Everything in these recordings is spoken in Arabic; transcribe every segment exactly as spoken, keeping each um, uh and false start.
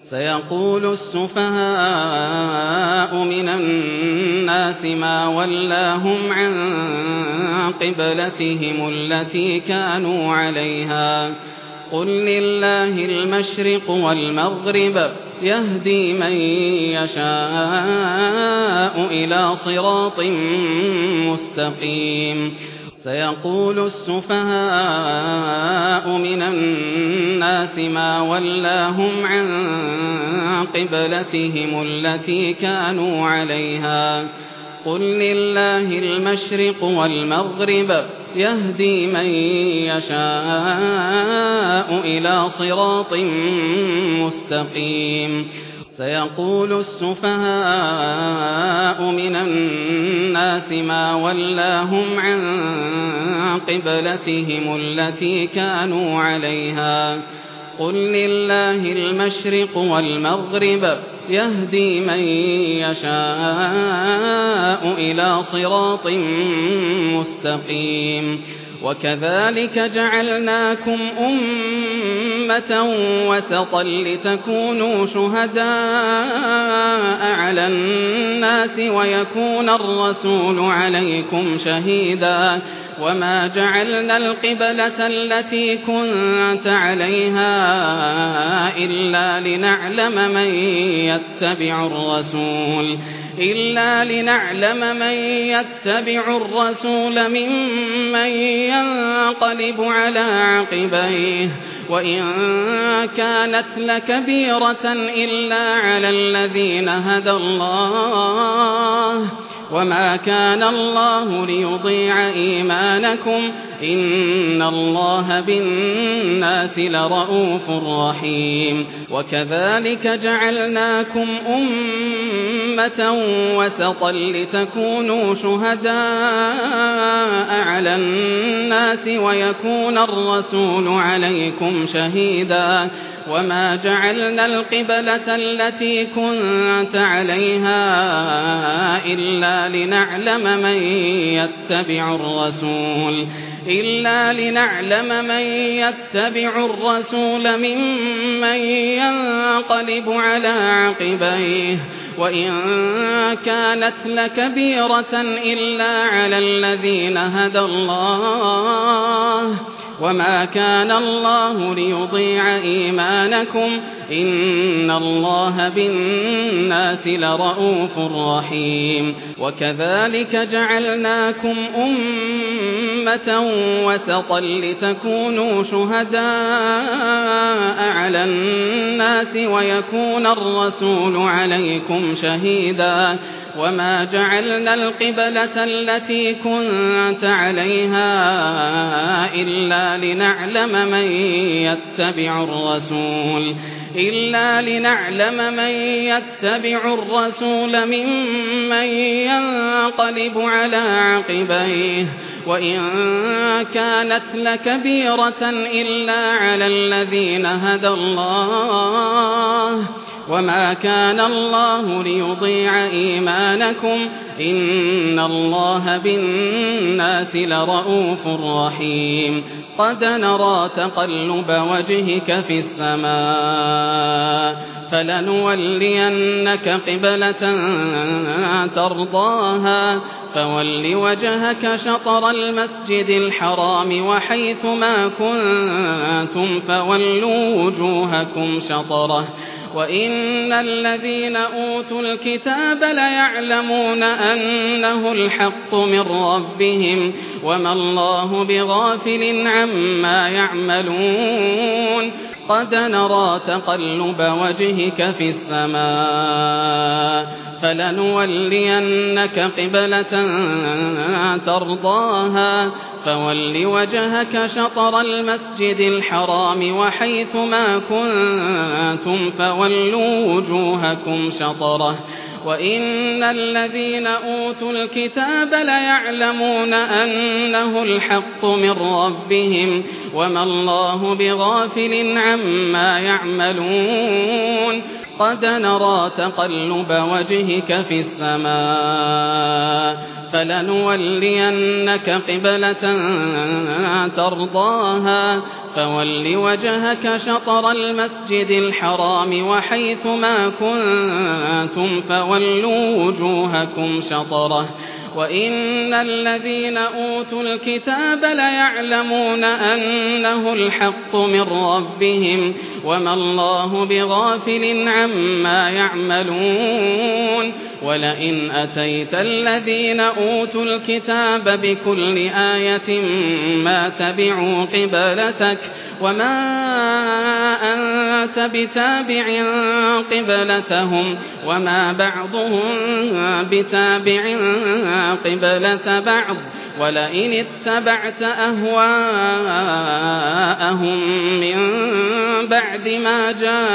سيقول السفهاء من الناس ما ولاهم عن قبلتهم التي كانوا عليها قل لله المشرق والمغرب يهدي من يشاء إلى صراط مستقيم سيقول السفهاء من الناس ما ولاهم عن قبلتهم التي كانوا عليها قل لله المشرق والمغرب يهدي من يشاء إلى صراط مستقيم سيقول السفهاء من الناس ما ولاهم عن قبلتهم التي كانوا عليها قل لله المشرق والمغرب يهدي من يشاء إلى صراط مستقيم وكذلك جعلناكم أمة وسطا لتكونوا شهداء على الناس ويكون الرسول عليكم شهيدا وما جعلنا القبلة التي كنت عليها إلا لنعلم من يتبع الرسول إلا لنعلم من يتبع الرسول ممن ينقلب على عقبيه وإن كانت لكبيرة إلا على الذين هدى الله وما كان الله ليضيع إيمانكم إن الله بالناس لرءوف رحيم وكذلك جعلناكم أمة وسطا لتكونوا شهداء على الناس ويكون الرسول عليكم شهيدا وما جعلنا القبلة التي كنت عليها إلا لنعلم من يتبع الرسول إلا لنعلم من يتبع الرسول ممن ينقلب على عقبيه وإن كانت لكبيرة إلا على الذين هدى الله وما كان الله ليضيع إيمانكم إن الله بالناس لرءوف رحيم وكذلك جعلناكم أمة وسطا لتكونوا شهداء على الناس ويكون الرسول عليكم شهيدا وما جعلنا القبلة التي كنت عليها إلا لنعلم من يتبع الرسول إلا لنعلم من يتبع الرسول ممن ينقلب على عقبيه وإن كانت لكبيرة إلا على الذين هدى الله وما كان الله ليضيع إيمانكم إن الله بالناس لرءوف رحيم قد نرى تقلب وجهك في السماء فلنولينك قبلة ترضاها فول وجهك شطر المسجد الحرام وحيث ما كنتم فولوا وجوهكم شطره وإن الذين أوتوا الكتاب ليعلمون أنه الحق من ربهم وما الله بغافل عما يعملون قد نرى تقلب وجهك في السماء فلنولينك قبلة ترضاها فول وجهك شطر المسجد الحرام وحيث ما كنتم فولوا وجوهكم شطره وإن الذين أوتوا الكتاب ليعلمون أنه الحق من ربهم وما الله بغافل عما يعملون قد نرى تقلب وجهك في السماء فلنولينك قبلة ترضاها فول وجهك شطر المسجد الحرام وحيث ما كنتم فولوا وجوهكم شطره وإن الذين أوتوا الكتاب ليعلمون أنه الحق من ربهم وما الله بغافل عما يعملون ولئن أتيت الذين أوتوا الكتاب بكل آية ما تبعوا قبلتك وما أنت بتابع قبلتهم وما بعضهم بتابع قبلة بعض ولئن اتبعت أهواءهم من بعد ما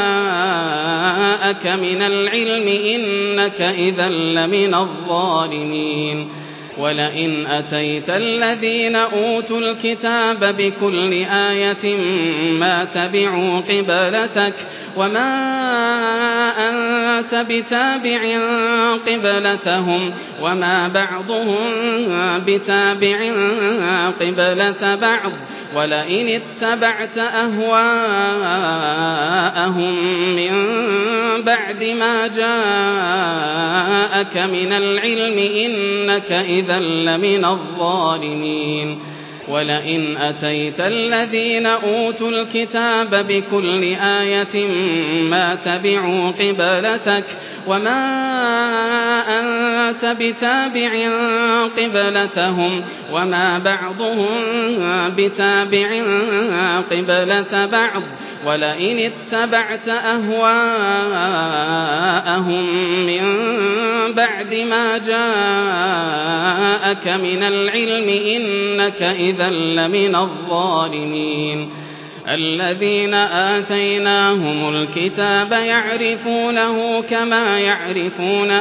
جاءك من العلم إنك إذا لمن الظالمين ولئن أتيت الذين أوتوا الكتاب بكل آية ما تبعوا قبلتك وما أنت بتابع قبلتهم وما بعضهم بتابع قبلة بعض ولئن اتبعت أهواءهم من بعد ما جاءك من العلم إنك إذا لمن الظالمين ولئن أتيت الذين أوتوا الكتاب بكل آية ما تبعوا قبلتك وما أنت بتابع قبلتهم وما بعضهم بتابع قبلة بعض ولئن اتبعت أهواءهم من بعد ما جاءك من العلم إنك إذا لمن الظالمين الذين آتيناهم الكتاب يعرفونه كما يعرفون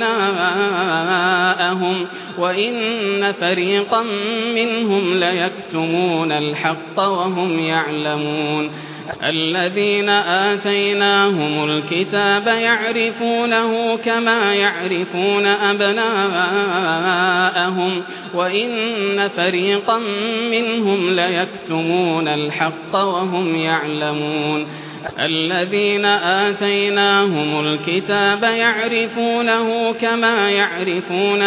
أبناءهم وإن فريقا منهم ليكتمون الحق وهم يعلمون الذين آتيناهم الكتاب يعرفونه كما يعرفون أبناءهم وإن فريقا منهم ليكتمون الحق وهم يعلمون الذين آتيناهم الكتاب يعرفونه كما يعرفون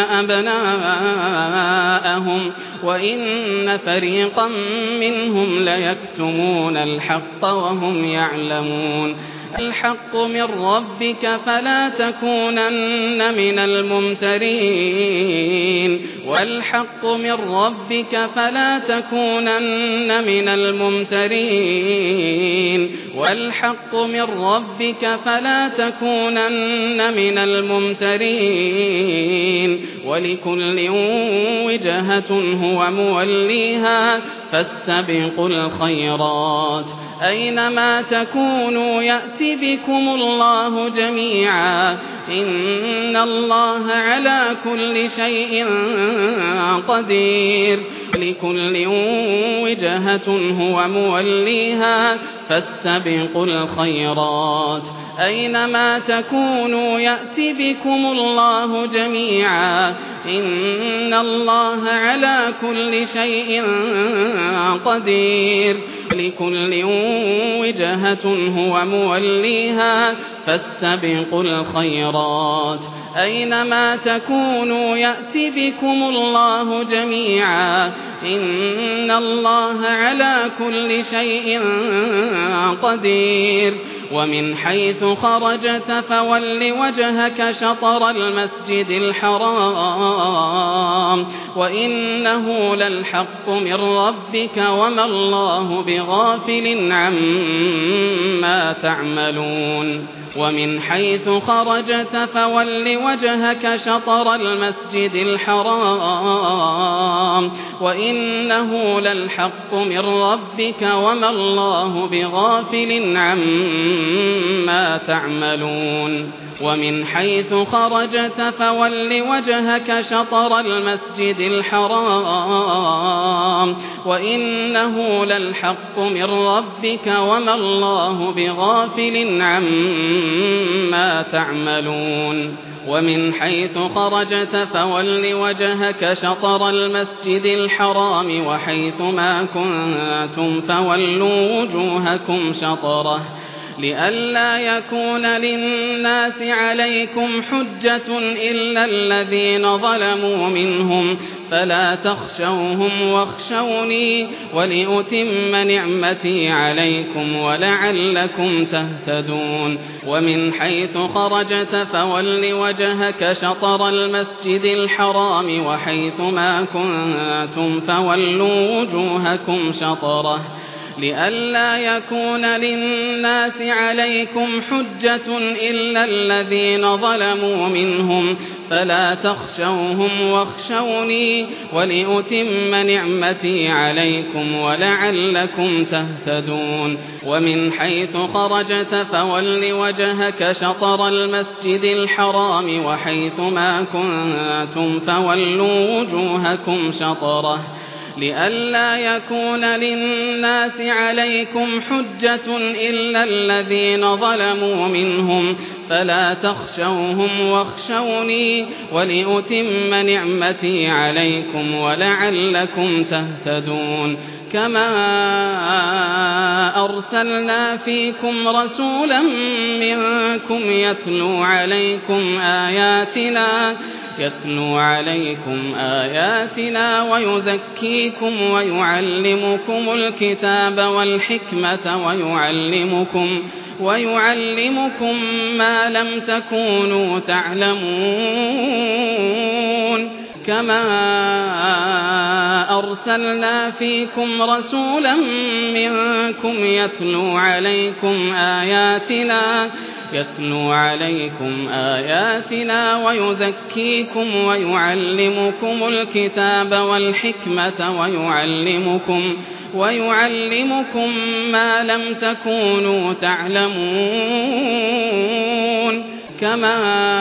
أبناءهم وإن فريقا منهم ليكتمون الحق وهم يعلمون الحق من ربك فلا تكونن من الممترين والحق من ربك فلا تكونن من الممترين والحق من ربك فلا تكونن من الممترين ولكل وجهة هو موليها فاستبقوا الخيرات أينما تكونوا يأت بكم الله جميعا إن الله على كل شيء قدير لكل وجهة هو موليها فاستبقوا الخيرات أينما تكونوا يأت بكم الله جميعا إن الله على كل شيء قدير لكل وجهة هو موليها فاستبقوا الخيرات أينما تكونوا يأت بكم الله جميعا إن الله على كل شيء قدير ومن حيث خرجت فول وجهك شطر المسجد الحرام وإنه للحق من ربك وما الله بغافل عما تعملون ومن حيث خرجت فول وجهك شطر المسجد الحرام وإنه للحق من ربك وما الله بغافل عما تعملون ومن حيث خرجت فول وجهك شطر المسجد الحرام وإنه للحق من ربك وما الله بغافل عما تعملون ومن حيث خرجت فول وجهك شطر المسجد الحرام وحيث ما كنتم فولوا وجوهكم شطره لئلا يكون للناس عليكم حجة إلا الذين ظلموا منهم فلا تخشوهم واخشوني ولأتم نعمتي عليكم ولعلكم تهتدون ومن حيث خرجت فول وجهك شطر المسجد الحرام وحيث ما كنتم فولوا وجوهكم شطره لئلا يكون للناس عليكم حجة إلا الذين ظلموا منهم فلا تخشوهم واخشوني ولأتم نعمتي عليكم ولعلكم تهتدون ومن حيث خرجت فول وجهك شطر المسجد الحرام وحيث ما كنتم فولوا وجوهكم شطره لئلا يكون للناس عليكم حجة إلا الذين ظلموا منهم فلا تخشوهم واخشوني ولأتم نعمتي عليكم ولعلكم تهتدون كما أرسلنا فيكم رسولا منكم يتلو عليكم آياتنا يتلو عليكم آياتنا ويزكيكم ويعلمكم الكتاب والحكمة ويعلمكم ويعلمكم ما لم تكونوا تعلمون كما أرسلنا فيكم رسولا منكم يتلو عليكم آياتنا يتلو عليكم آياتنا ويزكيكم ويعلمكم الكتاب والحكمة ويعلمكم ويعلمكم ما لم تكونوا تعلمون كما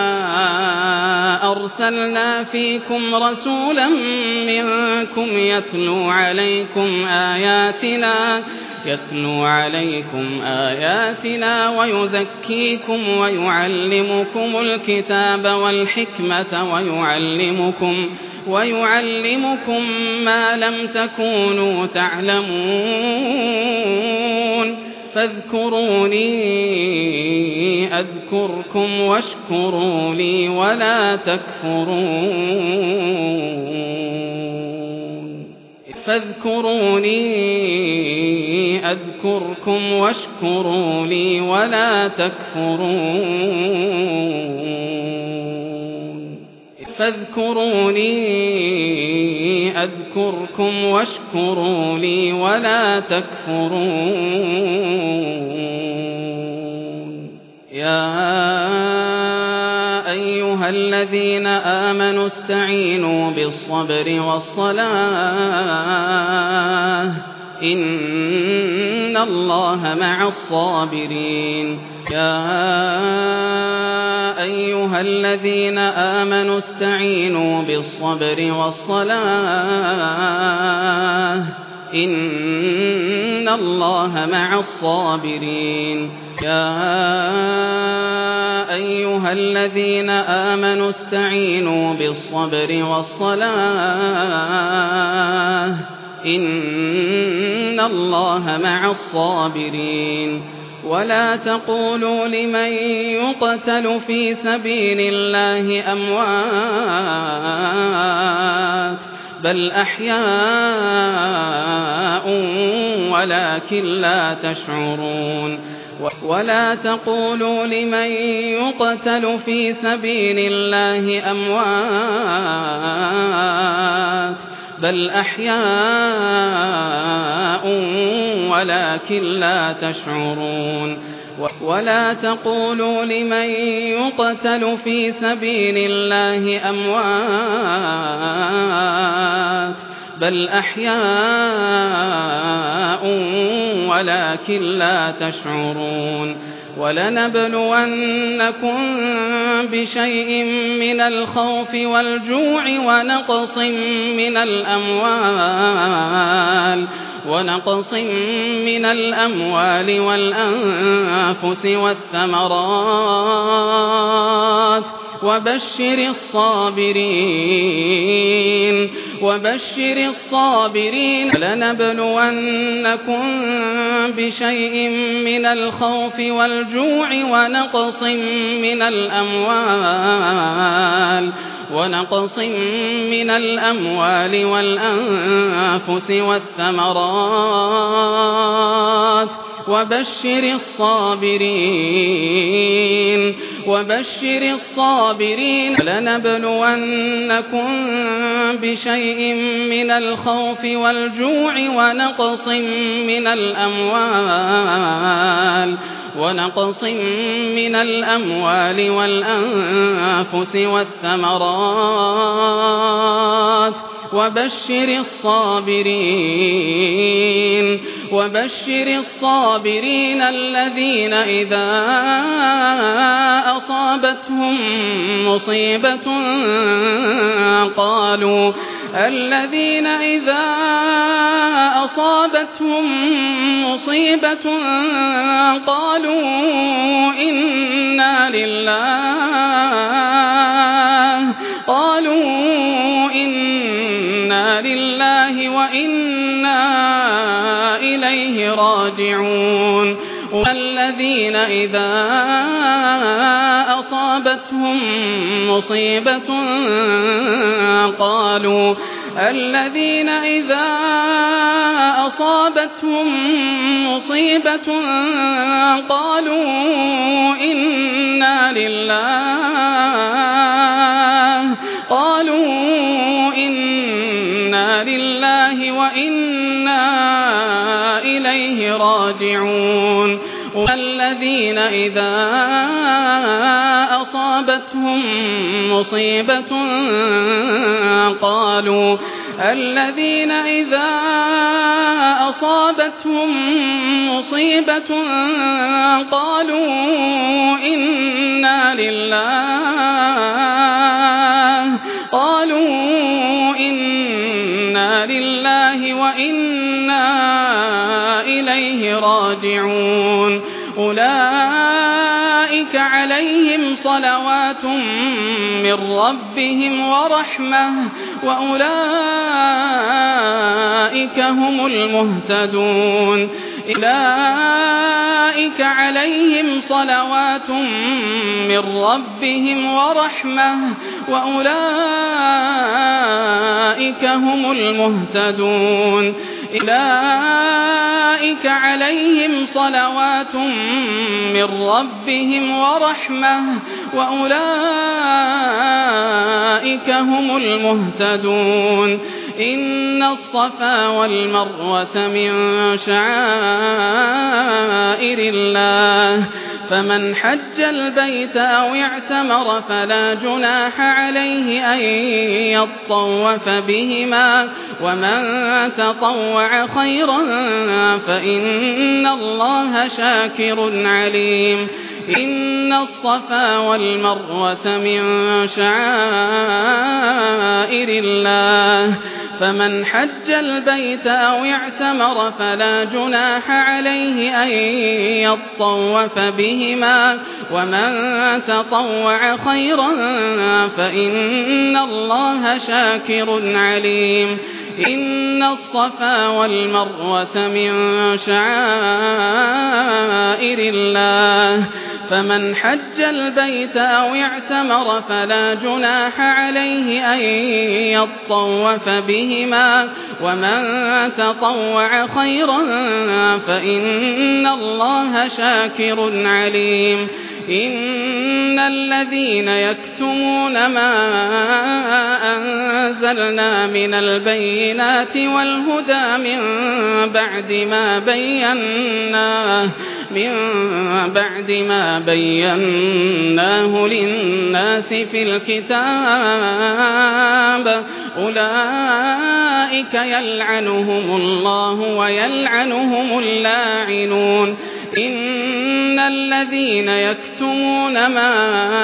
أرسلنا فيكم رسولا منكم يتلو عليكم آياتنا يتلو عليكم آياتنا ويزكيكم ويعلمكم الكتاب والحكمة ويعلمكم ويعلمكم ما لم تكونوا تعلمون فاذكروني أذكركم واشكروا لي ولا تكفرون فاذكروني أذكركم واشكروا لي ولا تكفرون فاذكروني أذكركم واشكروا لي ولا تكفرون يا أيها الذين آمنوا استعينوا بالصبر والصلاة إن الله مع الصابرين يا أيها الذين آمنوا استعينوا بالصبر والصلاة إن الله مع الصابرين يا أيها الذين آمنوا استعينوا بالصبر والصلاة إن الله مع الصابرين ولا تقولوا لمن يقتل في سبيل الله أموات بل أحياء ولكن لا تشعرون ولا تقولوا لمن يقتل في سبيل الله أموات بل أحياء ولكن لا تشعرون ولا تقولوا لمن يقتل في سبيل الله أموات بل أحياء ولكن لا تشعرون ولنبلونكم بشيء من الخوف والجوع ونقص من الأموال ونقص من الأموال والأنفس والثمرات وبشر الصابرين وبشر الصابرين لنبلونكم بشيء من الخوف والجوع ونقص من الأموال ونقص من الأموال والأنفس والثمرات وبشر الصابرين وبشر الصابرين لنبلونكم بشيء من الخوف والجوع ونقص من الأموال ونقص من الأموال والأنفس والثمرات وبشر الصابرين وبشر الصابرين الذين إذا أصابتهم مصيبة قالوا الذين إذا أصابتهم مصيبة قالوا إنا لله قالوا إنا لله وإنا إليه راجعون والذين إذا أصابتهم مصيبة قالوا الذين إذا أصابتهم مصيبة قالوا إنا لله قالوا إنا لله وإنا إليه راجعون والذين إذا أصابتهم مصيبة قالوا الذين إذا أصابتهم مصيبة قالوا إنا لله قالوا إنا لله وإنا إليه راجعون أولئك عليهم صلوات من ربهم ورحمة وأولئك هم المهتدون أولئك عليهم صلوات من ربهم ورحمة وأولئك هم المهتدون أولئك عليهم صلوات من ربهم ورحمة وأولئك هم المهتدون إن الصفا والمروة من شعائر الله فمن حج البيت أو اعتمر فلا جناح عليه أن يطوف بهما ومن تطوع خيرا فإن الله شاكر عليم إن الصفا والمروة من شعائر الله فمن حج البيت أو اعتمر فلا جناح عليه أن يطوف بهما ومن تطوع خيرا فإن الله شاكر عليم إن الصفا والمروة من شعائر الله فمن حج البيت أو اعتمر فلا جناح عليه أن يطوف بهما ومن تطوع خيرا فإن الله شاكر عليم إن الذين يكتمون ما أنزلنا من البينات والهدى من بعد ما بيناه من بعد ما بيناه للناس في الكتاب أولئك يلعنهم الله ويلعنهم اللاعنون إن الذين يكتمون ما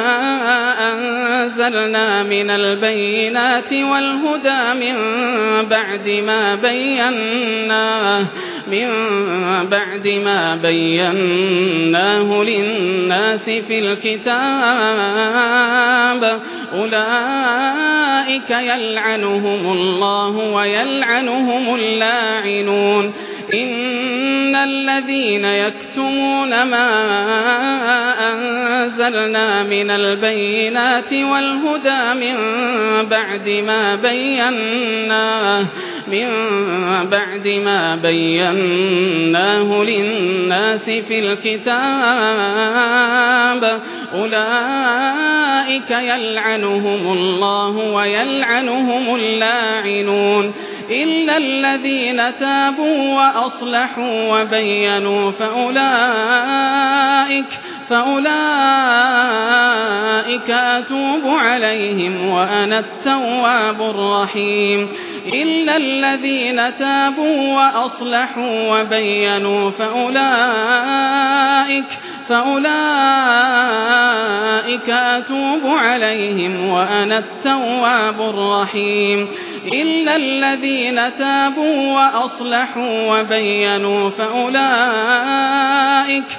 أنزلنا من البينات والهدى من بعد ما بيناه من بعد ما بيناه للناس في الكتاب أولئك يلعنهم الله ويلعنهم اللاعنون إن الذين يكتمون ما أنزلنا من البينات والهدى من بعد ما بيناه من بعد ما بيناه للناس في الكتاب أولئك يلعنهم الله ويلعنهم اللاعنون إلا الذين تابوا وأصلحوا وبينوا فأولئك فأولئك أتوب عليهم وأنا التواب الرحيم إلا الذين تابوا وأصلحوا وبينوا فأولئك فأولئك أتوب عليهم وأنا التواب الرحيم إلا الذين تابوا وأصلحوا وبينوا فأولئك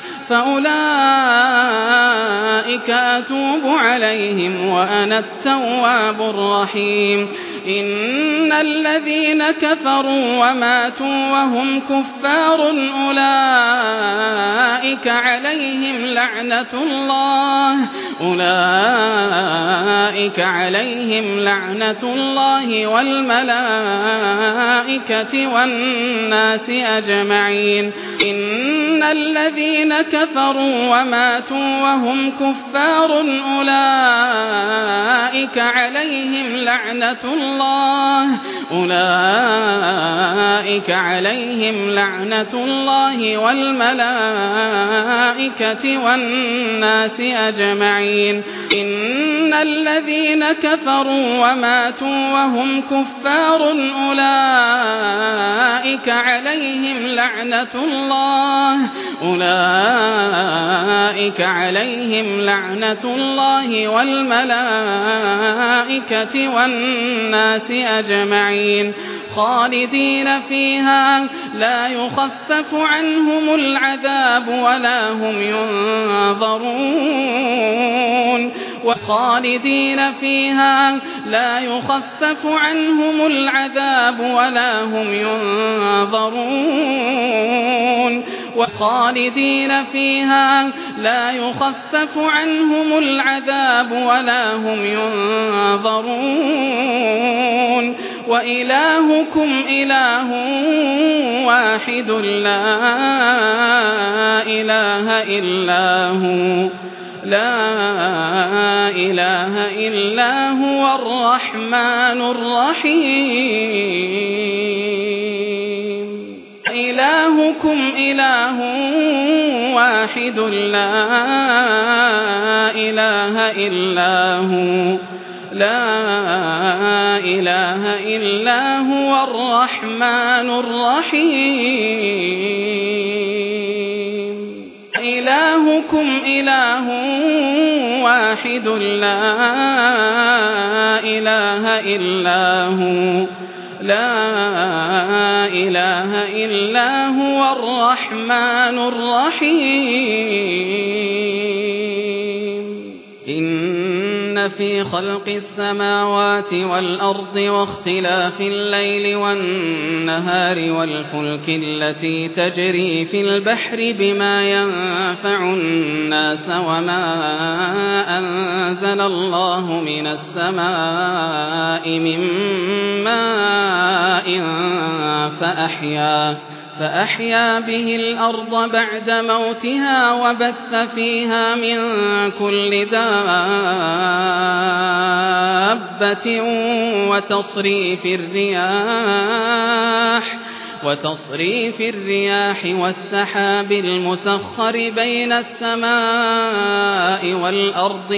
فأولئك أتوب عليهم وأنا التواب الرحيم إن الذين كفروا وماتوا وهم كفار أولئك عليهم لعنة الله أولئك عليهم لعنة الله والملائكة والناس أجمعين إن الذين كفروا وماتوا وهم كفار أولئك عليهم لعنة الله أولئك عليهم لعنة الله والملائكة والناس أجمعين إن الذين كفروا وماتوا وهم كفار أولئك عليهم لعنة الله أولئك عليهم لعنة الله والملائكة والناس أجمعين خالدين فيها لا يخفف عنهم العذاب ولا هم ينظرون وخالدين فيها لا يخفف عنهم العذاب ولا هم ينظرون وخالدين فيها لا يخفف عنهم العذاب ولا هم ينظرون وإلهكم إله واحد لا إله إلا هو لا إله إلا هو الرحمن الرحيم إلهكم إله واحد لا إله إلا هو لا إله إلا هو الرحمن الرحيم إلهكم إله واحد لا إله إلا هو لا إله إلا هو الرحمن الرحيم إن في خلق السماوات والأرض واختلاف الليل والنهار والفلك التي تجري في البحر بما ينفع الناس وما أنزل الله من السماء من ماء فأحيا فأحيا به الأرض بعد موتها وبث فيها من كل دابة وتصريف الرياح وتصريف الرياح والسحاب المسخر بين السماء والأرض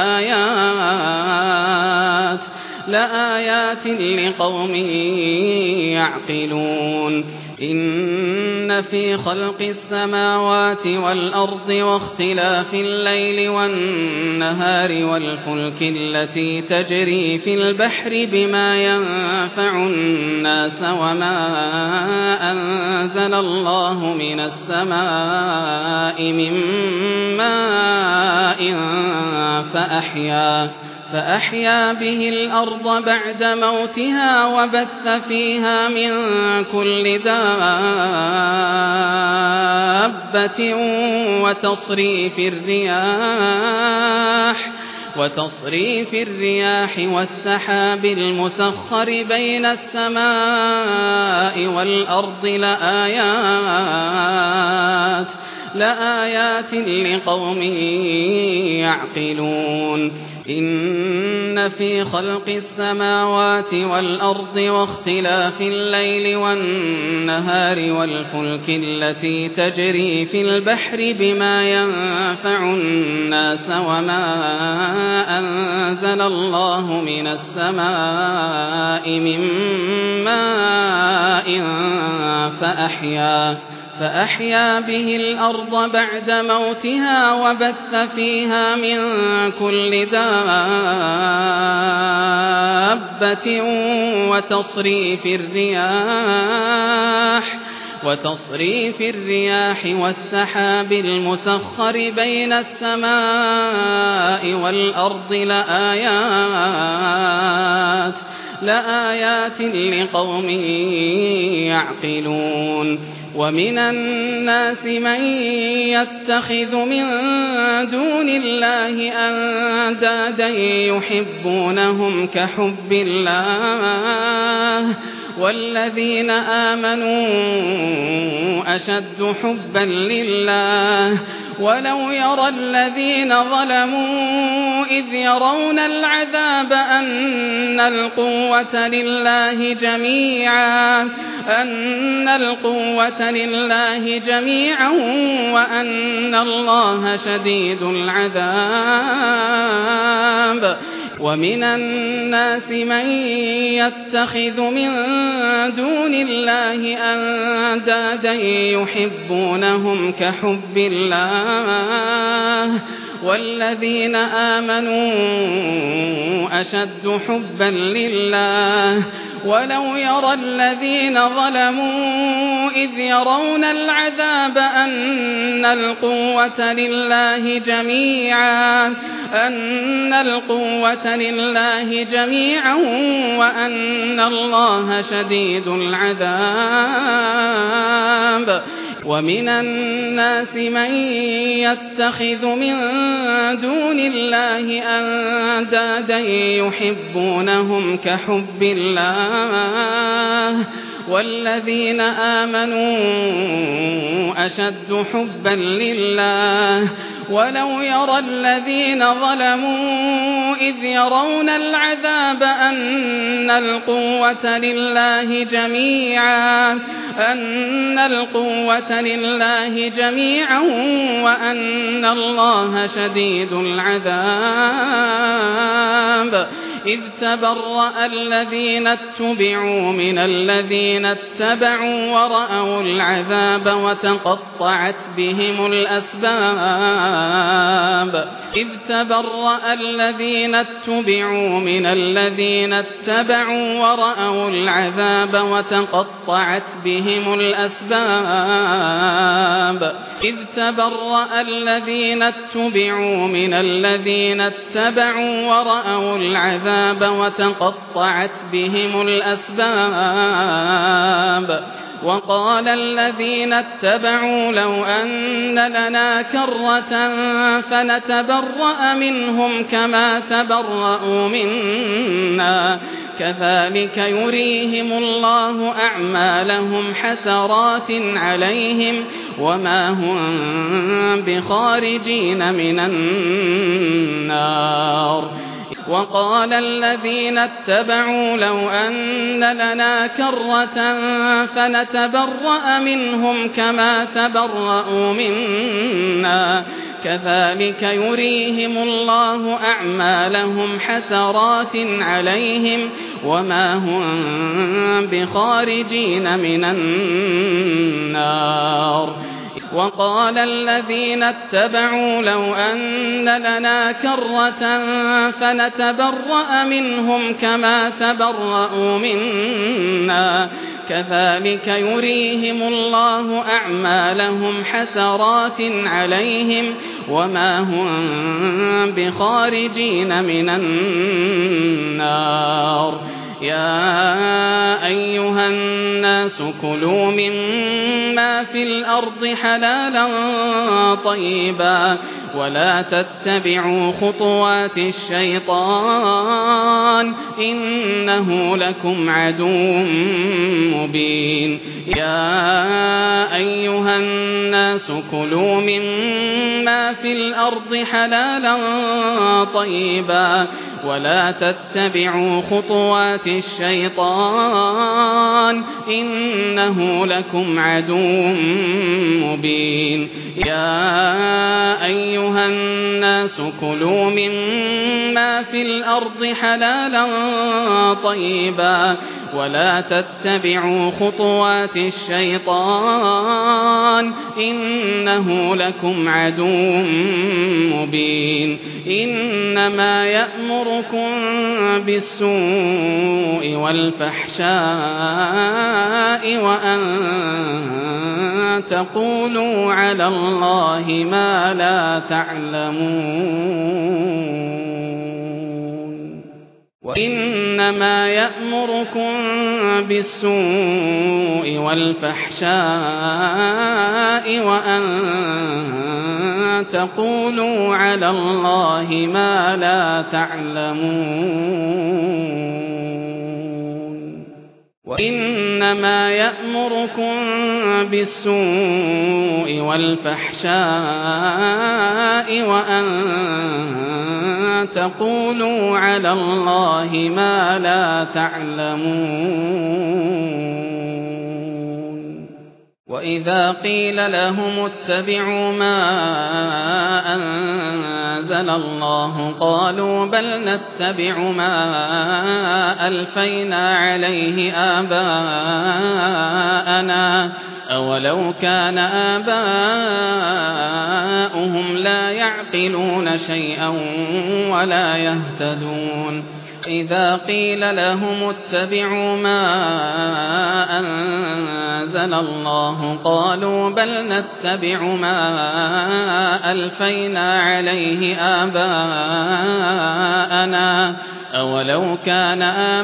لآيات لآيات لقوم يعقلون إن في خلق السماوات والأرض واختلاف الليل والنهار والفلك التي تجري في البحر بما ينفع الناس وما أنزل الله من السماء من ماء فأحيا فأحيا به الأرض بعد موتها وبث فيها من كل دابة وتصريف الرياح وتصريف الرياح والسحاب المسخر بين السماء والأرض لآيات لآيات لقوم يعقلون إن في خلق السماوات والأرض واختلاف الليل والنهار والفلك التي تجري في البحر بما ينفع الناس وما أنزل الله من السماء من ماء فأحيا فأحيا به الأرض بعد موتها وبث فيها من كل دابة وتصريف الرياح وتصريف الرياح والسحاب المسخر بين السماء والأرض لآيات لآيات لقوم يعقلون ومن الناس من يتخذ من دون الله أندادا يحبونهم كحب الله والذين آمنوا أشد حبا لله ولو يرى الذين ظلموا إذ يرون العذاب أن القوة لله جميعا أن القوة لله جميعا وأن الله شديد العذاب ومن الناس من يتخذ من دون الله أندادا يحبونهم كحب الله والذين آمنوا أشد حبا لله ولو يرى الذين ظلموا إذ يرون العذاب أن القوة لله جميعا أن القوة لله جميعا وأن الله شديد العذاب ومن الناس من يتخذ من دون الله أندادا يحبونهم كحب الله والذين آمنوا أشد حبا لله ولو يرى الذين ظلموا إذ يرون العذاب أن القوة لله جميعا أن القوة لله جميعا وأن الله شديد العذاب إذ تبرأ الذين اتبعوا من الذين اتبعوا ورأوا العذاب وتقطعت بهم الأسباب إذ تبرأ الذين اتبعوا من الذين اتبعوا ورأوا العذاب وتقطعت بهم الأسباب إذ تبرأ الذين اتبعوا من الذين اتبعوا ورأوا العذاب وتقطعت بهم الأسباب وقال الذين اتبعوا لو أن لنا كرة فنتبرأ منهم كما تبرأوا منا كذلك يريهم الله أعمالهم حسرات عليهم وما هم بخارجين من النار وقال الذين اتبعوا لو أن لنا كرة فنتبرأ منهم كما تبرأوا منا كذلك يريهم الله أعمالهم حسرات عليهم وما هم بخارجين من النار. وقال الذين اتبعوا لو أن لنا كرة فنتبرأ منهم كما تبرأوا منا كذلك يريهم الله أعمالهم حسرات عليهم وما هم بخارجين من النار. يا أيها الناس كلوا مما في الأرض حلالا طيبا ولا تتبعوا خطوات الشيطان إنه لكم عدو مبين. يا أيها الناس كلوا مما في الأرض حلالا طيبا ولا تتبعوا خطوات الشيطان إنه لكم عدو مبين. يا أيها الناس كلوا مما في الأرض حلالا طيبا ولا تتبعوا خطوات الشيطان إنه لكم عدو مبين. إنما يأمركم بالسوء والفحشاء وأن تقولوا على الله ما لا تعلمون. وإنما يأمركم بالسوء والفحشاء وأن تقولوا على الله ما لا تعلمون. وإنما يأمركم بالسوء والفحشاء وأن تقولوا على الله ما لا تعلمون. وإذا قيل لهم اتبعوا ما أنزل الله قالوا بل نتبع ما ألفينا عليه آباءنا أولو كان آباؤهم لا يعقلون شيئا ولا يهتدون. إذا قيل لهم اتبعوا ما أنزل الله قالوا بل نتبع ما ألفينا عليه آباءنا أولو كان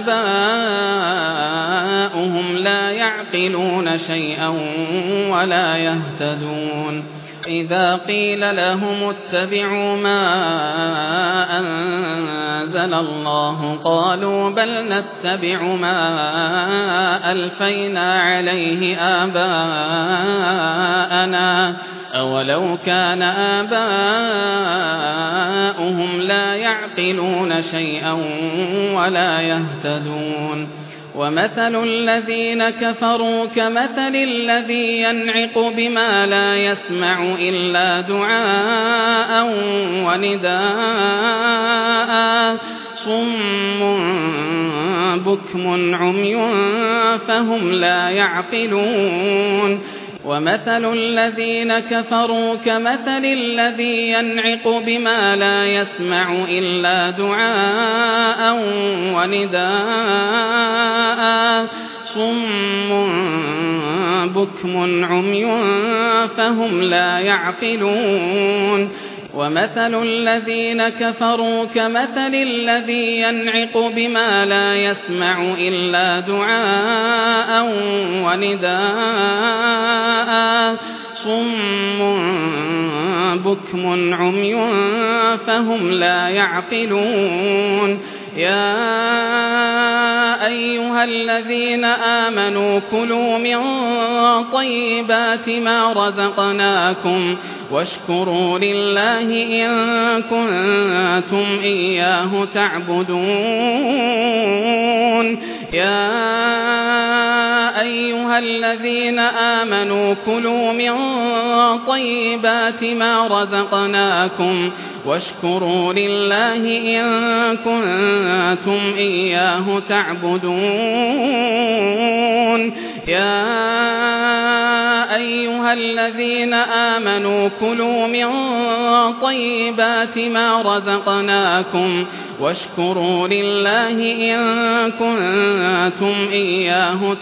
آباؤهم لا يعقلون شيئا ولا يهتدون. إذا قيل لهم اتبعوا ما أنزل الله قالوا بل نتبع ما ألفينا عليه آباءنا أولو كان آباؤهم لا يعقلون شيئا ولا يهتدون. ومثل الذين كفروا كمثل الذي ينعق بما لا يسمع إلا دعاء ونداء صم بكم عمي فهم لا يعقلون. ومثل الذين كفروا كمثل الذي ينعق بما لا يسمع إلا دعاء ونداء صم بكم عمي فهم لا يعقلون. ومثل الذين كفروا كمثل الذي ينعق بما لا يسمع إلا دعاء ونداء صم بكم عمي فهم لا يعقلون. يا أيها الذين آمنوا كلوا من طيبات ما رزقناكم واشكروا لله إن كنتم إياه تعبدون. يا أيها الذين آمنوا كلوا من طيبات ما رزقناكم واشكروا لله إن كنتم إياه تعبدون يا أيها الذين آمنوا كلوا من طيبات ما رزقناكم واشكروا لله إن كنتم إياه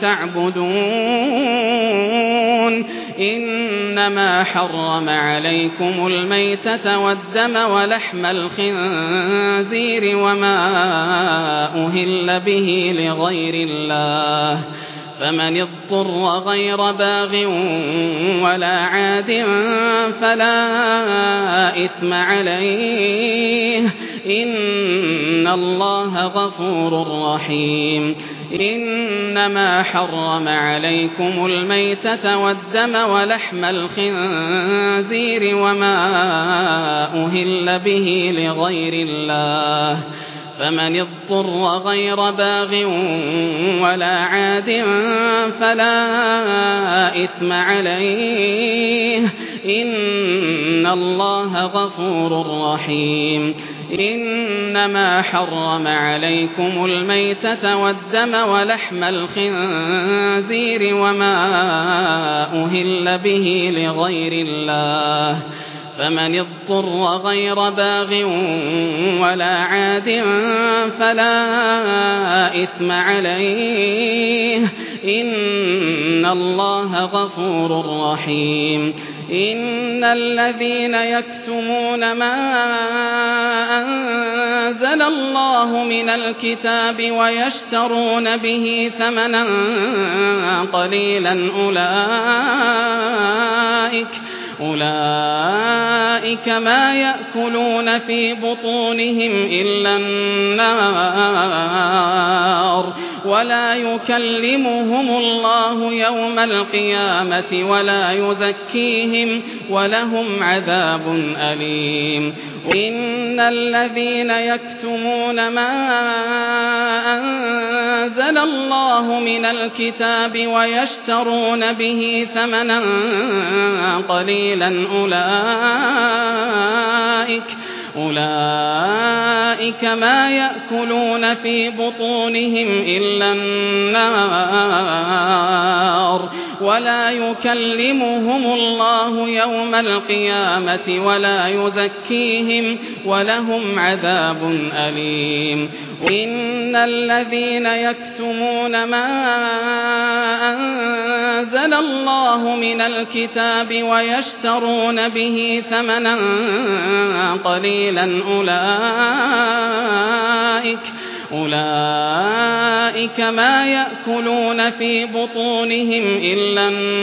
تعبدون إنما حرم عليكم الميتة والدم ولحم الخنزير وما أهل به لغير الله فمن اضطر غير باغ ولا عاد فلا إثم عليه إن الله غفور رحيم إنما حرم عليكم الميتة والدم ولحم الخنزير وما أهل به لغير الله فمن اضطر غير باغ ولا عاد فلا إثم عليه إن الله غفور رحيم إنما حرم عليكم الميتة والدم ولحم الخنزير وما أهل به لغير الله فمن اضطر غير باغ ولا عاد فلا إثم عليه إن الله غفور رحيم إن الذين يكتمون ما أنزل الله من الكتاب ويشترون به ثمنا قليلا أولئك أولئك ما يأكلون في بطونهم إلا النار ولا يكلمهم الله يوم القيامة ولا يزكيهم ولهم عذاب أليم إن الذين يكتمون ما أنزل الله من الكتاب ويشترون به ثمنا قليلا أولئك أولئك ما يأكلون في بطونهم إلا النار ولا يكلمهم الله يوم القيامة ولا يزكيهم ولهم عذاب أليم إن الذين يكتمون ما أنزل الله من الكتاب ويشترون به ثمنا قليلا أولئك أولئك ما يأكلون في بطونهم إلا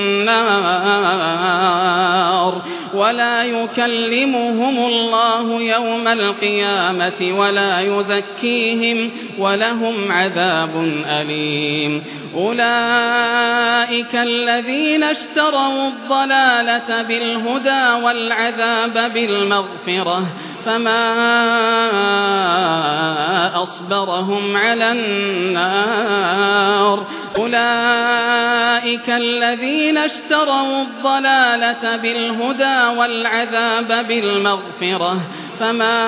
النار ولا يكلمهم الله يوم القيامة ولا يزكيهم ولهم عذاب أليم أولئك الذين اشتروا الضلالة بالهدى والعذاب بالمغفرة فما أصبرهم على النار أولئك الذين اشتروا الضلالة بالهدى والعذاب بالمغفرة فما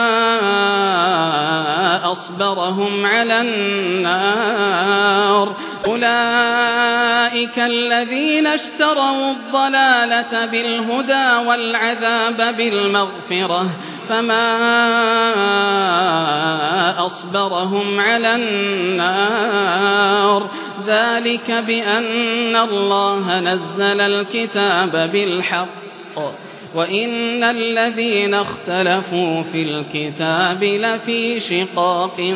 أصبرهم على النار أولئك الذين اشتروا الضلالة بالهدى والعذاب بالمغفرة فما أصبرهم على النار ذلك بأن الله نزل الكتاب بالحق وإن الذين اختلفوا في الكتاب لفي شقاق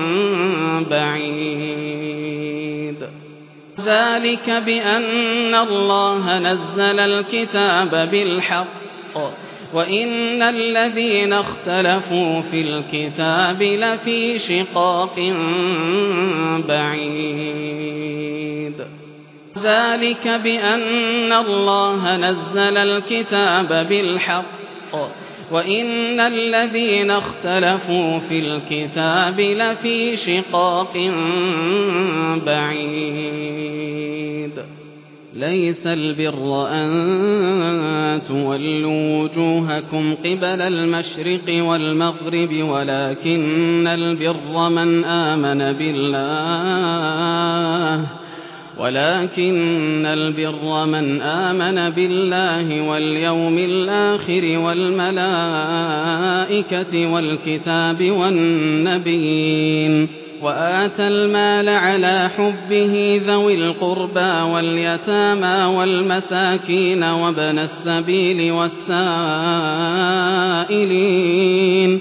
بعيد ذلك بأن الله نزل الكتاب بالحق وإن الذين اختلفوا في الكتاب لفي شقاق بعيد ذلك بأن الله نزل الكتاب بالحق وَإِنَّ الَّذِينَ اخْتَلَفُوا فِي الْكِتَابِ لَفِي شِقَاقٍ بَعِيدٍ لَيْسَ الْبِرَّ أَن تُوَلُّوا وُجُوهَكُمْ قِبَلَ الْمَشْرِقِ وَالْمَغْرِبِ وَلَكِنَّ الْبِرَّ مَنْ آمَنَ بِاللَّهِ ولكن البر من آمن بالله واليوم الآخر والملائكة والكتاب والنبيين وآتى المال على حبه ذوي القربى واليتامى والمساكين وابن السبيل والسائلين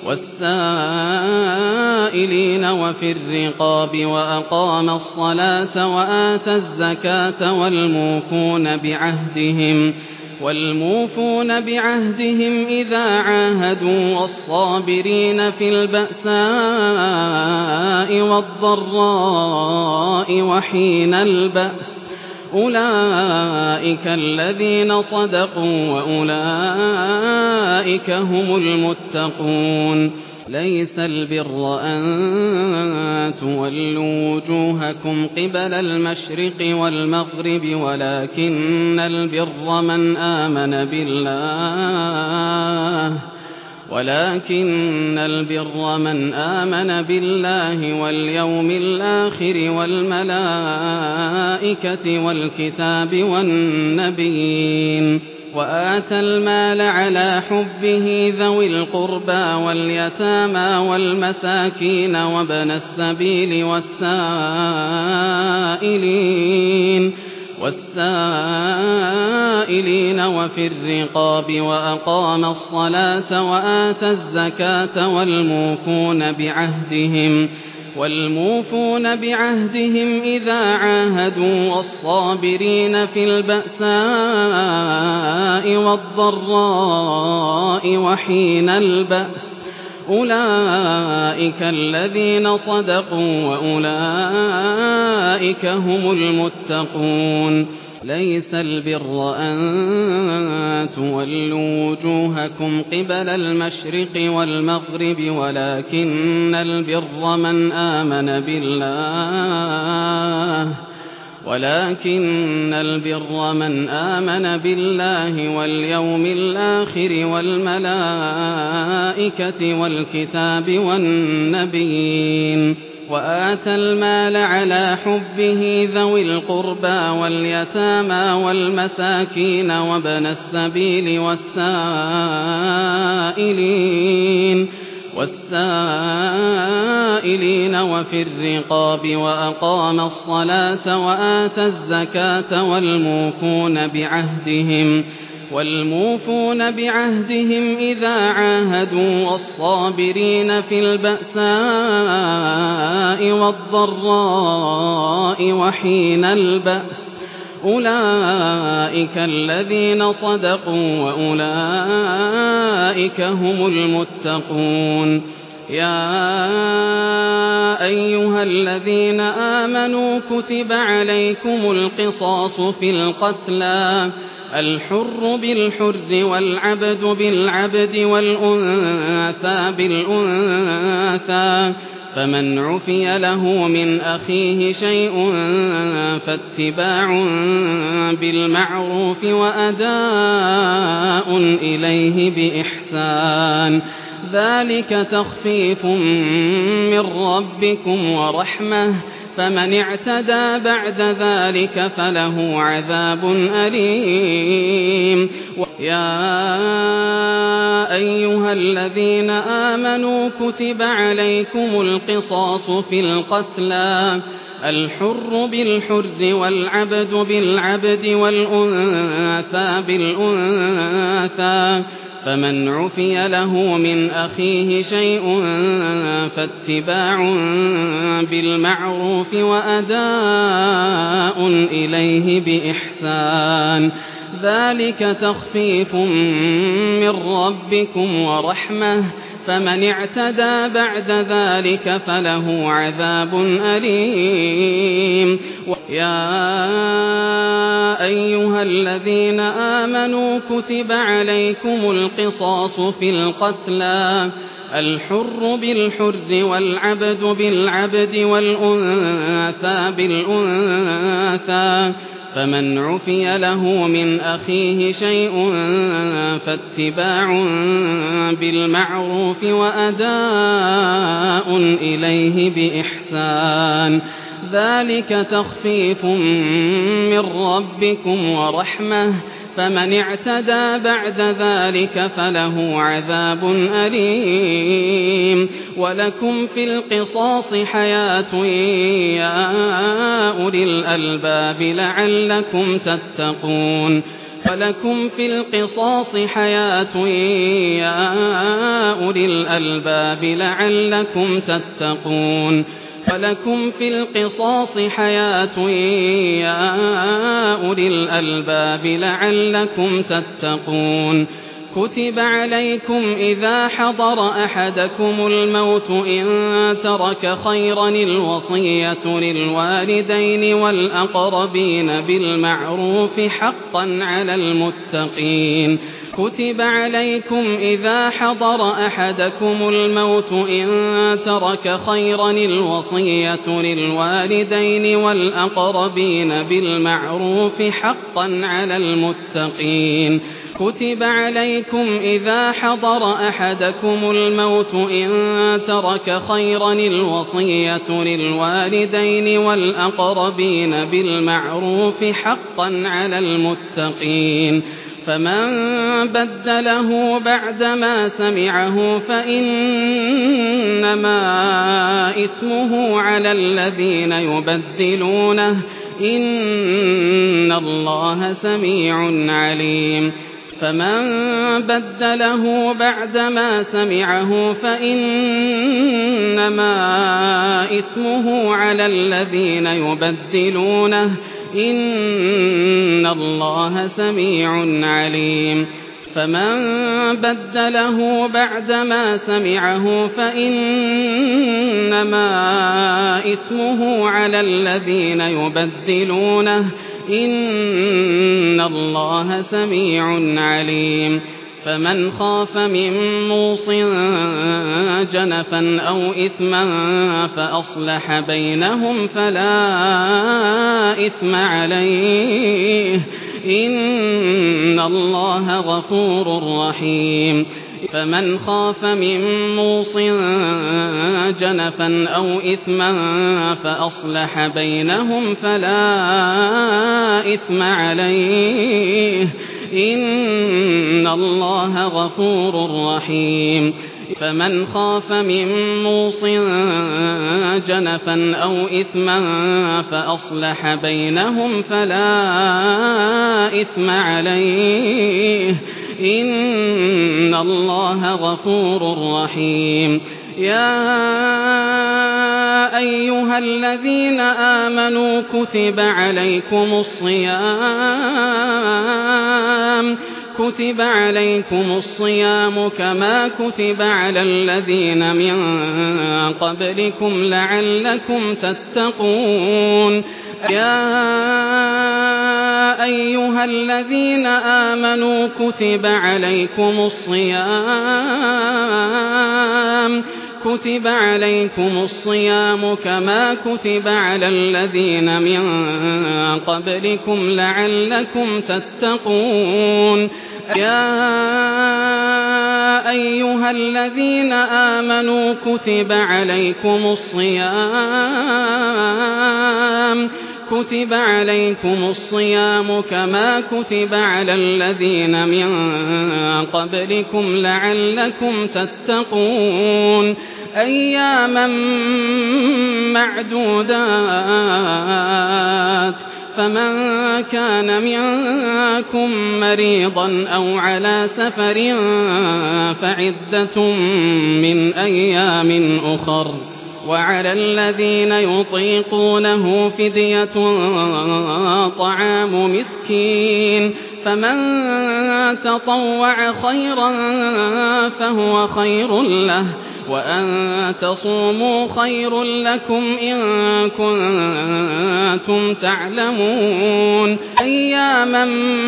والسائلين وفي الرقاب وأقام الصلاة وآتى الزكاة والموفون بعهدهم والموفون بعهدهم إذا عاهدوا والصابرين في البأساء والضراء وحين البأس أولئك الذين صدقوا وأولئك هم المتقون ليس البر أن تولوا وجوهكم قبل المشرق والمغرب ولكن البر من آمن بالله ولكن البر من آمن بالله واليوم الآخر والملائكة والكتاب والنبيين وآتى المال على حبه ذوي القربى واليتامى والمساكين وابن السبيل والسائلين والسائلين وفي الرقاب وأقام الصلاة وآتى الزكاة والموفون بعهدهم والموفون بعهدهم إذا عاهدوا والصابرين في البأساء والضراء وحين البأس أولئك الذين صدقوا وأولئك هم المتقون ليس البر أن تولوا وجوهكم قبل المشرق والمغرب ولكن البر من آمن بالله ولكن البر من آمن بالله واليوم الآخر والملائكة والكتاب والنبيين وآتى المال على حبه ذوي القربى واليتامى والمساكين وابن السبيل والسائلين والسائلين وفي الرقاب وأقام الصلاة وآتى الزكاة والموفون بعهدهم والموفون بعهدهم إذا عاهدوا والصابرين في البأساء والضراء وحين البأس أولئك الذين صدقوا وأولئك هم المتقون يا أيها الذين آمنوا كتب عليكم القصاص في القتلى الحر بالحر والعبد بالعبد والأنثى بالأنثى فمن عفي له من أخيه شيء فاتباع بالمعروف وأداء إليه بإحسان ذلك تخفيف من ربكم ورحمة فمن اعتدى بعد ذلك فله عذاب أليم يا أيها الذين آمنوا كتب عليكم القصاص في القتلى الحر بالحر والعبد بالعبد والأنثى بالأنثى فمن عفي له من أخيه شيء فاتباع بالمعروف وأداء إليه بإحسان ذلك تخفيف من ربكم ورحمة فمن اعتدى بعد ذلك فله عذاب أليم يا أيها الذين آمنوا كتب عليكم القصاص في القتلى الحر بالحر والعبد بالعبد والأنثى بالأنثى فمن عفي له من أخيه شيء فاتباع بالمعروف وأداء إليه بإحسان ذلك تخفيف من ربكم ورحمة فمن اعتدى بعد ذلك فله عذاب أليم ولكم في القصاص حياة يا أولي الألباب لعلكم تتقون ولكم في القصاص حياة يا أولي الألباب لعلكم تتقون ولكم في القصاص حياة يا أولي الألباب لعلكم تتقون كتب عليكم إذا حضر أحدكم الموت إن ترك خيرا الوصية للوالدين والأقربين بالمعروف حقا على المتقين كتب عليكم إذا حضر أحدكم الموت إن ترك خيرا الوصية للوالدين والأقربين بالمعروف حقا على المتقين كتب عليكم إذا حضر أحدكم الموت إن ترك خيرا الوصية للوالدين والأقربين بالمعروف حقا على المتقين فمن بدله بعدما سمعه فإنما إثمه على الذين يبدلونه إن الله سميع عليم فمن بدله بعدما سمعه فإنما إثمه على الذين يبدلونه إن الله سميع عليم فمن بدله بعدما سمعه فإنما إثمه على الذين يبدلونه إن الله سميع عليم فمن خاف من موص جنفا أو إثما فأصلح بينهم فلا إثم عليه إن الله غفور رحيم فمن خاف من موص جنفا أو إثما فأصلح بينهم فلا إثم عليه إن الله غفور رحيم فمن خاف من موص جنفا أو إثما فأصلح بينهم فلا إثم عليه إن الله غفور رحيم يا أيها الذين آمنوا كتب عليكم الصيام كتب عليكم الصيام كما كتب على الذين من قبلكم لعلكم تتقون يا أيها الذين آمنوا كتب عليكم الصيام كتب عليكم الصيام كما كتب على الذين من قبلكم لعلكم تتقون يا أيها الذين آمنوا كتب عليكم الصيام كتب عليكم الصيام كما كتب على الذين من قبلكم لعلكم تتقون أياما معدودات فمن كان منكم مريضا أو على سفر فعدة من أيام أخر وعلى الذين يطيقونه فدية طعام مسكين فمن تطوع خيرا فهو خير له وأن تصوموا خير لكم إن كنتم تعلمون أياما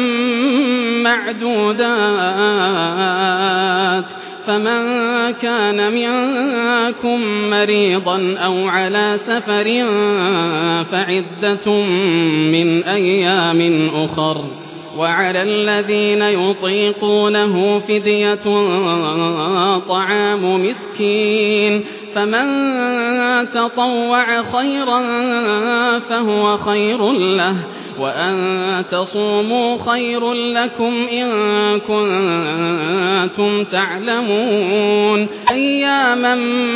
معدودات فمن كان منكم مريضا أو على سفر فعدة من أيام أخر وعلى الذين يطيقونه فدية طعام مسكين فمن تطوع خيرا فهو خير له وأن تصوموا خير لكم إن كنتم تعلمون أياما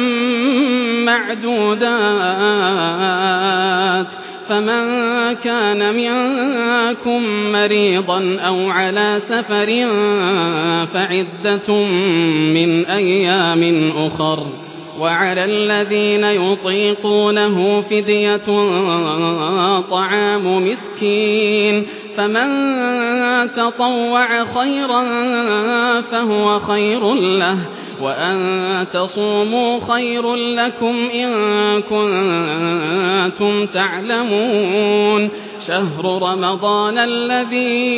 معدودات فمن كان منكم مريضا أو على سفر فعدة من أيام أخر وعلى الذين يطيقونه فدية طعام مسكين فمن تطوع خيرا فهو خير له وأن تصوموا خير لكم إن كنتم تعلمون شهر رمضان الذي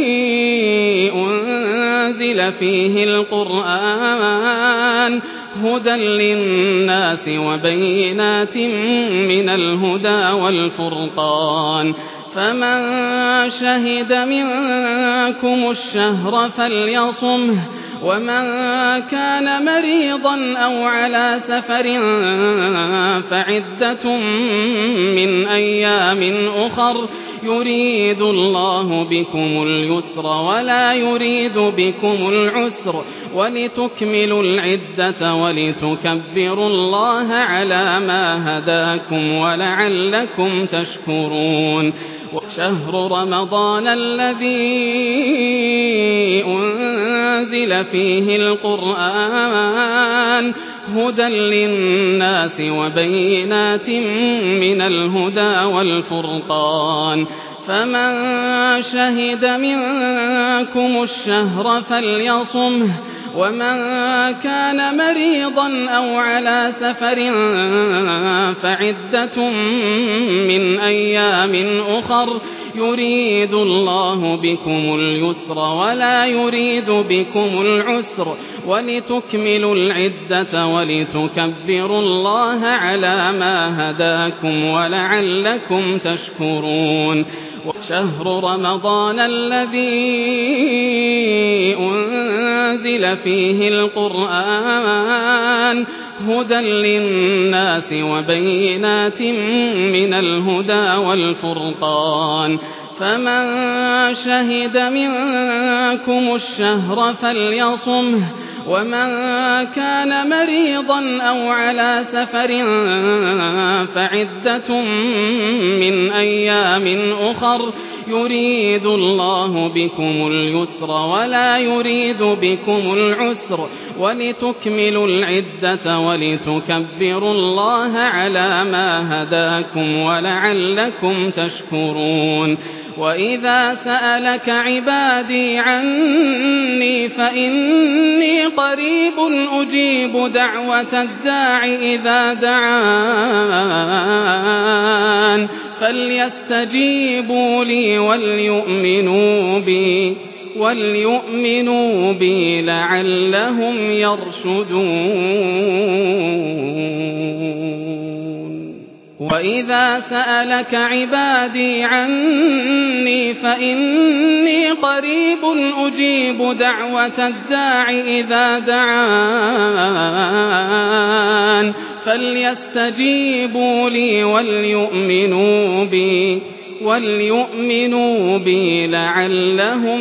أنزل فيه القرآن هدى للناس وبينات من الهدى والفرقان فمن شهد منكم الشهر فليصمه ومن كان مريضا أو على سفر فعدة من أيام أخر يريد الله بكم اليسر ولا يريد بكم العسر ولتكملوا العدة ولتكبروا الله على ما هداكم ولعلكم تشكرون شهر رمضان الذي أنزل فيه القرآن هدى للناس وبينات من الهدى والفرقان فمن شهد منكم الشهر فليصمه ومن كان مريضا أو على سفر فعدة من أيام أخر يريد الله بكم اليسر ولا يريد بكم العسر ولتكملوا العدة ولتكبروا الله على ما هداكم ولعلكم تشكرون شهر رمضان الذي أنزل فيه القرآن هدى للناس وبينات من الهدى والفرقان فمن شهد منكم الشهر فليصمه ومن كان مريضا أو على سفر فعدة من أيام أخر يريد الله بكم اليسر ولا يريد بكم العسر ولتكملوا العدة ولتكبروا الله على ما هداكم ولعلكم تشكرون وإذا سألك عبادي عني فإني قريب أجيب دعوة الداع إذا دعان فليستجيبوا لي وليؤمنوا بي وليؤمنوا بي لعلهم يرشدون وإذا سألك عبادي عني فإني قريب أجيب دعوة الداع إذا دعان فليستجيبوا لي وليؤمنوا بي وليؤمنوا بي لعلهم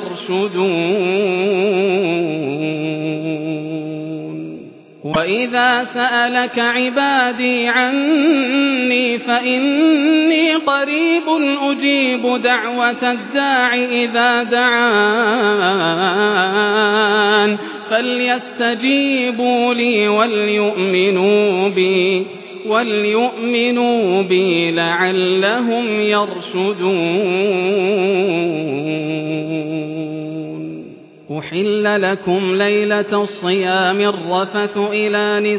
يرشدون وإذا سألك عبادي عني فإني قريب أجيب دعوة الداع إذا دعان فليستجيبوا لي وليؤمنوا بي وليؤمنوا بي لعلهم يرشدون أحل لكم ليلة الصيام الرفث إلى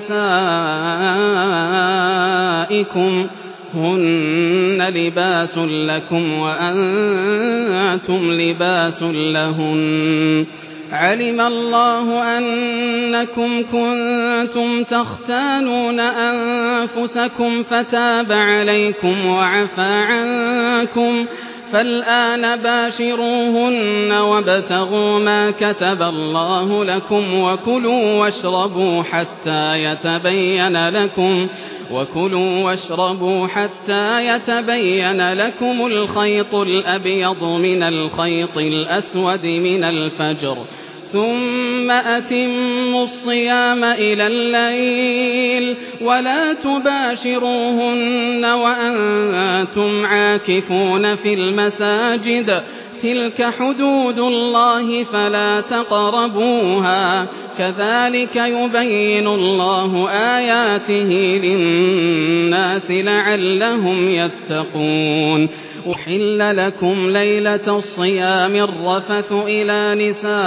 نسائكم هن لباس لكم وأنتم لباس لهن علم الله أنكم كنتم تختانون أنفسكم فتاب عليكم وعفى عنكم فالآن باشروهن وابتغوا ما كتب الله لكم وكلوا واشربوا حتى يتبين لكم وكلوا واشربوا حتى يتبين لكم الخيط الأبيض من الخيط الأسود من الفجر ثم أتموا الصيام إلى الليل ولا تباشروهن وأنتم عاكفون في المساجد تلك حدود الله فلا تقربوها كذلك يبين الله آياته للناس لعلهم يتقون أحل لكم ليلة الصيام الرفث إلى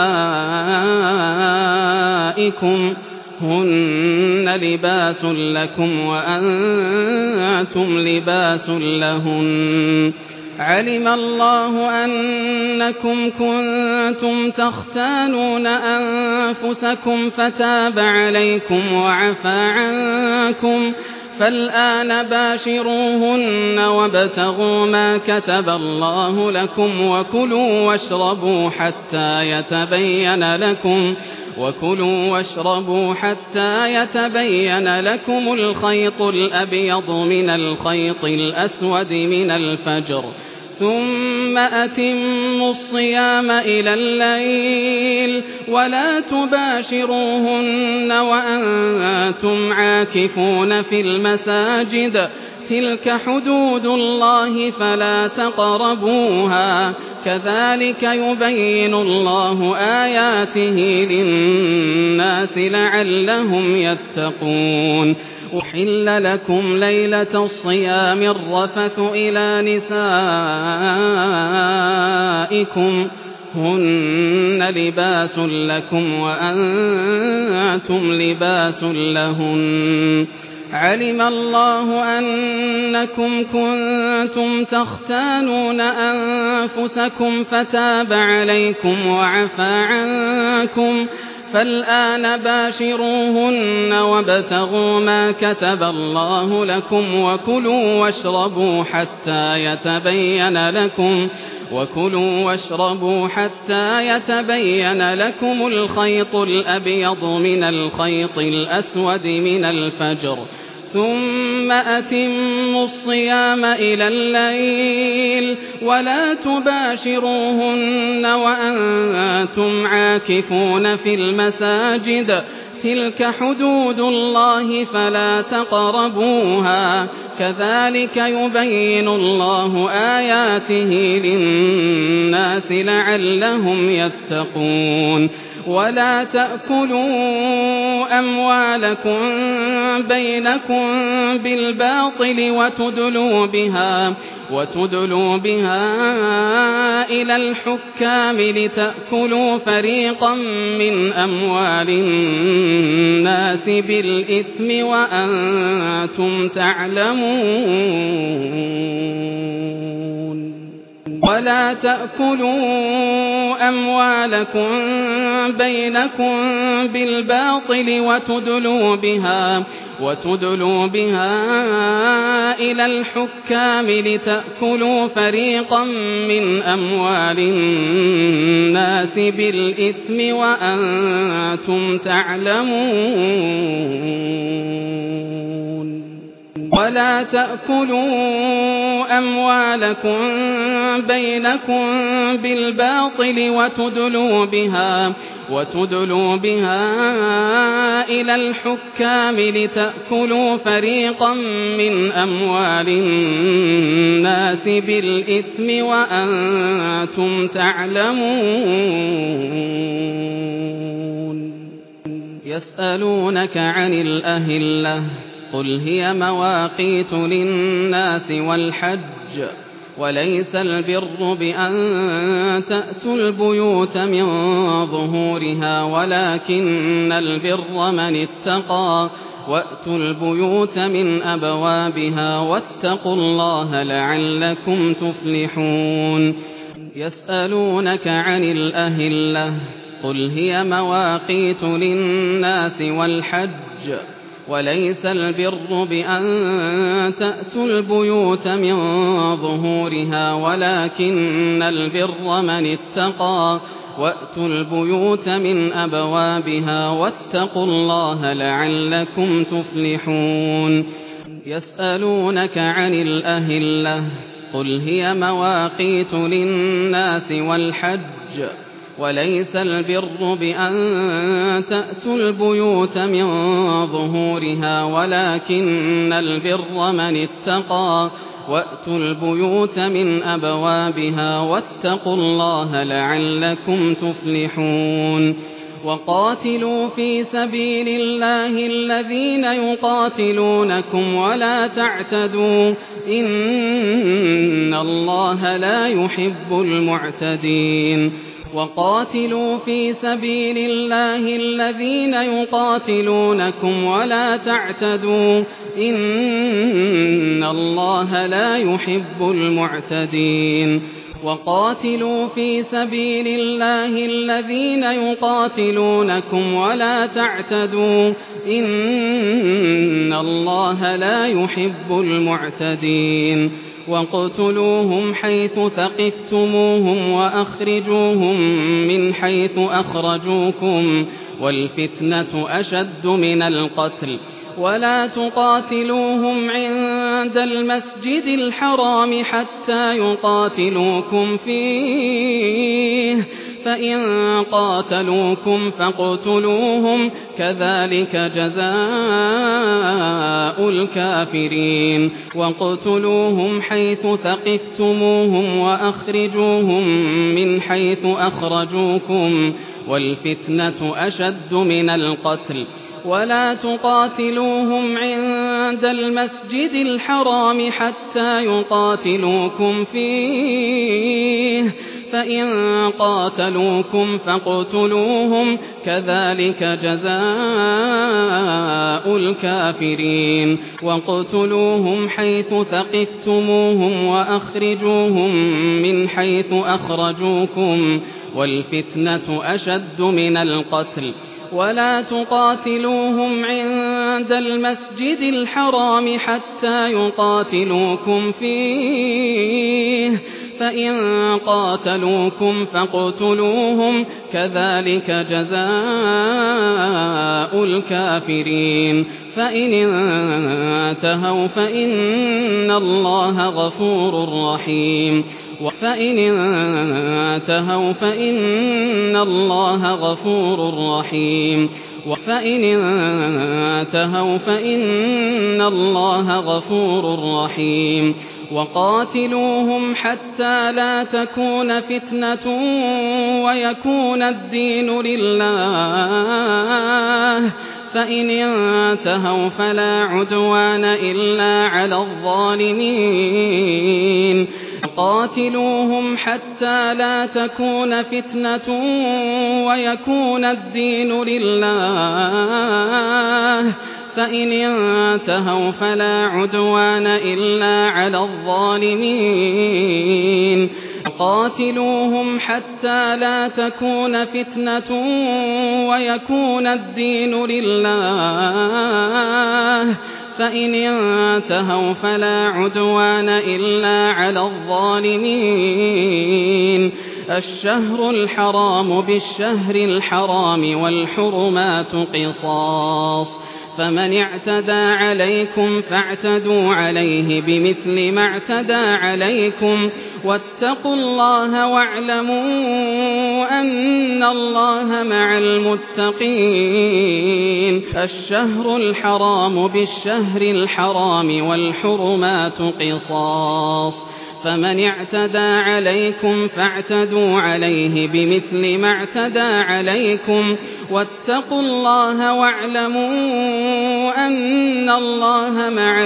نسائكم هن لباس لكم وأنتم لباس لهن علم الله أنكم كنتم تختانون أنفسكم فتاب عليكم وعفى عنكم فالآن باشروهن وابتغوا ما كتب الله لكم وكلوا واشربوا حتى يتبين لكم وكلوا واشربوا حتى يتبين لكم الخيط الأبيض من الخيط الأسود من الفجر ثم أتموا الصيام إلى الليل ولا تباشروهن وأنتم عاكفون في المساجد تلك حدود الله فلا تقربوها كذلك يبين الله آياته للناس لعلهم يتقون أحل لكم ليلة الصيام الرفث إلى نسائكم هن لباس لكم وأنتم لباس لهن علم الله أنكم كنتم تختانون أنفسكم فتاب عليكم وعفى عنكم فالآن باشروهن وابتغوا ما كتب الله لكم وكلوا واشربوا حتى يتبين لكم وكلوا واشربوا حتى يتبين لكم الخيط الأبيض من الخيط الأسود من الفجر ثم أتموا الصيام إلى الليل ولا تباشروهن وأنتم عاكفون في المساجد تلك حدود الله فلا تقربوها كذلك يبين الله آياته للناس لعلهم يتقون ولا تأكلوا أموالكم بينكم بالباطل وتدلوا بها وتدلوا بها إلى الحكام لتأكلوا فريقا من أموال الناس بالإثم وأنتم تعلمون ولا تأكلوا أموالكم بينكم بالباطل وتدلوا بها وتدلوا بها إلى الحكام لتأكلوا فريقا من أموال الناس بالإثم وأنتم تعلمون ولا تأكلوا أموالكم بينكم بالباطل وتدلوا بها وتدلوا بها إلى الحكام لتأكلوا فريقا من أموال الناس بالإثم وأنتم تعلمون يسألونك عن الأهلة قل هي مواقيت للناس والحج وليس البر بأن تأتوا البيوت من ظهورها ولكن البر من اتقى وأتوا البيوت من أبوابها واتقوا الله لعلكم تفلحون يسألونك عن الأهلة قل هي مواقيت للناس والحج وليس البر بأن تأتوا البيوت من ظهورها ولكن البر من اتقى وأتوا البيوت من أبوابها واتقوا الله لعلكم تفلحون يسألونك عن الأهلة قل هي مواقيت للناس والحج وليس البر بأن تأتوا البيوت من ظهورها ولكن البر من اتقى وأتوا البيوت من أبوابها واتقوا الله لعلكم تفلحون وقاتلوا في سبيل الله الذين يقاتلونكم ولا تعتدوا إن الله لا يحب المعتدين وقاتلوا في سبيل الله الذين يقاتلونكم ولا تعتدوا إن الله لا يحب المعتدين وقاتلوا في سبيل الله الذين يقاتلونكم ولا تعتدوا إن الله لا يحب المعتدين واقتلوهم حيث ثقفتموهم وأخرجوهم من حيث أخرجوكم والفتنة أشد من القتل ولا تقاتلوهم عند المسجد الحرام حتى يقاتلوكم فيه فإن قاتلوكم فاقتلوهم كذلك جزاء الكافرين واقتلوهم حيث ثقفتموهم وأخرجوهم من حيث أخرجوكم والفتنة أشد من القتل ولا تقاتلوهم عند المسجد الحرام حتى يقاتلوكم فيه فإن قاتلوكم فاقتلوهم كذلك جزاء الكافرين واقتلوهم حيث ثقفتموهم وأخرجوهم من حيث أخرجوكم والفتنة أشد من القتل ولا تقاتلوهم عند المسجد الحرام حتى يقاتلوكم فيه فإن قاتلوكم فاقتلوهم كذلك جزاء الكافرين فإن انتهوا فإن الله غفور رحيم فإن انتهوا فإن الله غفور رحيم فإن انتهوا فإن الله غفور رحيم وقاتلوهم حتى لا تكون فتنة ويكون الدين لله فإن انتهوا فلا عدوان إلا على الظالمين قاتلوهم حتى لا تكون فتنة ويكون الدين لله فإن انتهوا فلا عدوان إلا على الظالمين قاتلوهم حتى لا تكون فتنة ويكون الدين لله فإن انتهوا فلا عدوان إلا على الظالمين الشهر الحرام بالشهر الحرام والحرمات قصاص فمن اعتدى عليكم فاعتدوا عليه بمثل ما اعتدى عليكم واتقوا الله واعلموا أن الله مع المتقين الشهر الحرام بالشهر الحرام والحرمات قصاص فمن اعتدى عليكم فاعتدوا عليه بمثل ما اعتدى عليكم واتقوا الله واعلموا أن الله مع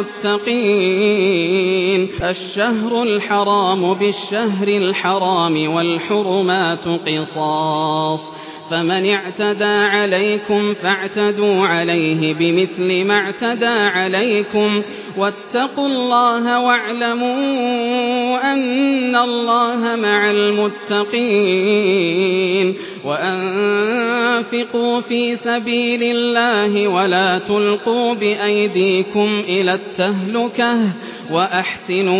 المتقين. الشهر الحرام بالشهر الحرام والحرمات قصاص فمن اعتدى عليكم فاعتدوا عليه بمثل ما اعتدى عليكم واتقوا الله واعلموا أن الله مع المتقين. وأنفقوا في سبيل الله ولا تلقوا بأيديكم إلى التهلكة وأحسنوا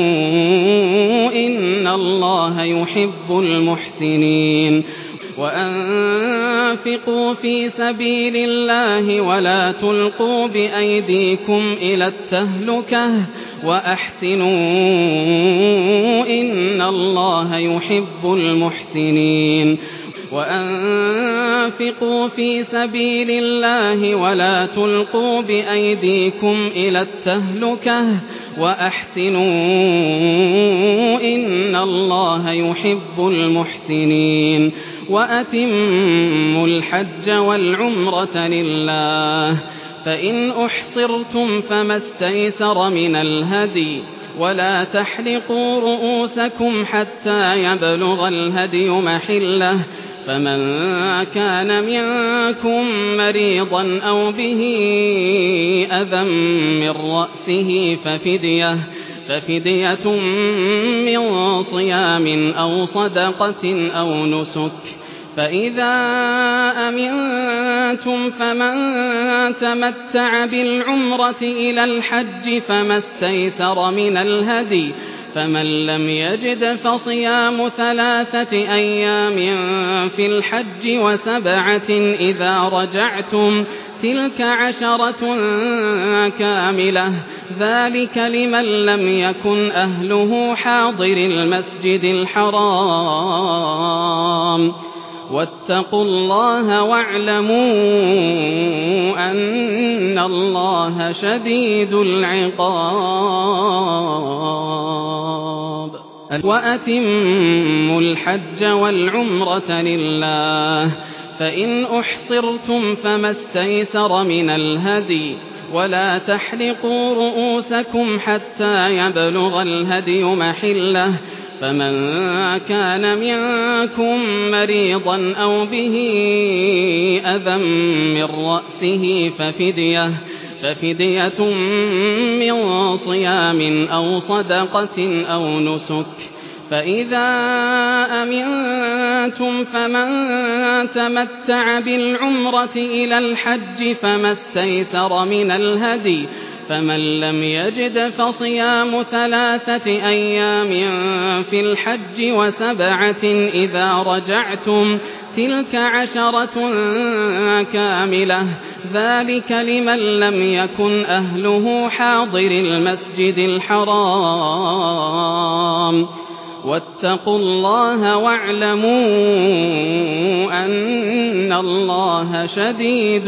إن الله يحب المحسنين. وأنفقوا في سبيل الله ولا تلقوا بأيديكم إلى التهلكة وأحسنوا إن الله يحب المحسنين. وأنفقوا في سبيل الله ولا تلقوا بأيديكم إلى التهلكة وأحسنوا إن الله يحب المحسنين. وأتموا الحج والعمرة لله فإن أحصرتم فما استيسر من الهدي ولا تحلقوا رؤوسكم حتى يبلغ الهدي محله فمن كان منكم مريضا أو به أذى من رأسه ففدية ففدية من صيام أو صدقة أو نسك. فإذا أمنتم فمن تمتع بالعمرة إلى الحج فما استيسر من الهدي فمن لم يجد فصيام ثلاثة أيام في الحج وسبعة إذا رجعتم تلك عشرة كاملة ذلك لمن لم يكن أهله حاضر المسجد الحرام. واتقوا الله واعلموا أن الله شديد العقاب. وأتموا الحج والعمرة لله فإن أحصرتم فما استيسر من الهدي ولا تحلقوا رؤوسكم حتى يبلغ الهدي محله فمن كان منكم مريضا أو به أذى من رأسه ففدية ففدية من صيام أو صدقة أو نسك. فإذا أمنتم فمن تمتع بالعمرة إلى الحج فما استيسر من الهدي فمن لم يجد فصيام ثلاثة أيام في الحج وسبعة إذا رجعتم تلك عشرة كاملة ذلك لمن لم يكن أهله حاضر المسجد الحرام. واتقوا الله واعلموا أن الله شديد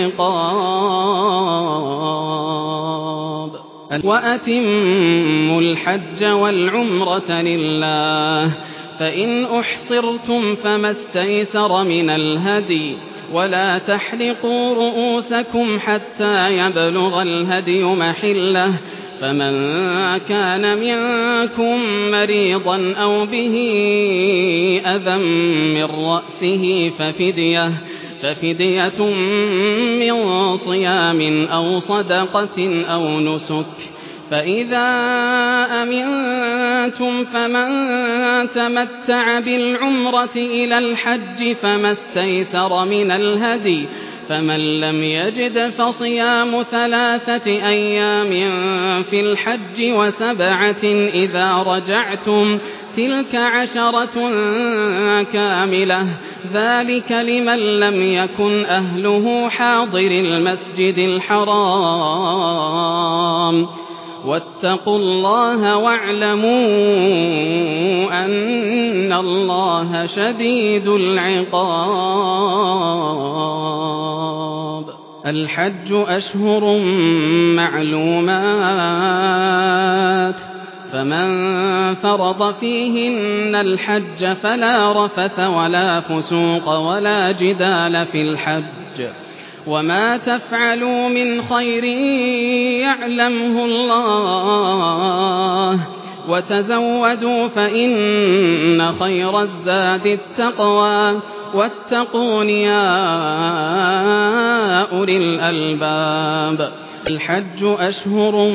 العقاب. وأتموا الحج والعمرة لله فإن أحصرتم فما استيسر من الهدي ولا تحلقوا رؤوسكم حتى يبلغ الهدي محله فمن كان منكم مريضا أو به أذى من رأسه ففدية ففدية من صيام أو صدقة أو نسك. فإذا أمنتم فمن تمتع بالعمرة إلى الحج فما استيسر من الهدي فمن لم يجد فصيام ثلاثة أيام في الحج وسبعة إذا رجعتم تلك عشرة كاملة ذلك لمن لم يكن أهله حاضر المسجد الحرام. واتقوا الله واعلموا أن الله شديد العقاب. الحج أشهر معلومات فمن فرض فيهن الحج فلا رفث ولا فسوق ولا جدال في الحج وما تفعلوا من خير يعلمه الله وتزودوا فإن خير الزاد التقوى واتقون يا أولي الألباب الحج أشهر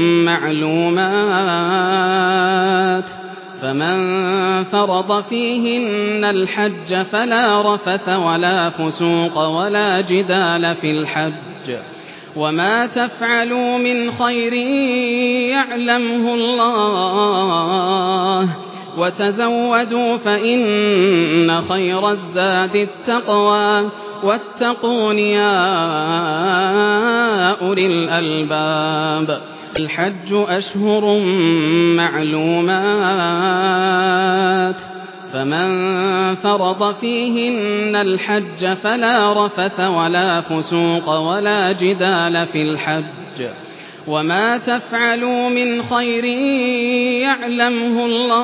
معلومات فمن فرض فيهن الحج فلا رفث ولا فسوق ولا جدال في الحج وما تفعلوا من خير يعلمه الله وتزودوا فإن خير الزاد التقوى واتقون يا أولي الألباب الحج أشهر معلومات فمن فرض فيهن الحج فلا رفث ولا فسوق ولا جدال في الحج وما تفعلوا من خير يعلمه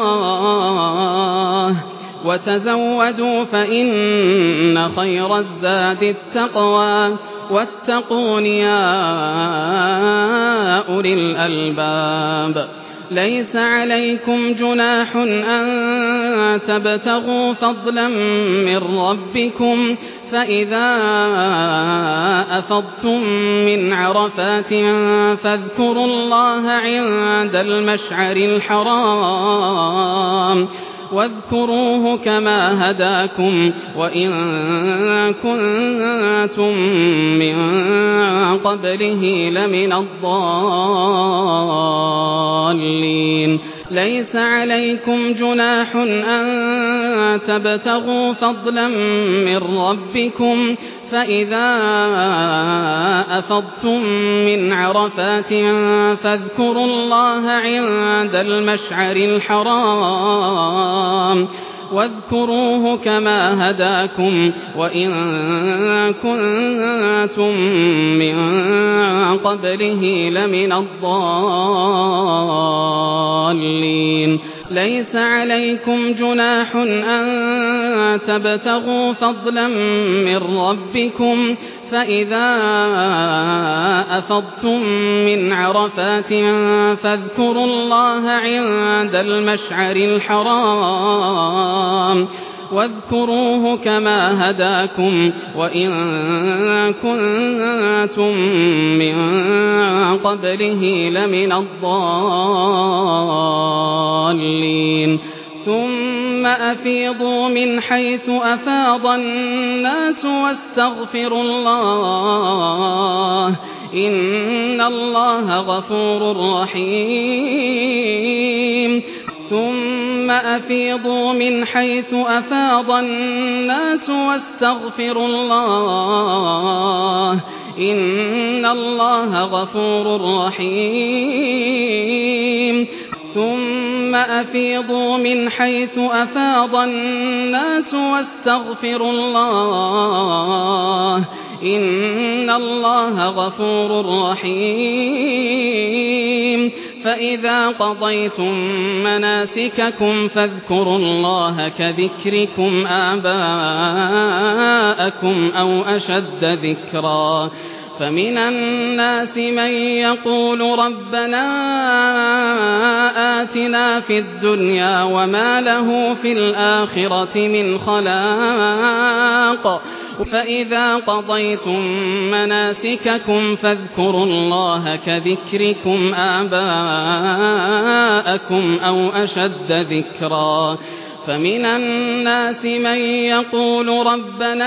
الله وتزودوا فإن خير الزاد التقوى واتقون يا أولي الألباب ليس عليكم جناح أن تبتغوا فضلا من ربكم فإذا أفضتم من عرفات فاذكروا الله عند المشعر الحرام واذكروه كما هداكم وإن كنتم من قبله لمن الضالين ليس عليكم جناح أن تبتغوا فضلا من ربكم فإذا أفضتم من عرفات فاذكروا الله عند المشعر الحرام واذكروه كما هداكم وإن كنتم من قبله لمن الضالين ليس عليكم جناح أن تبتغوا فضلا من ربكم فإذا أفضتم من عرفات فاذكروا الله عند المشعر الحرام واذكروه كما هداكم وإن كنتم من قبله لمن الضالين ثم أفيضوا من حيث أفاض الناس واستغفروا الله إن الله غفور رحيم ثم أفيضوا من حيث أفاض الناس واستغفروا الله إن الله غفور رحيم ثم أفيضوا من حيث أفاض الناس واستغفروا الله إن الله غفور رحيم فإذا قضيتم مناسككم فاذكروا الله كذكركم آباءكم أو أشد ذكرا فمن الناس من يقول ربنا آتنا في الدنيا وما له في الآخرة من خلاق فإذا قضيتم مناسككم فاذكروا الله كذكركم آباءكم أو أشد ذكرا فمن الناس من يقول ربنا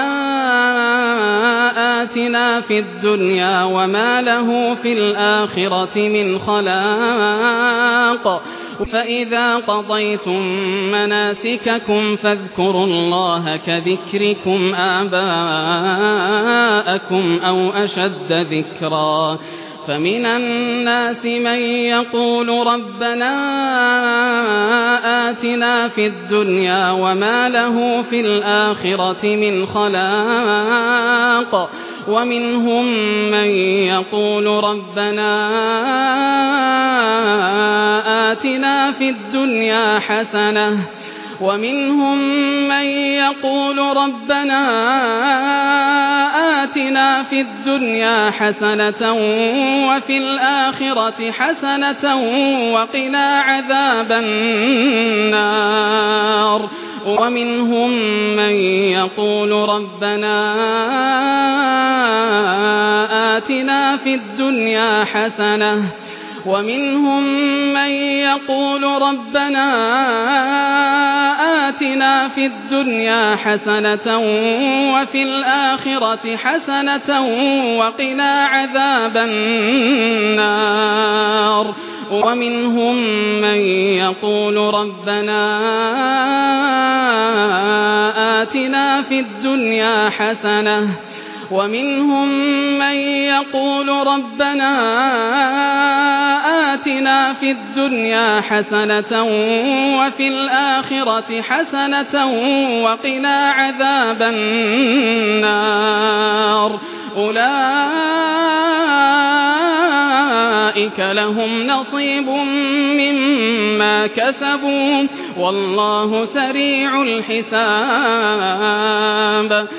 آتنا في الدنيا وما له في الآخرة من خلاق فإذا قضيتم مناسككم فاذكروا الله كذكركم آباءكم أو أشد ذكرا فمن الناس من يقول ربنا آتنا في الدنيا وما له في الآخرة من خلاق ومنهم من يقول ربنا آتنا في الدنيا حسنة ومنهم من يقول ربنا آتنا في الدنيا حسنة وفي الآخرة حسنة وقنا عذاب النار ومنهم من يقول ربنا آتنا في الدنيا حسنة ومنهم من يقول ربنا آتنا في الدنيا حسنة وفي الآخرة حسنة وقنا عذاب النار ومنهم من يقول ربنا آتنا في الدنيا حسنة ومنهم من يقول ربنا آتنا في الدنيا حسنة وفي الآخرة حسنة وقنا عذاب النار أولئك لهم نصيب مما كسبوا والله سريع الحساب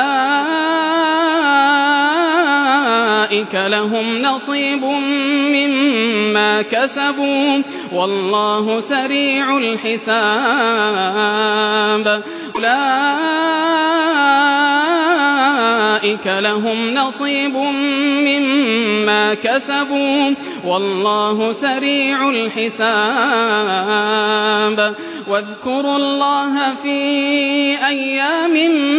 أولئك لهم نصيب مما كسبوا والله سريع الحساب أولئك لهم نصيب مما كسبوا والله سريع الحساب واذكروا الله في أيام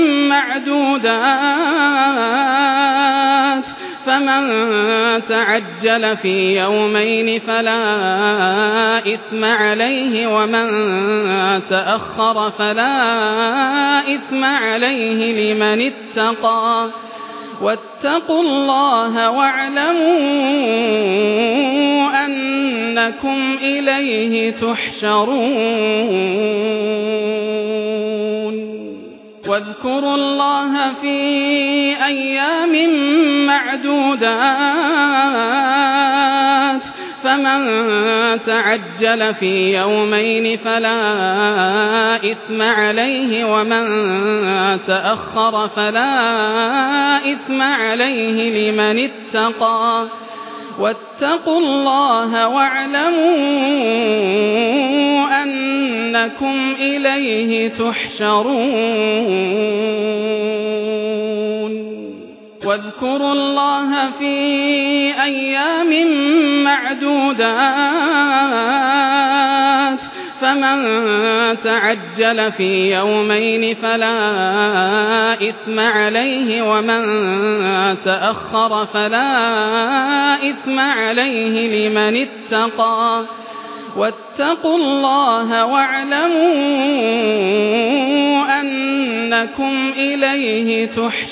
معدودات فمن تعجل في يومين فلا إثم عليه ومن تأخر فلا إثم عليه لمن اتقى واتقوا الله واعلموا أنكم إليه تحشرون واذكروا الله في أيام معدودات فمن تعجل في يومين فلا إثم عليه ومن تأخر فلا إثم عليه لمن اتقى واتقوا الله واعلموا أنكم إليه تحشرون واذكروا الله في أيام معدودات فمن تعجل في يومين فلا إثم عليه ومن تأخر فلا إثم عليه لمن اتقى واتقوا الله واعلموا أنكم إليه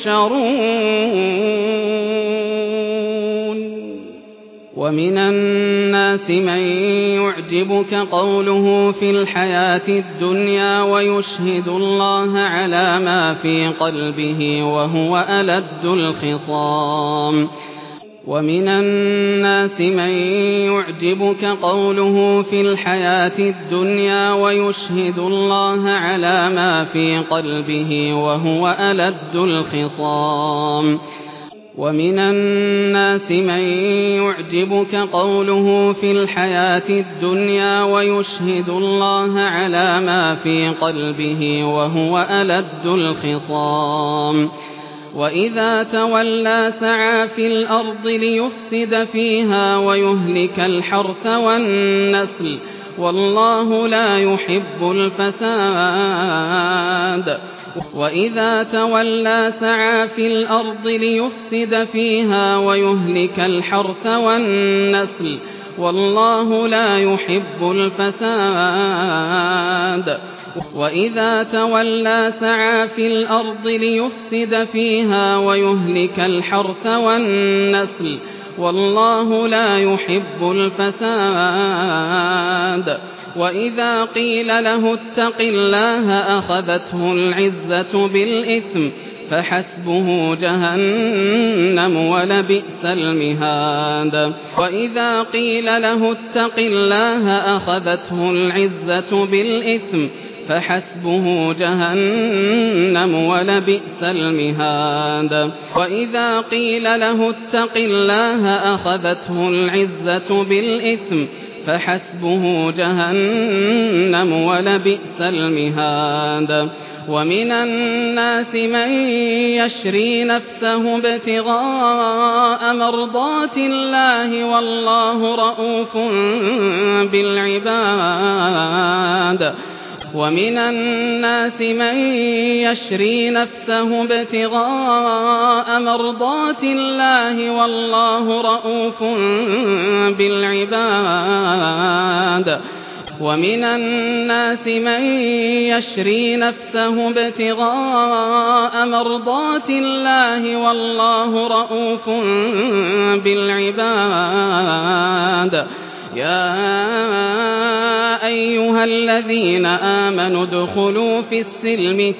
تحشرون ومن الناس من يعجبك قوله في الحياة الدنيا ويشهد الله على ما في قلبه وهو ألد الخصام ومن الناس من يعجبك قوله في الحياة الدنيا ويشهد الله على ما في قلبه وهو ألد الخصام ومن الناس من يعجبك قوله في الحياة الدنيا ويشهد الله على ما في قلبه وهو ألد الخصام وإذا تولى سعى في الأرض ليفسد فيها ويهلك الحرث والنسل والله لا يحب الفساد وإذا تولى سعى في الأرض ليفسد فيها ويهلك الحرث والنسل والله لا يحب الفساد وإذا تولى سعى في الأرض ليفسد فيها ويهلك الحرث والنسل والله لا يحب الفساد وإذا قيل له اتق الله أخذته العزة بالإثم فحسبه جهنم ولبئس المهاد وإذا قيل له اتق الله أخذته العزة بالإثم فحسبه جهنم ولبئس المهاد وإذا قيل له اتق الله أخذته العزة بالإثم فحسبه جهنم ولبئس المهاد ومن الناس من يشري نفسه ابتغاء مرضات الله والله رءوف بالعباد ومن الناس من يشري نفسه ابتغاء مرضات الله والله رءوف بالعباد ومن الناس من يشري نفسه ابتغاء مرضات الله والله رءوف بالعباد يا أيها الذين آمنوا ادخلوا في السلم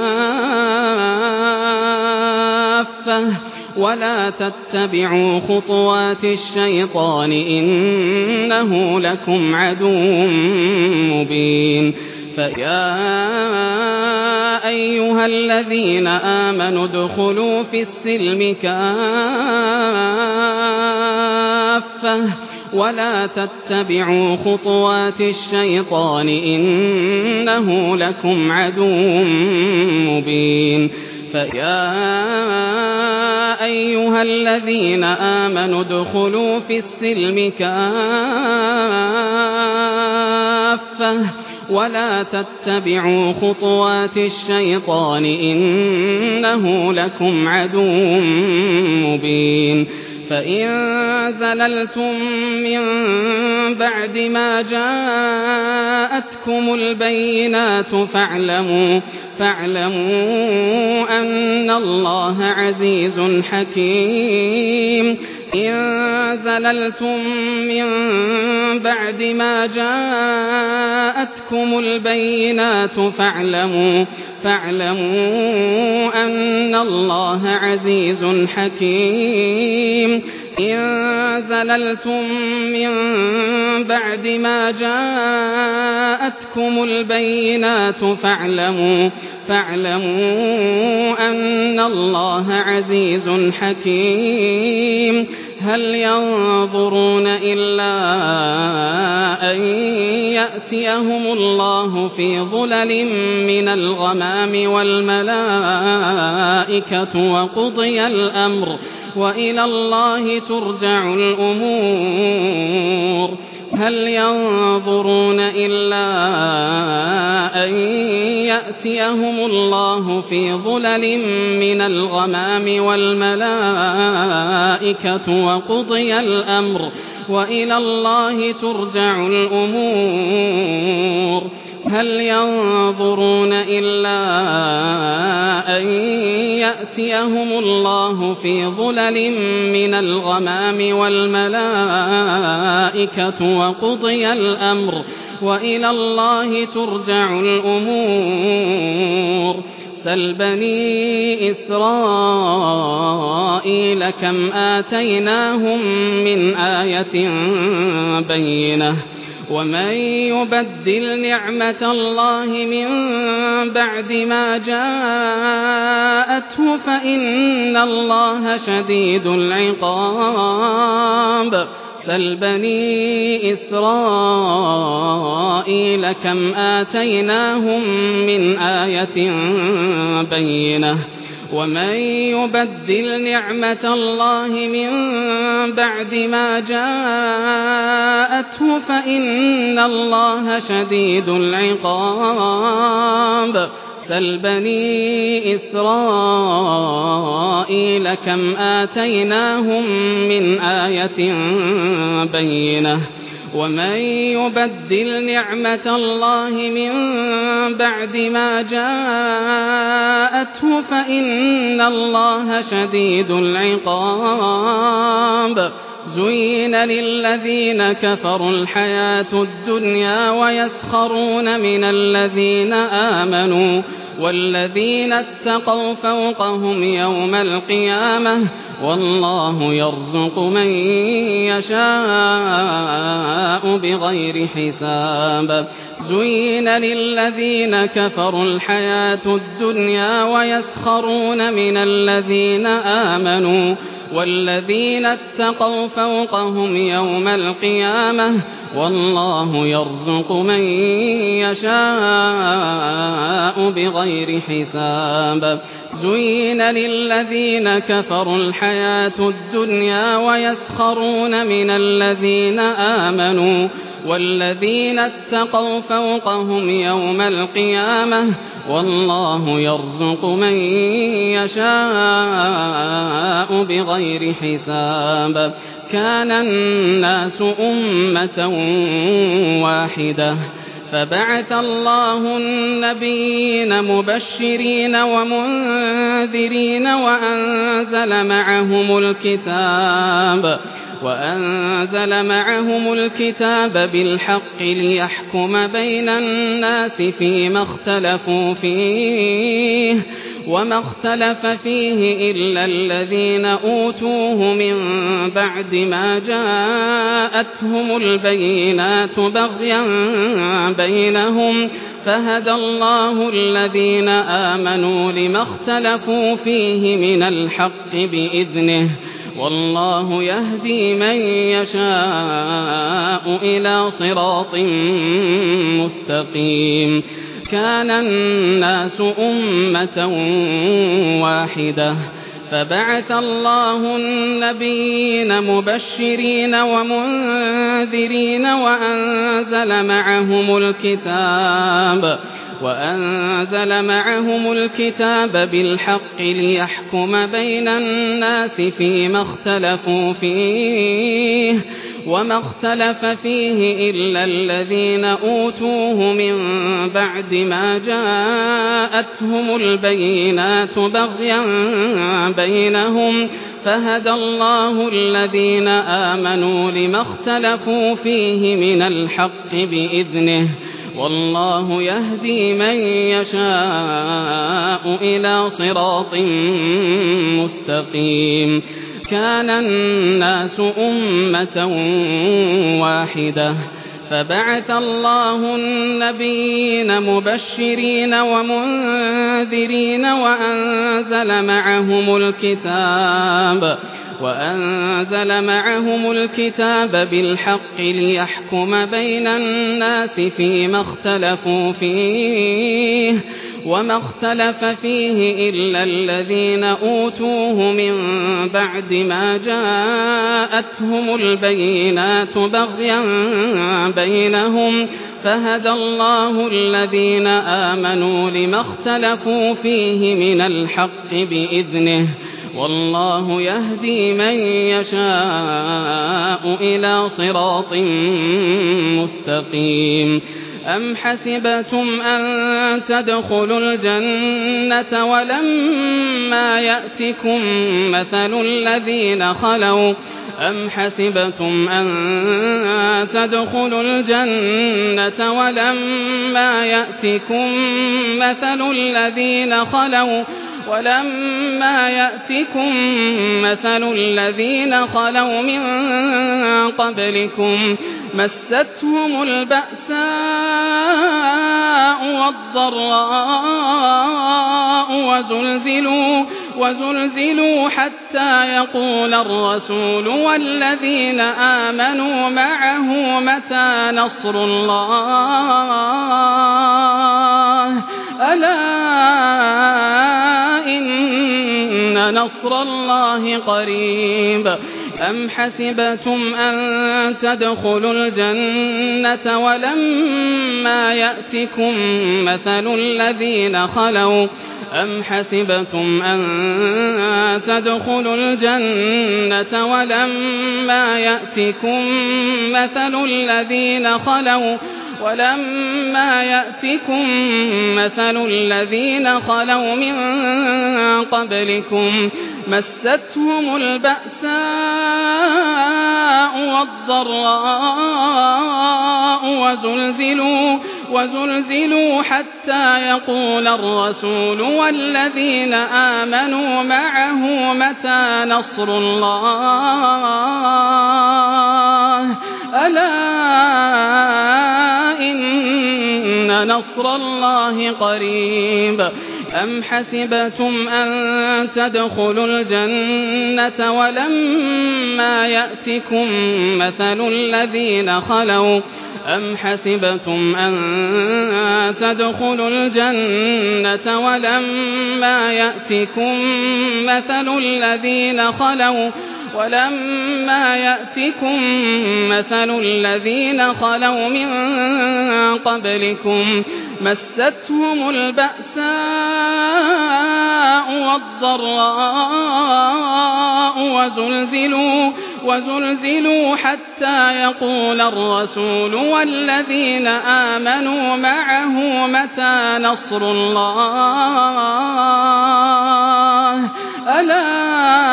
كافة ولا تتبعوا خطوات الشيطان إنه لكم عدو مبين فيا أيها الذين آمنوا ادخلوا في السلم كافة ولا تتبعوا خطوات الشيطان إنه لكم عدو مبين فيا أيها الذين آمنوا ادخلوا في السلم كافة ولا تتبعوا خطوات الشيطان إنه لكم عدو مبين فإن زللتم من بعد ما جاءتكم البينات فاعلموا فاعلموا أن الله عزيز حكيم إن زللتم من بعد ما جاءتكم البينات فاعلموا فاعلموا أن الله عزيز حكيم إن زللتم من بعد ما جاءتكم البينات فاعلموا فاعلموا أن الله عزيز حكيم هل ينظرون إلا أن يأتيهم الله في ظلل من الغمام والملائكة وقضي الأمر وإلى الله ترجع الأمور هل ينظرون إلا أن يأتيهم الله في ظلل من الغمام والملائكة وقضي الأمر وإلى الله ترجع الأمور هل ينظرون إلا أن يأتيهم الله في ظلل من الغمام والملائكة وقضي الأمر وإلى الله ترجع الأمور سل بني إسرائيل كم آتيناهم من آية بينة ومن يبدل نعمة الله من بعد ما جاءته فإن الله شديد العقاب سل بني إسرائيل كم آتيناهم من آية بينة ومن يبدل نعمة الله من بعد ما جاءته فإن الله شديد العقاب سل بني إسرائيل كم آتيناهم من آية بينة ومن يبدل نعمة الله من بعد ما جاءته فإن الله شديد العقاب زين للذين كفروا الحياة الدنيا ويسخرون من الذين آمنوا والذين اتقوا فوقهم يوم القيامة والله يرزق من يشاء بغير حساب زين للذين كفروا الحياة الدنيا ويسخرون من الذين آمنوا والذين اتقوا فوقهم يوم القيامة والله يرزق من يشاء بغير حساب زين للذين كفروا الحياة الدنيا ويسخرون من الذين آمنوا والذين اتقوا فوقهم يوم القيامة والله يرزق من يشاء بغير حساب كان الناس أمة واحدة فبعث الله النبيين مبشرين ومنذرين وأنزل معهم الكتاب وأنزل معهم الكتاب بالحق ليحكم بين الناس فيما اختلفوا فيه وما اختلف فيه إلا الذين أوتوه من بعد ما جاءتهم البينات بغيا بينهم فهدى الله الذين آمنوا لما اختلفوا فيه من الحق بإذنه والله يهدي من يشاء إلى صراط مستقيم كان الناس أمة واحدة فبعث الله النبيين مبشرين ومنذرين وأنزل معهم الكتاب وأنزل معهم الكتاب بالحق ليحكم بين الناس فيما اختلفوا فيه وما اختلف فيه إلا الذين أوتوه من بعد ما جاءتهم البينات بغيا بينهم فهدى الله الذين آمنوا لما اختلفوا فيه من الحق بإذنه والله يهدي من يشاء إلى صراط مستقيم كان الناس أمة واحدة فبعث الله النبيين مبشرين ومنذرين وأنزل معهم الكتاب وأنزل معهم الكتاب بالحق ليحكم بين الناس فيما اختلفوا فيه وما اختلف فيه إلا الذين أوتوه من بعد ما جاءتهم البينات بغيا بينهم فهدى الله الذين آمنوا لما اختلفوا فيه من الحق بإذنه والله يهدي من يشاء إلى صراط مستقيم أم حسبتم أن تدخلوا الجنة ولما يأتكم مثل الذين خلوا أم حسبتم أن تدخلوا الجنة ولما يأتكم مثل الذين خلوا ولما يأتكم مثل الذين خلوا من قبلكم مستهم البأساء والضراء وزلزلوا وزلزلوا حتى يقول الرسول والذين آمنوا معه متى نصر الله ألا إن نصر الله قريب أم حسبتم أن تدخلوا الجنة ولما يأتكم مثل الذين خلوا أم حسبتم أن تدخلوا الجنة ولما يأتكم مثل الذين خلوا ولما يأتكم مثل الذين خلوا من قبلكم مستهم البأساء والضراء وزلزلوا وزلزلوا حتى يقول الرسول والذين آمنوا معه متى نصر الله ألا إن نصر الله قريب أم حسبتم أن تدخلوا الجنة ولما يأتكم مثل الذين خلوا أم حسبتم أن تدخلوا الجنة ولما يأتكم مثل الذين خلوا ولما يأتكم مثل الذين خلوا من قبلكم مستهم البأساء والضراء وزلزلوا وزلزلوا حتى يقول الرسول والذين آمنوا معه متى نصر الله ألا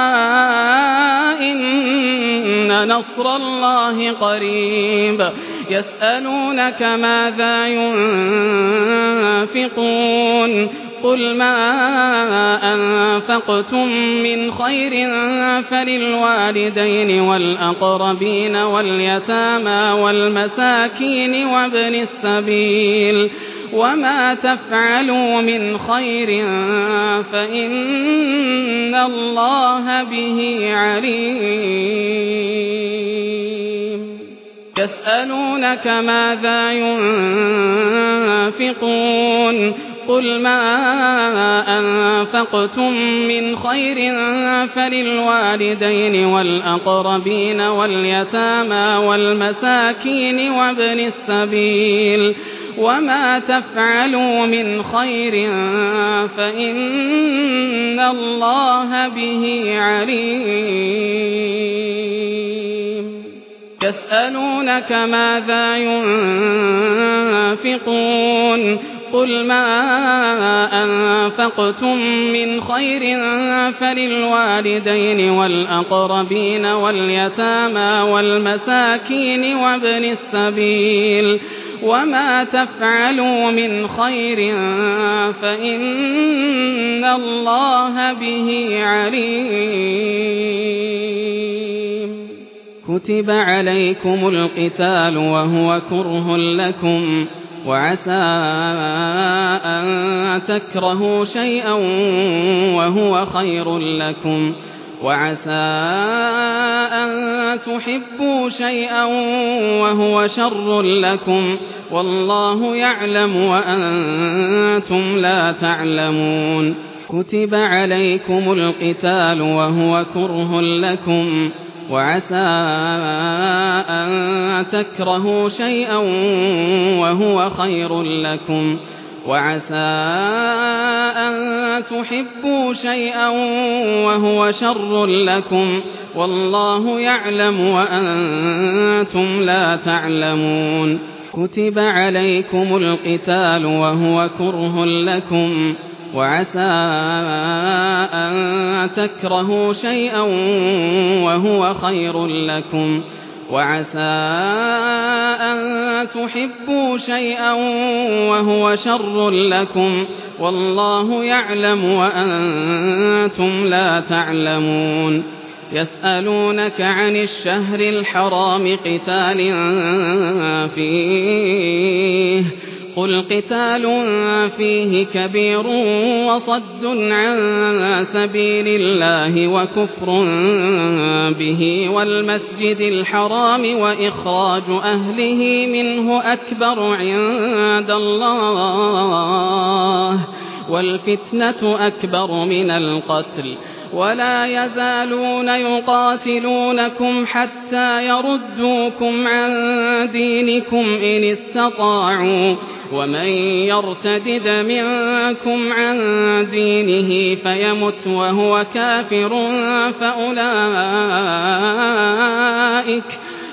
إن نصر الله قريب يسألونك ماذا ينفقون قل ما أنفقتم من خير فللوالدين والأقربين واليتامى والمساكين وابن السبيل وما تفعلوا من خير فإن الله به عليم يسألونك ماذا ينفقون قل ما أنفقتم من خير فللوالدين والأقربين واليتامى والمساكين وابن السبيل وما تفعلوا من خير فإن الله به عليم يسألونك ماذا ينفقون قل ما أنفقتم من خير فللوالدين والأقربين واليتامى والمساكين وابن السبيل وما تفعلوا من خير فإن الله به عليم كتب عليكم القتال وهو كره لكم وعسى أن تكرهوا شيئا وهو خير لكم وعسى أن تحبوا شيئا وهو شر لكم والله يعلم وأنتم لا تعلمون كتب عليكم القتال وهو كره لكم وعسى أن تكرهوا شيئا وهو خير لكم وعسى أن تحبوا شيئا وهو شر لكم والله يعلم وأنتم لا تعلمون كتب عليكم القتال وهو كره لكم وعسى أن تكرهوا شيئا وهو خير لكم وعسى أن تحبوا شيئا وهو شر لكم والله يعلم وأنتم لا تعلمون يسألونك عن الشهر الحرام قتال فيه قل قتال فيه كبير وصد عن سبيل الله وكفر به والمسجد الحرام وإخراج أهله منه أكبر عند الله والفتنة أكبر من القتل ولا يزالون يقاتلونكم حتى يردوكم عن دينكم إن استطاعوا ومن يرتدد منكم عن دينه فيمت وهو كافر فأولئك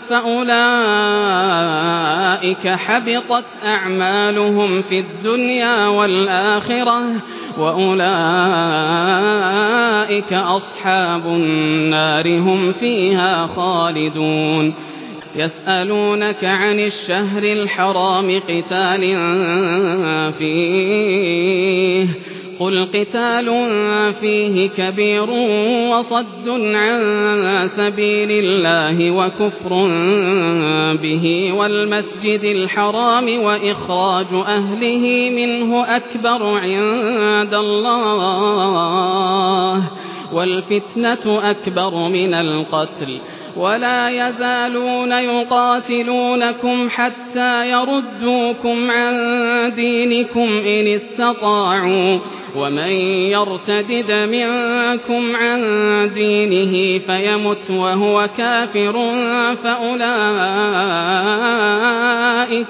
فأولئك حبطت أعمالهم في الدنيا والآخرة وأولئك أصحاب النار هم فيها خالدون يسألونك عن الشهر الحرام قتال فيه قل قتال فيه كبير وصد عن سبيل الله وكفر به والمسجد الحرام وإخراج أهله منه أكبر عند الله والفتنة أكبر من القتل ولا يزالون يقاتلونكم حتى يردوكم عن دينكم إن استطاعوا ومن يرتدد منكم عن دينه فيمت وهو كافر فأولئك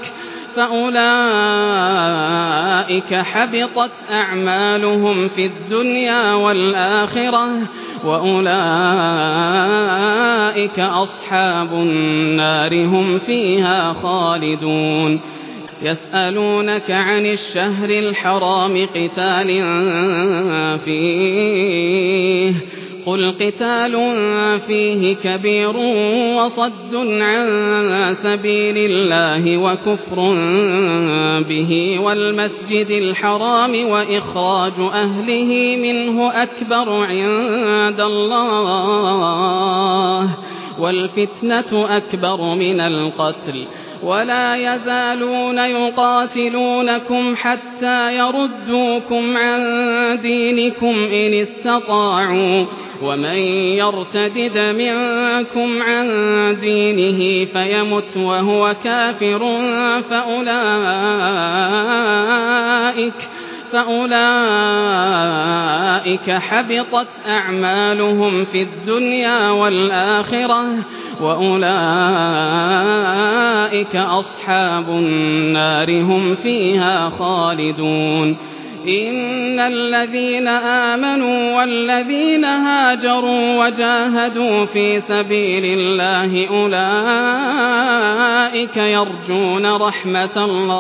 فأولئك حبطت أعمالهم في الدنيا والآخرة وأولئك أصحاب النار هم فيها خالدون يسألونك عن الشهر الحرام قتال فيه قل قتال فيه كبير وصد عن سبيل الله وكفر به والمسجد الحرام وإخراج أهله منه أكبر عند الله والفتنة أكبر من القتل ولا يزالون يقاتلونكم حتى يردوكم عن دينكم إن استطاعوا ومن يرتدد منكم عن دينه فيمت وهو كافر فأولئك فأولئك حبطت أعمالهم في الدنيا والآخرة وأولئك أصحاب النار هم فيها خالدون إن الذين آمنوا والذين هاجروا وجاهدوا في سبيل الله أولئك يرجون رحمة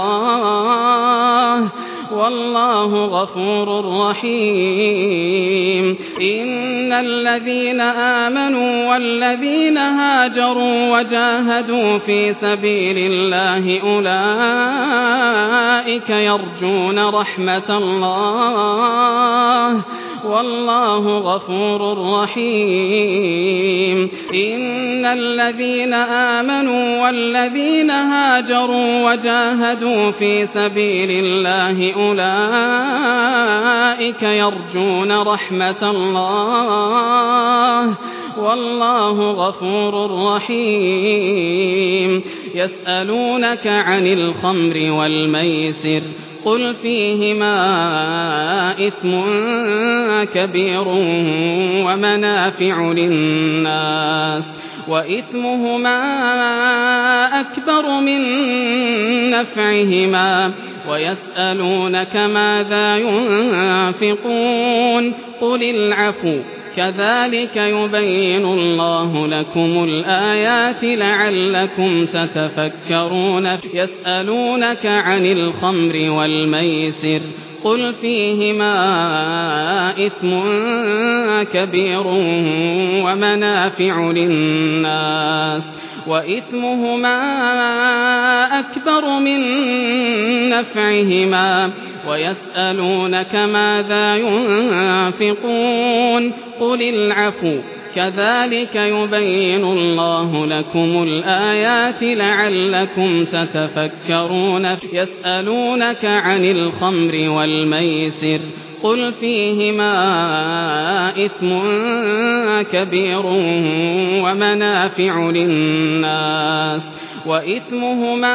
الله والله غفور رحيم إن الذين آمنوا والذين هاجروا وجاهدوا في سبيل الله أولئك يرجون رحمة الله والله غفور رحيم إن الذين آمنوا والذين هاجروا وجاهدوا في سبيل الله أولئك يرجون رحمة الله والله غفور رحيم يسألونك عن الخمر والميسر قل فيهما إثم كبير ومنافع للناس وإثمهما أكبر من نفعهما ويسألونك ماذا ينفقون قل العفو كذلك يبين الله لكم الآيات لعلكم تتفكرون يسألونك عن الخمر والميسر قل فيهما إثم كبير ومنافع للناس وإثمهما أكبر من نفعهما ويسألونك ماذا ينفقون قل العفو كذلك يبين الله لكم الآيات لعلكم تتفكرون يسألونك عن الخمر والميسر قل فيهما إثم كبير ومنافع للناس وإثمهما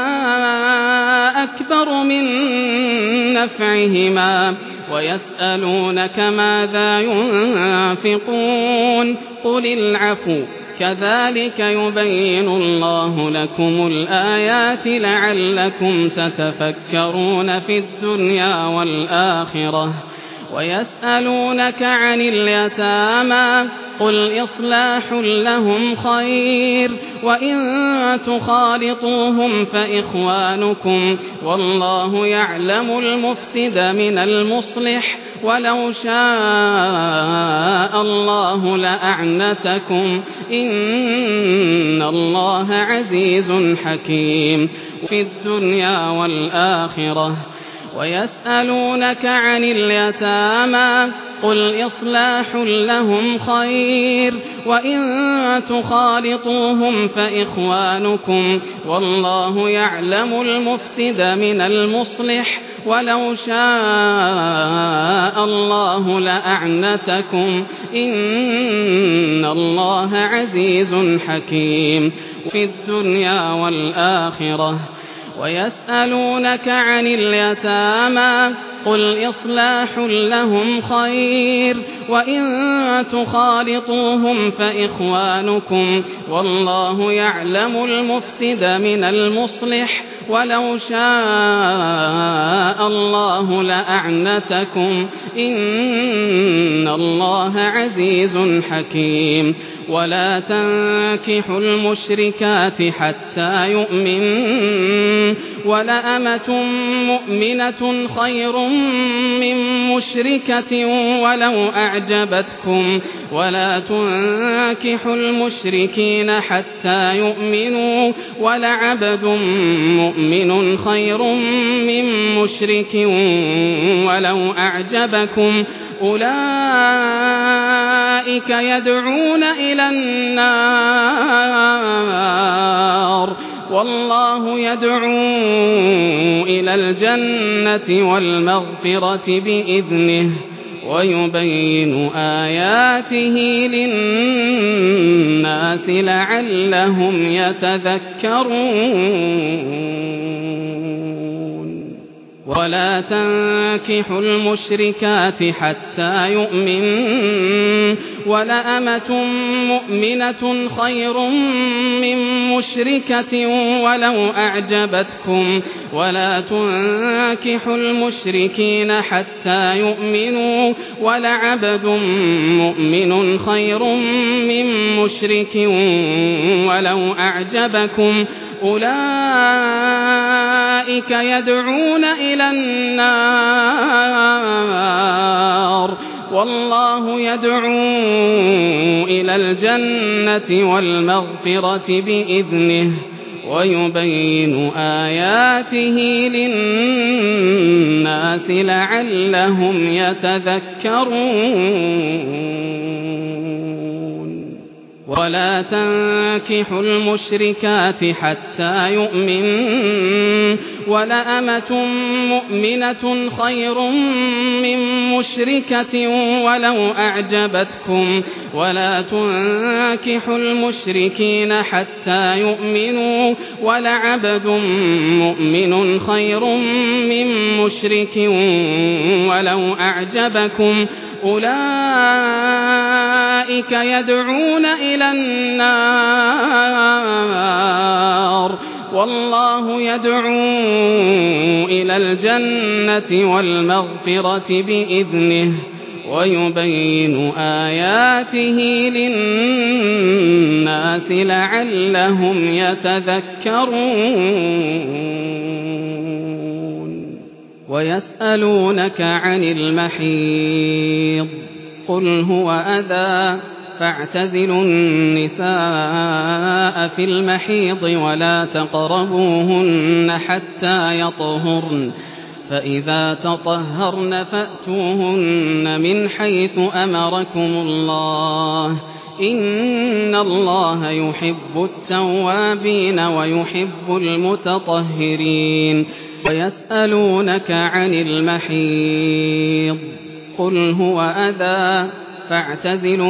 أكبر من نفعهما ويسألونك ماذا ينفقون قل العفو كذلك يبين الله لكم الآيات لعلكم تتفكرون في الدنيا والآخرة ويسألونك عن اليتامى قل إصلاح لهم خير وإن تخالطوهم فإخوانكم والله يعلم المفسد من المصلح ولو شاء الله لأعنتكم إن الله عزيز حكيم في الدنيا والآخرة ويسألونك عن اليتامى قل إصلاح لهم خير وإن تخالطوهم فإخوانكم والله يعلم المفسد من المصلح ولو شاء الله لأعنتكم إن الله عزيز حكيم في الدنيا والآخرة ويسألونك عن اليتامى قل إصلاح لهم خير وإن تخالطوهم فإخوانكم والله يعلم المفسد من المصلح ولو شاء الله لأعنتكم إن الله عزيز حكيم ولا تنكحوا المشركات حتى يؤمنوا ولأمة مؤمنة خير من مشركة ولو أعجبتكم ولا تنكحوا المشركين حتى يؤمنوا ولعبد مؤمن خير من مشرك ولو أعجبكم أولئك يدعون إلى النار والله يدعو إلى الجنة والمغفرة بإذنه ويبين آياته للناس لعلهم يتذكرون ولا تنكحوا المشركات حتى يؤمنوا ولأمة مؤمنة خير من مشركة ولو أعجبتكم ولا تنكحوا المشركين حتى يؤمنوا ولعبد مؤمن خير من مشرك ولو أعجبكم أولئك يدعون إلى النار والله يدعو إلى الجنة والمغفرة بإذنه ويبين آياته للناس لعلهم يتذكرون ولا تنكحوا المشركات حتى يؤمنوا ولأمة مؤمنة خير من مشركة ولو أعجبتكم ولا تنكحوا المشركين حتى يؤمنوا ولعبد مؤمن خير من مشرك ولو أعجبكم أولئك يدعون إلى النار والله يدعو إلى الجنة والمغفرة بإذنه ويبين آياته للناس لعلهم يتذكرون ويسألونك عن المحيض قل هو أذى فاعتزلوا النساء في المحيض ولا تقربوهن حتى يطهرن فإذا تطهرن فأتوهن من حيث أمركم الله إن الله يحب التوابين ويحب المتطهرين ويسألونك عن المحيض قل هو أذى فاعتزلوا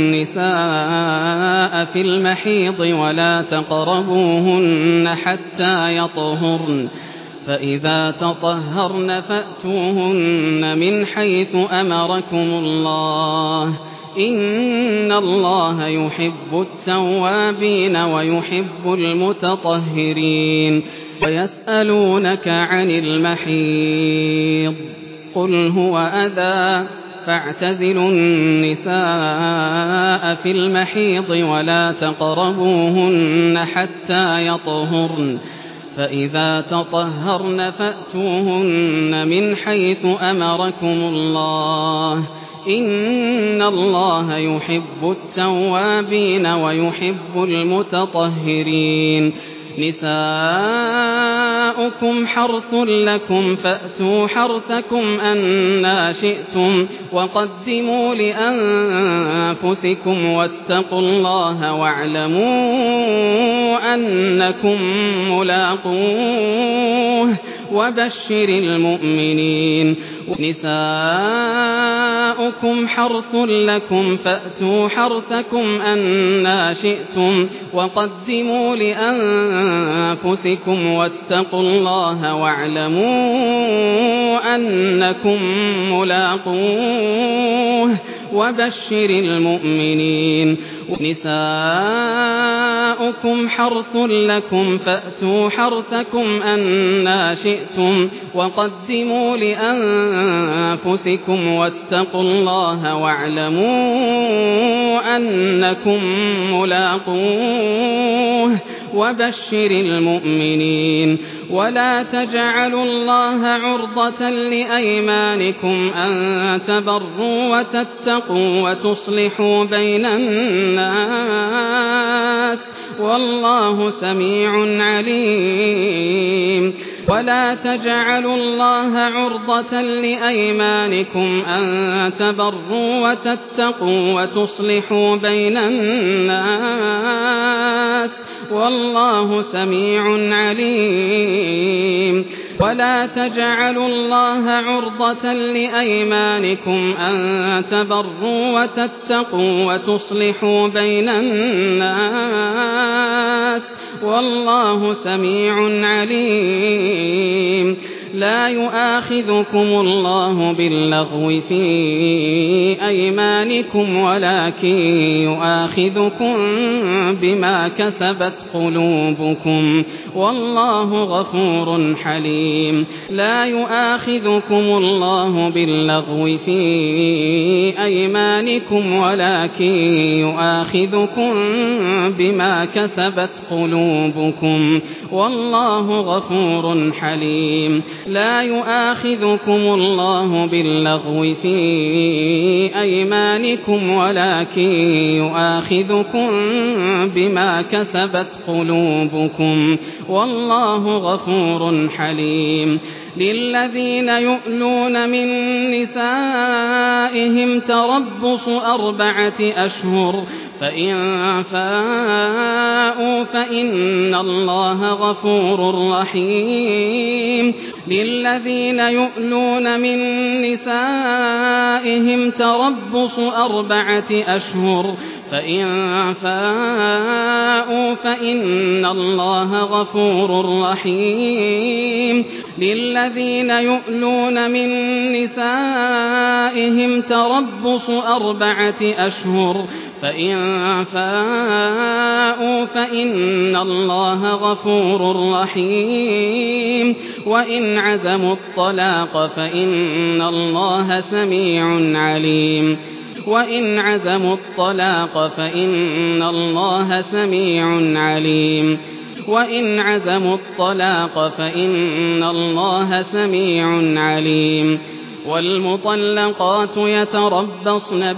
النساء في المحيض ولا تقربوهن حتى يطهرن فإذا تطهرن فأتوهن من حيث أمركم الله إن الله يحب التوابين ويحب المتطهرين ويسألونك عن المحيض قل هو أذى فاعتزلوا النساء في المحيض ولا تقربوهن حتى يطهرن فإذا تطهرن فأتوهن من حيث أمركم الله إن الله يحب التوابين ويحب المتطهرين نساؤكم حرث لكم فأتوا حرثكم أنى شئتم وقدموا لأنفسكم واتقوا الله واعلموا أنكم ملاقوه وبشر المؤمنين نساؤكم حرث لكم فأتوا حرثكم أنى شئتم وقدموا لأنفسكم واتقوا الله واعلموا أنكم ملاقوه وبشر المؤمنين نساؤكم حرث لكم فأتوا حرثكم أنى شئتم وقدموا لأنفسكم واتقوا الله واعلموا أنكم ملاقوه وبشر المؤمنين ولا تجعلوا الله عرضة لأيمانكم أن تبروا وتتقوا وتصلحوا بين الناس والله سميع عليم ولا تجعلوا الله عرضة لأيمانكم أن تبروا وتتقوا وتصلحوا بين الناس والله سميع عليم ولا تجعلوا الله عرضة لأيمانكم أن تبروا وتتقوا وتصلحوا بين الناس والله سميع عليم لا يؤاخذكم الله باللغو في أيمانكم ولكن يؤاخذكم بما كسبت قلوبكم والله غفور حليم لا يؤاخذكم الله باللغو في أيمانكم ولكن يؤاخذكم بما كسبت قلوبكم والله غفور حليم لا يؤاخذكم الله باللغو في أيمانكم ولكن يؤاخذكم بما كسبت قلوبكم والله غفور حليم للذين يؤلون من نسائهم تربص أربعة أشهر فإن فاءوا فإن الله غفور رحيم للذين يؤلون من نسائهم تربص أربعة أشهر فإن فاءوا فإن الله غفور رحيم للذين يؤلون من نسائهم تربص أربعة أشهر فإن فاءوا فإن الله غفور رحيم وإن عزموا الطلاق فإن الله سميع عليم وإن عزموا الطلاق فإن الله سميع عليم وإن عزموا الطلاق فإن الله سميع عليم والمطلقات يتربصن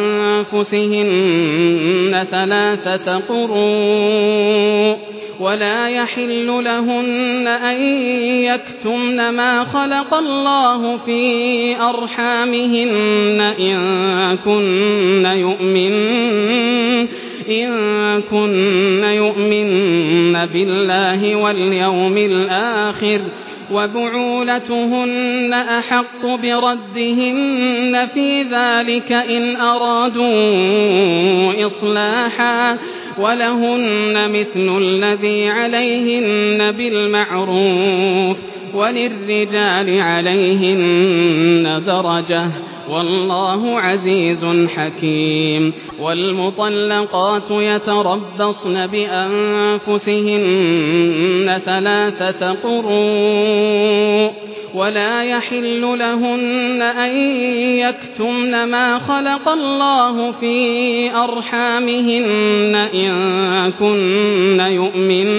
بأنفسهن ثلاثة قروء ولا يحل لهن أن يكتمن ما خلق الله في أرحامهن إن كن يؤمن إن كن يؤمن بالله واليوم الآخر وبعولتهن أحق بردهن في ذلك إن أرادوا إصلاحا ولهن مثل الذي عليهن بالمعروف وللرجال عليهن درجة والله عزيز حكيم والمطلقات يتربصن بأنفسهن ثلاثة قروء ولا يحل لهن أن يكتمن ما خلق الله في أرحامهن إن كن يؤمن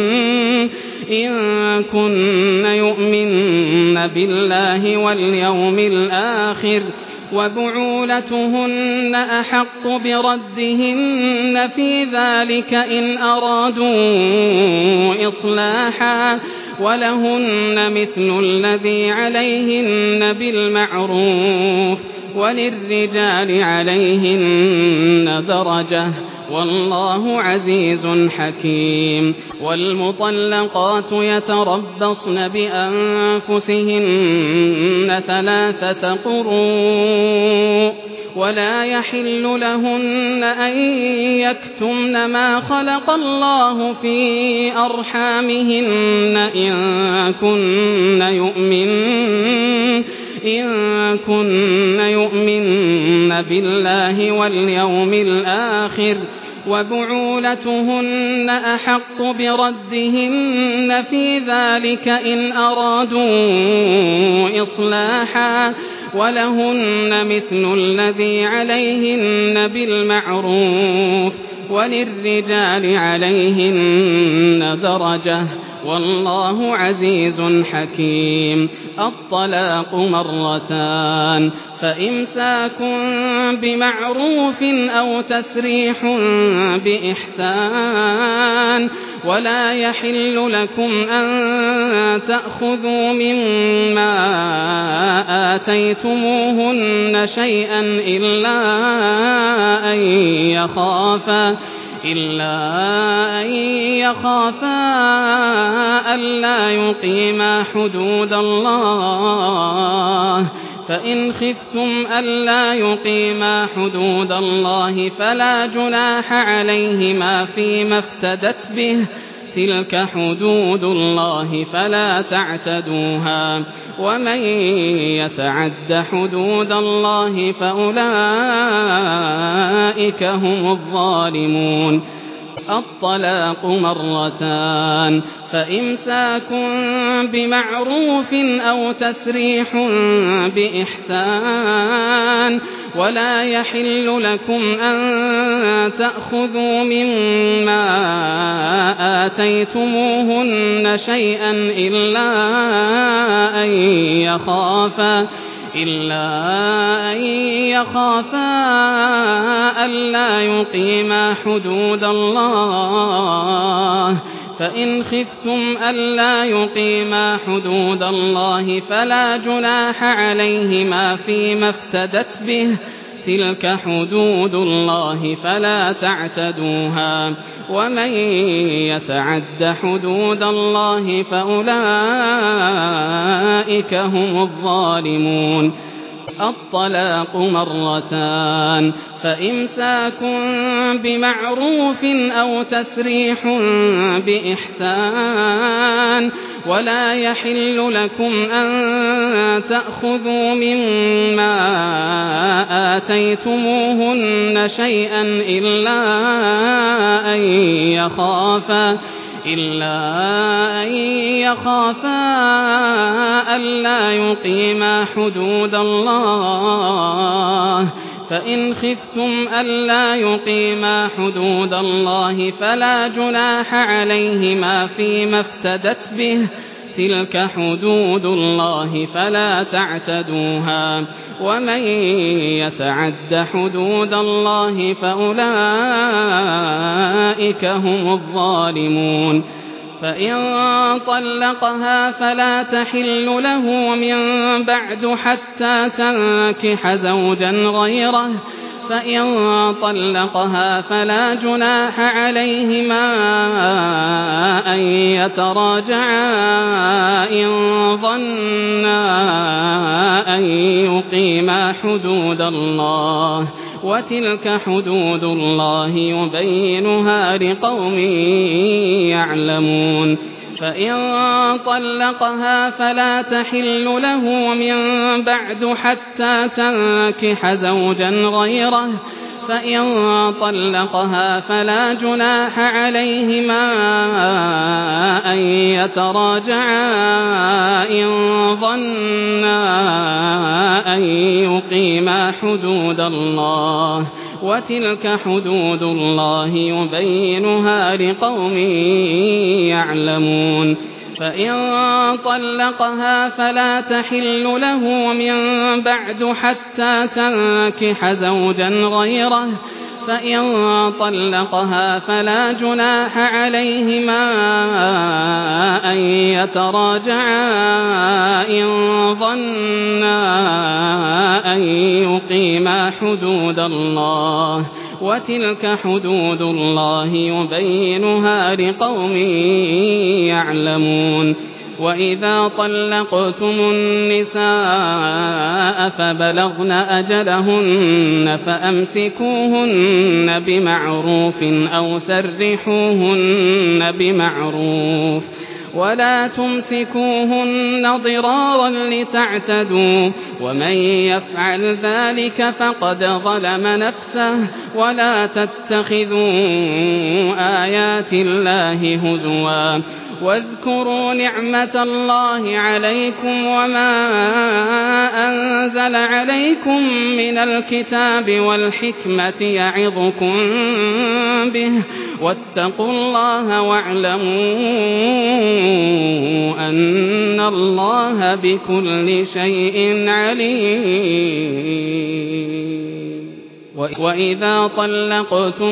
إن كن يؤمن بالله واليوم الآخر وبعولتهن أحق بردهن في ذلك إن أرادوا إصلاحا ولهن مثل الذي عليهن بالمعروف وللرجال عليهن درجة والله عزيز حكيم. والمطلقات يتربصن بأنفسهن ثلاثة قروء ولا يحل لهن أن يكتمن ما خلق الله في أرحامهن إن كن يؤمن إن كن يؤمن بالله واليوم الآخر وبعولتهن أحق بردهن في ذلك إن أرادوا إصلاحا ولهن مثل الذي عليهن بالمعروف وللرجال عليهن درجة والله عزيز حكيم. الطلاق مرتان فإمساك بمعروف أو تسريح بإحسان ولا يحل لكم أن تأخذوا مما آتيتموهن شيئا إلا أن يخافا إلا أن يخافا ألا يقيما حدود الله فإن خفتم ألا يقيما حدود الله فلا جناح عليهما فيما افتدت به تلك حدود الله فلا تعتدوها ومن يتعد حدود الله فأولئك هم الظالمون. الطلاق مرتان فإمساك بمعروف أو تسريح بإحسان ولا يحل لكم أن تأخذوا مما آتيتموهن شيئا إلا أن يخافا إلا أن يخافا ألا يقيما حدود الله فإن خفتم ألا يقيما حدود الله فلا جناح عليهما فيما افتدت به تلك حدود الله فلا تعتدوها ومن يتعد حدود الله فأولئك هم الظالمون. الطلاق مرتان فإمساك بمعروف أو تسريح بإحسان ولا يحل لكم أن تأخذوا مما آتيتموهن شيئا إلا أن يخافا إلا أن يخافا ألا يقيما حدود الله فإن خفتم ألا يقيما حدود الله فلا جناح عليهما فيما افتدت به تلك حدود الله فلا تعتدوها ومن يتعد حدود الله فأولئك هم الظالمون. فإن طلقها فلا تحل له من بعد حتى تنكح زوجا غيره فإن طلقها فلا جناح عليهما أن يتراجعا إن ظنا أن يقيما حدود الله وتلك حدود الله يبينها لقوم يعلمون. فإن طلقها فلا تحل له من بعد حتى تنكح زوجا غيره فإن طلقها فلا جناح عليهما أن يتراجعا إن ظنا أن يقيما حدود الله وتلك حدود الله يبينها لقوم يعلمون فإن طلقها فلا تحل له من بعد حتى تنكح زوجا غيره فإن طلقها فلا جناح عليهما أن يتراجعا إن ظنا أن يقيما حدود الله وتلك حدود الله يبينها لقوم يعلمون وإذا طلقتم النساء فبلغن أجلهن فأمسكوهن بمعروف أو سرحوهن بمعروف ولا تمسكوهن ضرارا لتعتدوا ومن يفعل ذلك فقد ظلم نفسه ولا تتخذوا آيات الله هزوا واذكروا نعمة الله عليكم وما أنزل عليكم من الكتاب والحكمة يعظكم به واتقوا الله واعلموا أن الله بكل شيء عليم وإذا طلقتم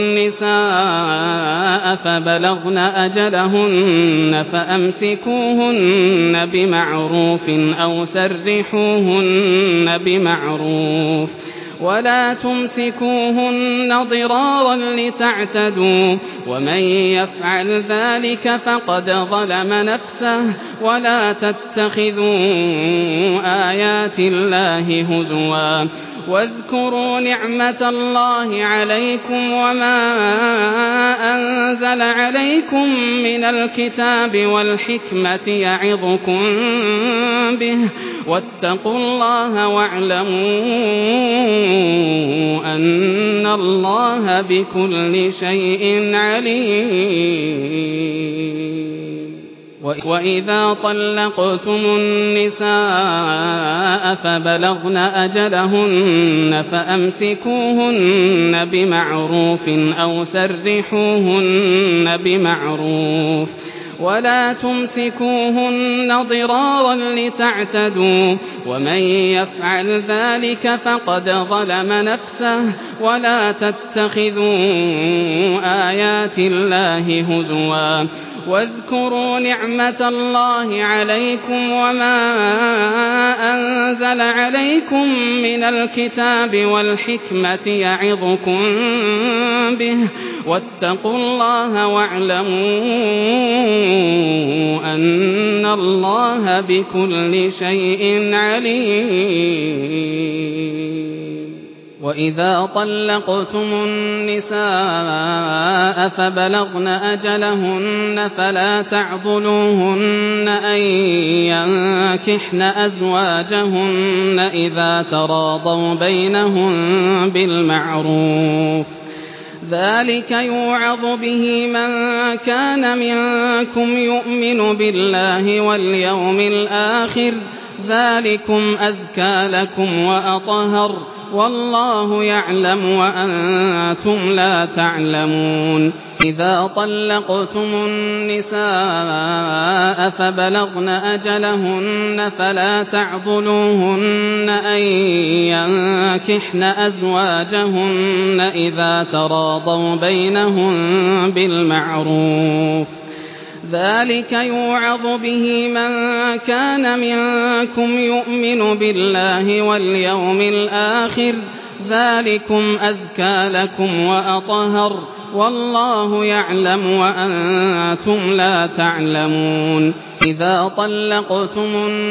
النساء فبلغن أجلهن فأمسكوهن بمعروف أو سرحوهن بمعروف ولا تمسكوهن ضرارا لتعتدوا ومن يفعل ذلك فقد ظلم نفسه ولا تتخذوا آيات الله هزوا واذكروا نعمة الله عليكم وما أنزل عليكم من الكتاب والحكمة يعظكم به واتقوا الله واعلموا أن الله بكل شيء عليم وإذا طلقتم النساء فبلغن أجلهن فأمسكوهن بمعروف أو سرحوهن بمعروف ولا تمسكوهن ضرارا لتعتدوا ومن يفعل ذلك فقد ظلم نفسه ولا تتخذوا آيات الله هزوا واذكروا نعمة الله عليكم وما أنزل عليكم من الكتاب والحكمة يعظكم به واتقوا الله واعلموا أن الله بكل شيء عليم وإذا طلقتم النساء فبلغن أجلهن فلا تعضلوهن أن ينكحن أزواجهن إذا تراضوا بينهم بالمعروف ذلك يوعظ به من كان منكم يؤمن بالله واليوم الآخر ذلكم أزكى لكم وأطهر والله يعلم وأنتم لا تعلمون إذا طلقتم النساء فبلغن أجلهن فلا تعضلوهن أن ينكحن أزواجهن إذا تراضوا بينهم بالمعروف ذلك يوعظ به من كان منكم يؤمن بالله واليوم الآخر ذلكم أزكى لكم وأطهر والله يعلم وأنتم لا تعلمون إذا طلقتم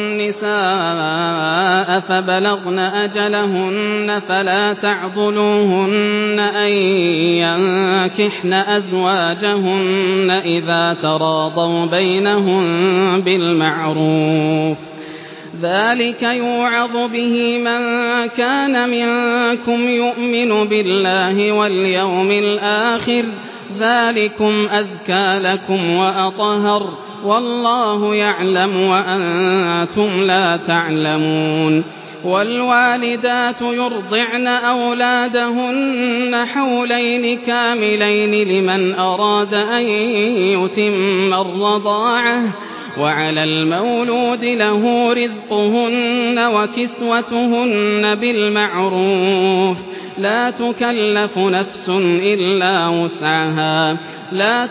النساء فبلغن أجلهن فلا تعضلوهن أن ينكحن أزواجهن إذا تراضوا بينهم بالمعروف ذلك يوعظ به من كان منكم يؤمن بالله واليوم الآخر ذلكم أزكى لكم وأطهر والله يعلم وأنتم لا تعلمون والوالدات يرضعن أولادهن حولين كاملين لمن أراد أن يتم الرضاعة وعلى المولود له رزقهن وكسوتهن بالمعروف لا تكلف نفس إلا وسعها لا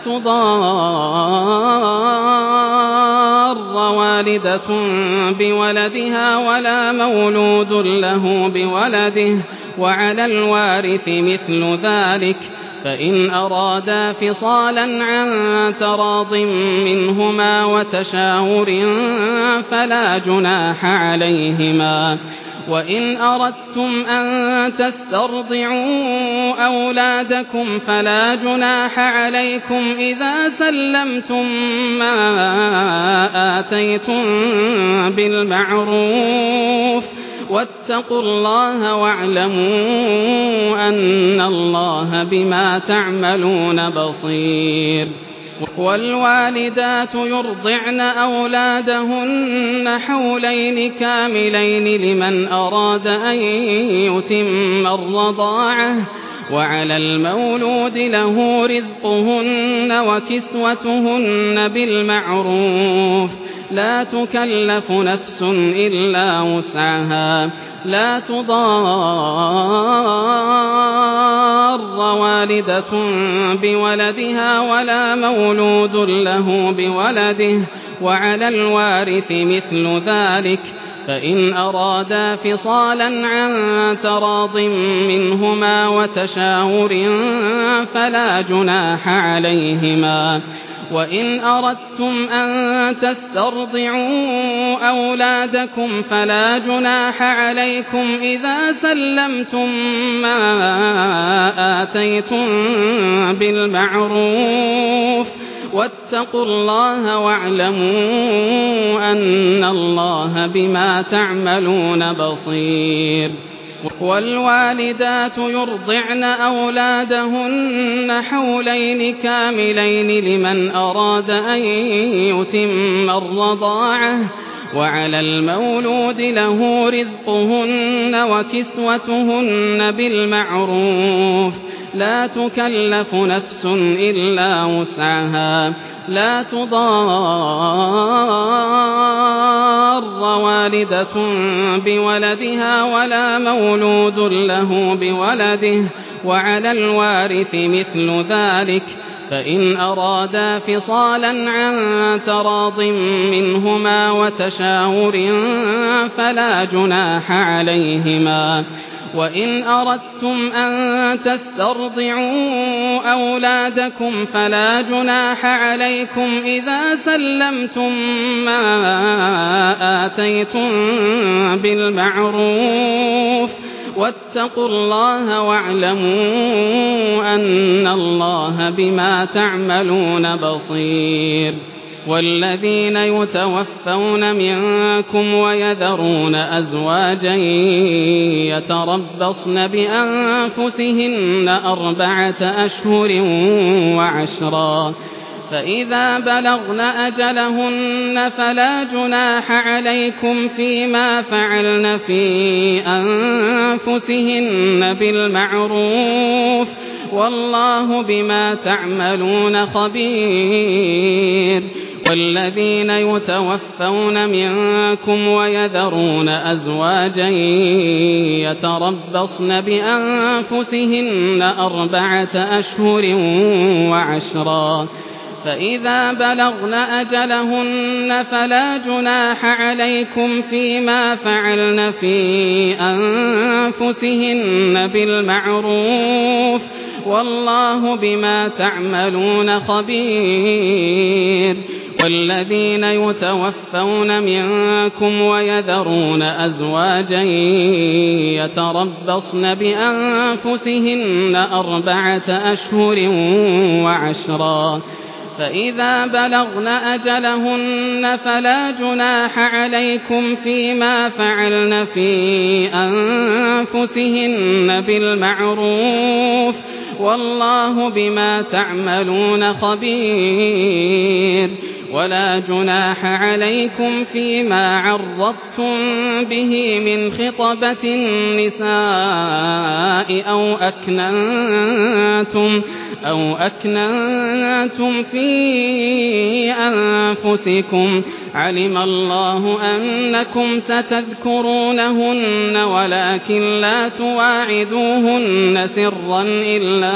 تضار والدة بولدها ولا مولود له بولده وعلى الوارث مثل ذلك فإن أرادا فصالا عن تراض منهما وتشاور فلا جناح عليهما وإن أردتم أن تسترضعوا أولادكم فلا جناح عليكم إذا سلمتم ما آتيتم بالمعروف واتقوا الله واعلموا أن الله بما تعملون بصير والوالدات يرضعن أولادهن حولين كاملين لمن أراد أن يتم الرضاعة وعلى المولود له رزقهن وكسوتهن بالمعروف لا تكلف نفس إلا وسعها لا تضار والدة بولدها ولا مولود له بولده وعلى الوارث مثل ذلك فإن أرادا فصالا عن تراض منهما وتشاور فلا جناح عليهما وإن أردتم أن تسترضعوا أولادكم فلا جناح عليكم إذا سلمتم ما آتيتم بالمعروف واتقوا الله واعلموا أن الله بما تعملون بصير والوالدات يرضعن أولادهن حولين كاملين لمن أراد أن يتم الرضاعة وعلى المولود له رزقهن وكسوتهن بالمعروف لا تكلف نفس إلا وسعها لا تضار والدة بولدها ولا مولود له بولده وعلى الوارث مثل ذلك فإن أرادا فصالا عن تراض منهما وتشاور فلا جناح عليهما وإن أردتم أن تسترضعوا أولادكم فلا جناح عليكم إذا سلمتم ما آتيتم بالمعروف واتقوا الله واعلموا أن الله بما تعملون بصير والذين يتوفون منكم ويذرون أزواجا يتربصن بأنفسهن أربعة أشهر وعشرا فإذا بلغن أجلهن فلا جناح عليكم فيما فعلن في أنفسهن بالمعروف والله بما تعملون خبير والذين يتوفون منكم ويذرون أزواجا يتربصن بأنفسهن أربعة أشهر وعشرا فإذا بلغن أجلهن فلا جناح عليكم فيما فعلن في أنفسهن بالمعروف والله بما تعملون خبير والذين يتوفون منكم ويذرون أزواجا يتربصن بأنفسهن أربعة أشهر وعشرا فإذا بلغن أجلهن فلا جناح عليكم فيما فعلن في أنفسهن بالمعروف والله بما تعملون خبير ولا جناح عليكم فيما عرضتم به من خطبة النساء أو أكننتم أو أكننتم في أنفسكم علم الله أنكم ستذكرونهن ولكن لا تواعدوهن سرا إلا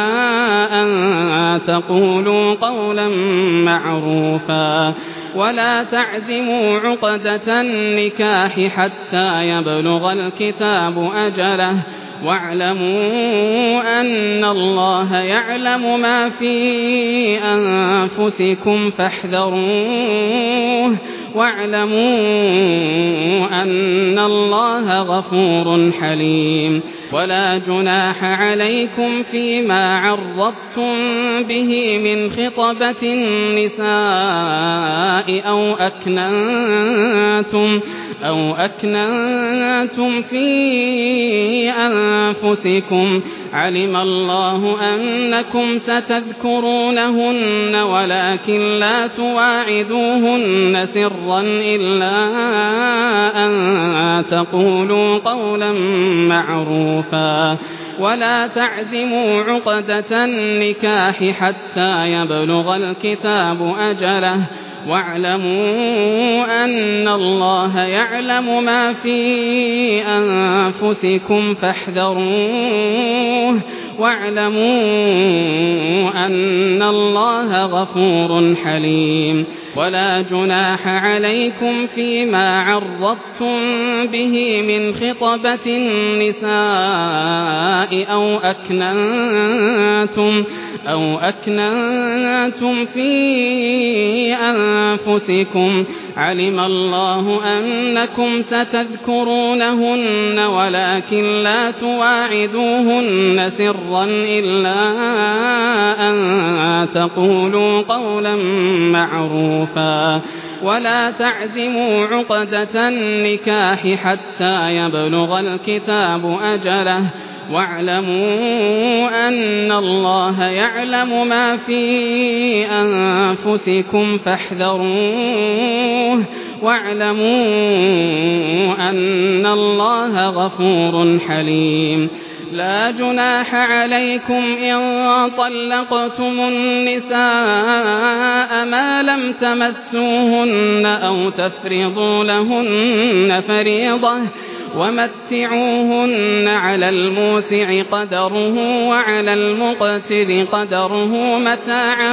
أن تقولوا قولا معروفا ولا تعزموا عقدة النكاح حتى يبلغ الكتاب أجله واعلموا أن الله يعلم ما في أنفسكم فاحذروه واعلموا أن الله غفور حليم ولا جناح عليكم فيما عرضتم به من خطبة النساء أو أكننتم أو أكننتم في أنفسكم علم الله أنكم ستذكرونهن ولكن لا تواعدوهن سرا إلا أن تقولوا قولا معروفا ولا تعزموا عقدة النكاح حتى يبلغ الكتاب أجله واعلموا أن الله يعلم ما في أنفسكم فاحذروه واعلموا أن الله غفور حليم ولا جناح عليكم فيما عرضتم به من خطبة النساء أو أكننتم أو أكننتم في أنفسكم علم الله أنكم ستذكرونهن ولكن لا تواعدوهن سرا إلا أن تقولوا قولا معروفا ولا تعزموا عقدة النكاح حتى يبلغ الكتاب أجله واعلموا أن الله يعلم ما في أنفسكم فاحذروه واعلموا أن الله غفور حليم لا جناح عليكم إن طلقتم النساء ما لم تمسوهن أو تفرضوا لهن فريضة ومتعوهن على الموسع قدره وعلى المقتر قدره متاعا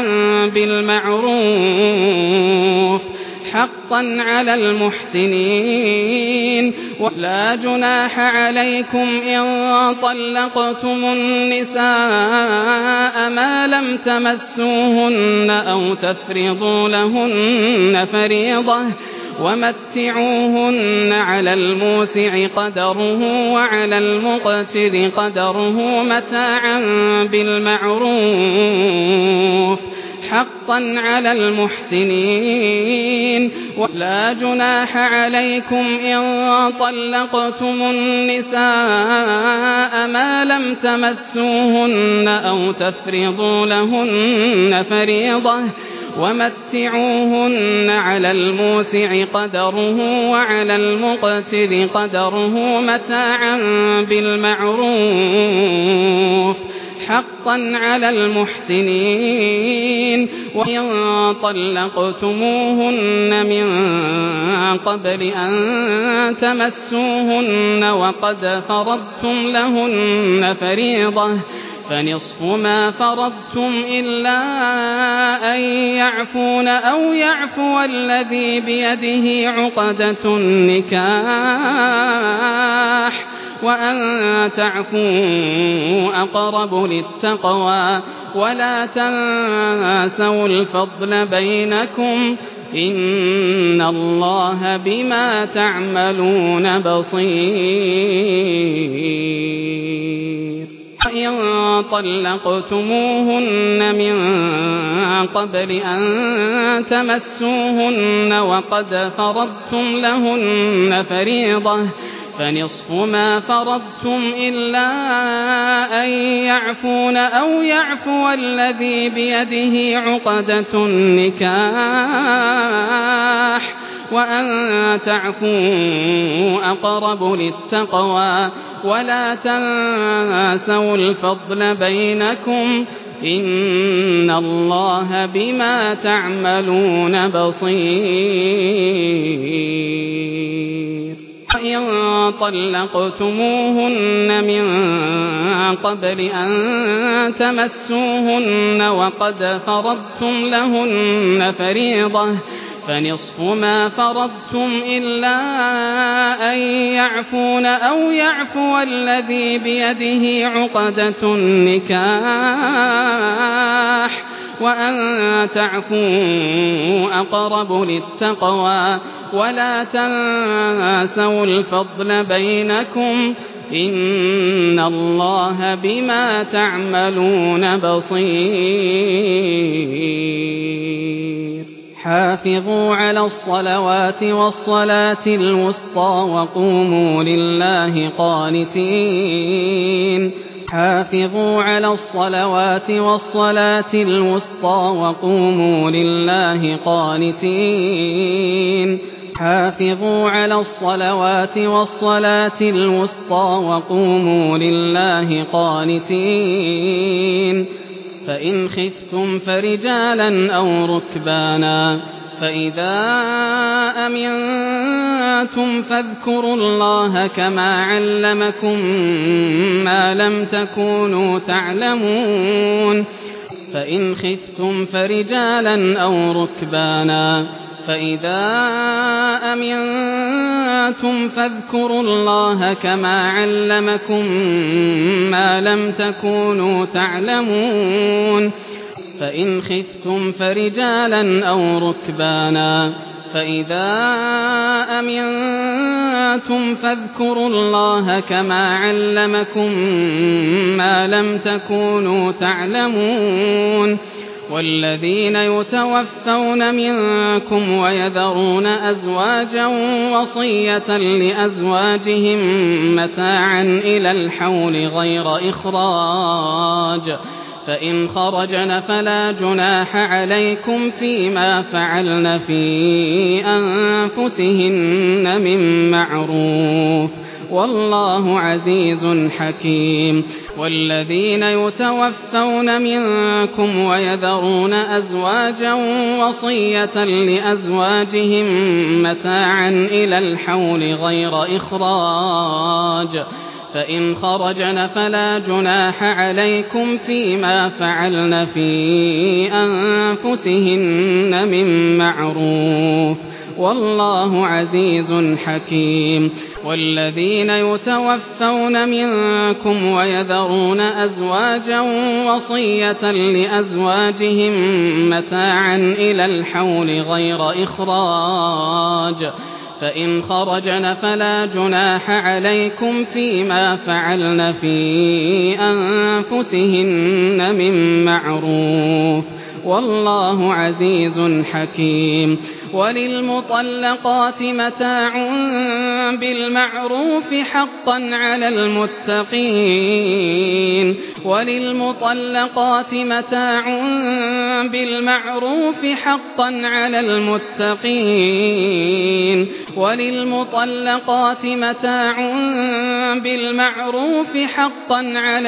بالمعروف حقا على المحسنين ولا جناح عليكم إن طلقتم النساء ما لم تمسوهن أو تفرضوا لهن فريضة ومتعوهن على الموسع قدره وعلى المقتر قدره متاعا بالمعروف حقا على المحسنين ولا جناح عليكم إن طلقتم النساء ما لم تمسوهن أو تفرضوا لهن فريضة ومتعوهن على الموسع قدره وعلى المقتر قدره متاعا بالمعروف حقا على المحسنين وإن طلقتموهن من قبل أن تمسوهن وقد فرضتم لهن فريضة فنصف ما فرضتم إلا أن يعفون أو يعفو الذي بيده عقدة النكاح وأن تعفوا أقرب للتقوى ولا تنسوا الفضل بينكم إن الله بما تعملون بصير. وإن طلقتموهن من قبل أن تمسوهن وقد فرضتم لهن فريضة فنصف ما فرضتم إلا أن يعفون أو يعفو الذي بيده عقدة النكاح وأن تعفوا أقرب للتقوى ولا تنسوا الفضل بينكم إن الله بما تعملون بصير وإن طلقتموهن من قبل أن تمسوهن وقد فرضتم لهن فريضة فنصف ما فرضتم إلا أن يعفون أو يعفو الذي بيده عقدة النكاح وأن تعفوا أقرب للتقوى ولا تنسوا الفضل بينكم إن الله بما تعملون بصير حافظوا على الصلوات والصلاة الوسطى وقوموا لله قانتين حافظوا على الصلوات والصلاة الوسطى وقوموا لله قانتين حافظوا على الصلوات والصلاة الوسطى وقوموا لله قانتين فإن خفتم فرجالا أو ركبانا فإذا أمنتم فاذكروا الله كما علمكم ما لم تكونوا تعلمون فإن خفتم فرجالا أو ركبانا فإذا أمنتم فاذكروا الله كما علمكم ما لم تكونوا تعلمون فإن خفتم فرجالا أو ركبانا فإذا أمنتم فاذكروا الله كما علمكم ما لم تكونوا تعلمون والذين يتوفون منكم ويذرون أزواجا وصية لأزواجهم متاعا إلى الحول غير إخراج فإن خرجن فلا جناح عليكم فيما فعلن في أنفسهن من معروف والله عزيز حكيم والذين يتوفون منكم ويذرون أزواجا وصية لأزواجهم متاعا إلى الحول غير إخراج فإن خرجن فلا جناح عليكم فيما فعلن في أنفسهن من معروف والله عزيز حكيم والذين يتوفون منكم ويذرون أزواجا وصية لأزواجهم متاعا إلى الحول غير إخراج فإن خرجن فلا جناح عليكم فيما فعلن في أنفسهن من معروف والله عزيز حكيم وللمطلقات متاع بالمعروف حقا على المتقين وللمطلقات متاع بالمعروف حقا على المتقين وللمطلقات متاع بالمعروف حقا على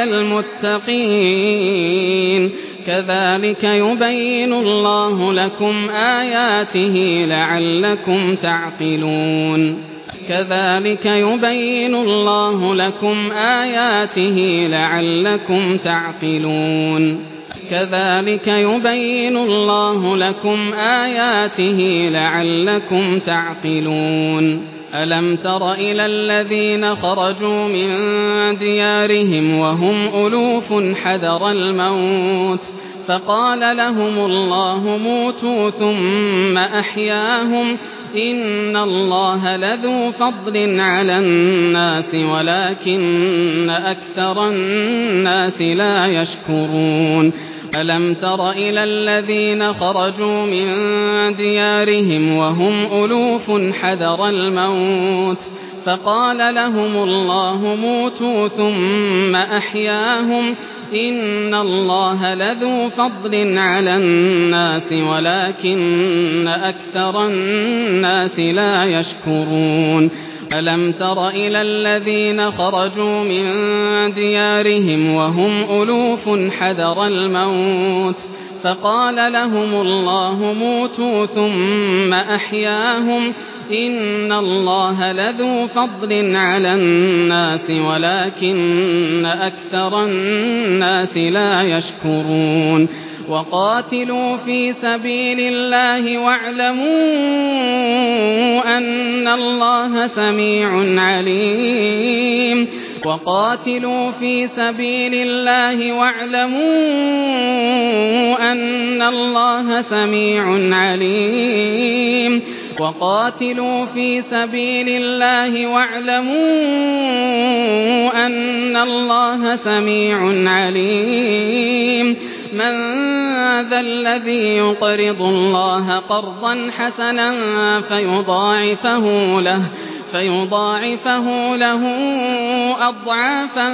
المتقين كذلك يبين الله لكم آياته لعلكم تعقلون كذلك يبين الله لكم آياته لعلكم تعقلون كذلك يبين الله لكم آياته لعلكم تعقلون ألم تر إلى الذين خرجوا من ديارهم وهم ألوف حذر الموت فقال لهم الله موتوا ثم أحياهم إن الله لذو فضل على الناس ولكن أكثر الناس لا يشكرون ألم تر إلى الذين خرجوا من ديارهم وهم ألوف حذر الموت فقال لهم الله موتوا ثم أحياهم إن الله لذو فضل على الناس ولكن أكثر الناس لا يشكرون ألم تر إلى الذين خرجوا من ديارهم وهم ألوف حذر الموت فقال لهم الله موتوا ثم أحياهم إن الله لذو فضل على الناس ولكن أكثر الناس لا يشكرون وقاتلوا في سبيل الله واعلموا أن الله سميع عليم وقاتلوا في سبيل الله واعلموا أن الله سميع عليم وقاتلوا في سبيل الله واعلموا أن الله سميع عليم من ذا الذي يقرض الله قرضا حسنا فيضاعفه له فيضاعفه له أضعافا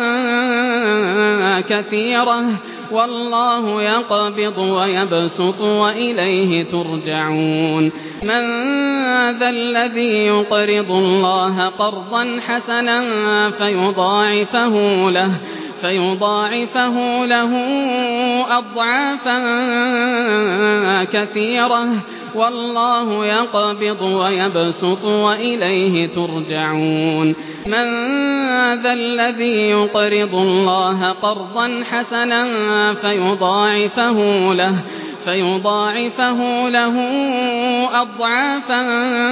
كثيرة والله يقبض ويبسط وإليه ترجعون من ذا الذي يقرض الله قرضا حسنا فيضاعفه له فيضاعفه له أضعافا كثيرة والله يقبض ويبسط وإليه ترجعون من ذا الذي يقرض الله قرضا حسنا فيضاعفه له فيضاعفه له أضعافا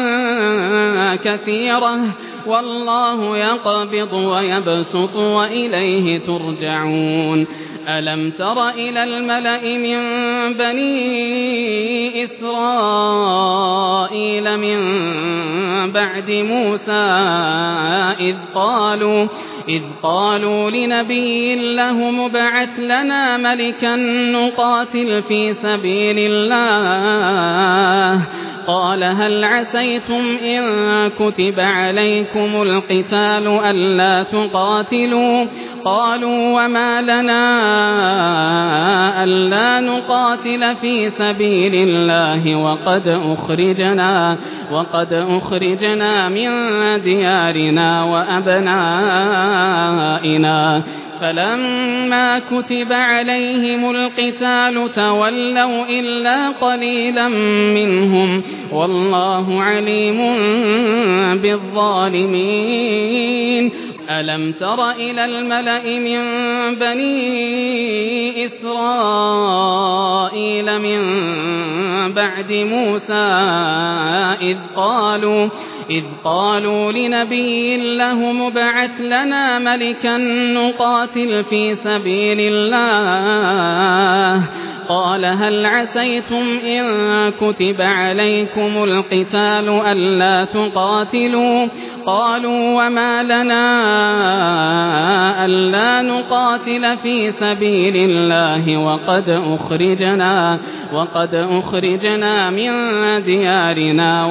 كثيرة والله يقبض ويبسط وإليه ترجعون ألم تر إلى الملأ من بني إسرائيل من بعد موسى إذ قالوا إذ قالوا لنبي له مبعث لنا ملكا نقاتل في سبيل الله قال هل عسيتم إن كتب عليكم القتال ألا تقاتلوا قالوا وما لنا ألا نقاتل في سبيل الله وقد أخرجنا وقد أخرجنا من ديارنا وأبنائنا فلما كتب عليهم القتال تولوا إلا قليلا منهم والله عليم بالظالمين ألم تر إلى الملأ من بني إسرائيل من بعد موسى إذ قالوا إذ قالوا لنبي له مبعث لنا ملكا نقاتل في سبيل الله قال هل عسيتم إن كتب عليكم القتال ألا تقاتلوا قالوا وما لنا ألا نقاتل في سبيل الله وقد أخرجنا وقد أخرجنا من ديارنا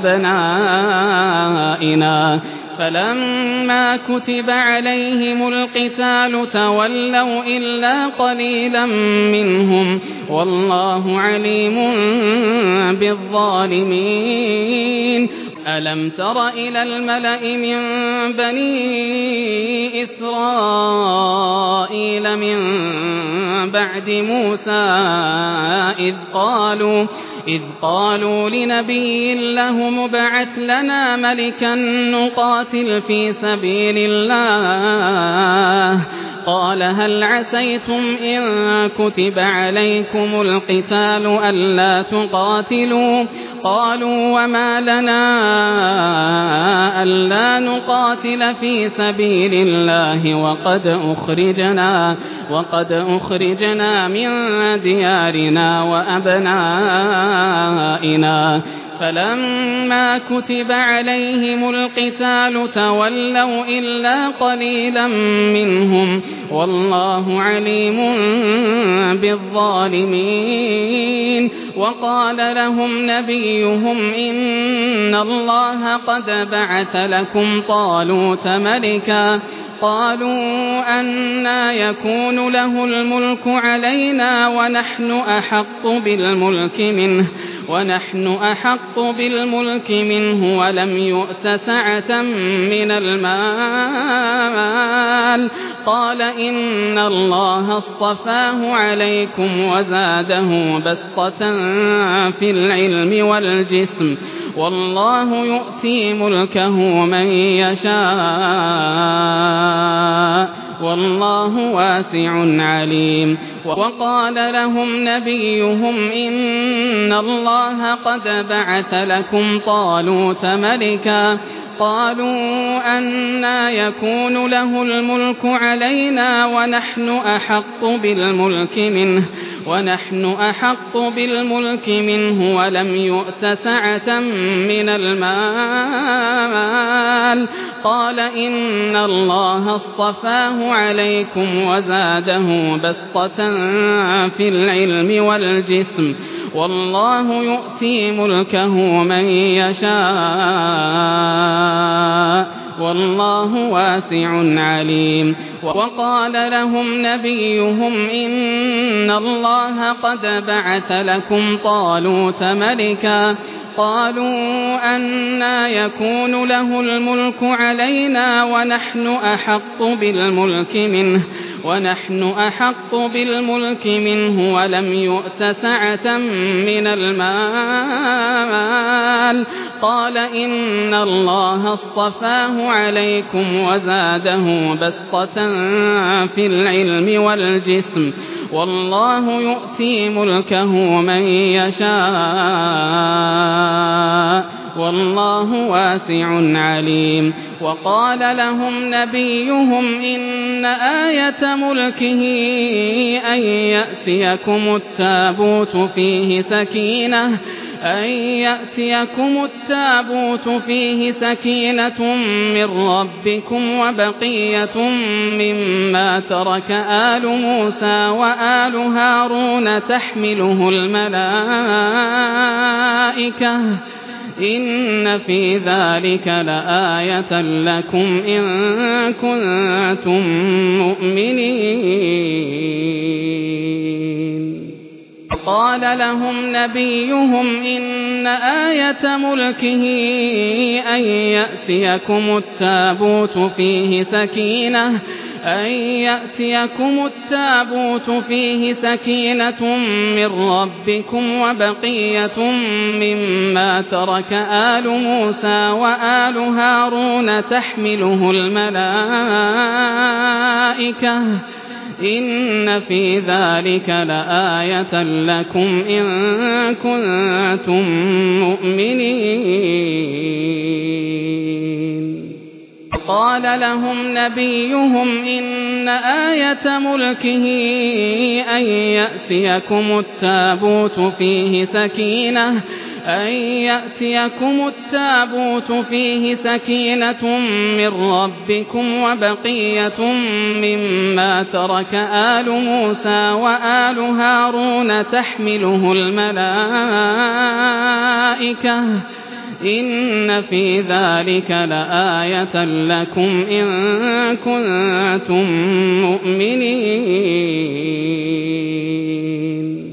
وأبنائنا فلما كتب عليهم القتال تولوا إلا قليلا منهم والله عليم بالظالمين ألم تر إلى الملأ من بني إسرائيل من بعد موسى إذ قالوا إذ قالوا لنبي له مبعث لنا ملكا نقاتل في سبيل الله قال هل عسيتم إن كتب عليكم القتال ألا تقاتلوا قالوا وما لنا ألا نقاتل في سبيل الله وقد أخرجنا وقد أخرجنا من ديارنا وأبنائنا فلما كتب عليهم القتال تولوا إلا قليلا منهم والله عليم بالظالمين. وقال لهم نبيهم إن الله قد بعث لكم طالوت ملكا قالوا أنى يكون له الملك علينا ونحن أحق بالملك منه ونحن أحق بالملك منه ولم يؤت سعة من المال قال إن الله اصطفاه عليكم وزاده بسطة في العلم والجسم والله يؤتي ملكه من يشاء والله واسع عليم. وقال لهم نبيهم إن الله قد بعث لكم طالوت ملكا قالوا أنى يكون له الملك علينا ونحن أحق بالملك منه ونحن أحق بالملك منه ولم يؤت سعة من المال قال إن الله اصطفاه عليكم وزاده بسطة في العلم والجسم والله يؤتي ملكه من يشاء والله واسع عليم. وقال لهم نبيهم إن الله قد بعث لكم طالوت ملكا قالوا أنى يكون له الملك علينا ونحن أحق بالملك منه ونحن أحق بالملك منه ولم يؤت سعة من المال قال إن الله اصطفاه عليكم وزاده بسطة في العلم والجسم والله يؤتي ملكه من يشاء والله واسع عليم. وقال لهم نبيهم إن آية ملكه أن يأتيكم التابوت فيه سكينة أن يأتيكم التابوت فيه سكينة من ربكم وبقية مما ترك آل موسى وآل هارون تحمله الملائكة إن في ذلك لآية لكم إن كنتم مؤمنين. قال لهم نبيهم إن آية ملكه أن يأتيكم التابوت فيه سكينة أن يأتيكم التابوت فيه سكينة من ربكم وبقية مما ترك آل موسى وآل هارون تحمله الملائكة إن في ذلك لآية لكم إن كنتم مؤمنين. قال لهم نبيهم إن آية ملكه أن يأتيكم التابوت فيه سكينة أن يأتيكم التابوت فيه سكينة من ربكم وبقية مما ترك آل موسى وآل هارون تحمله الملائكة إن في ذلك لآية لكم إن كنتم مؤمنين.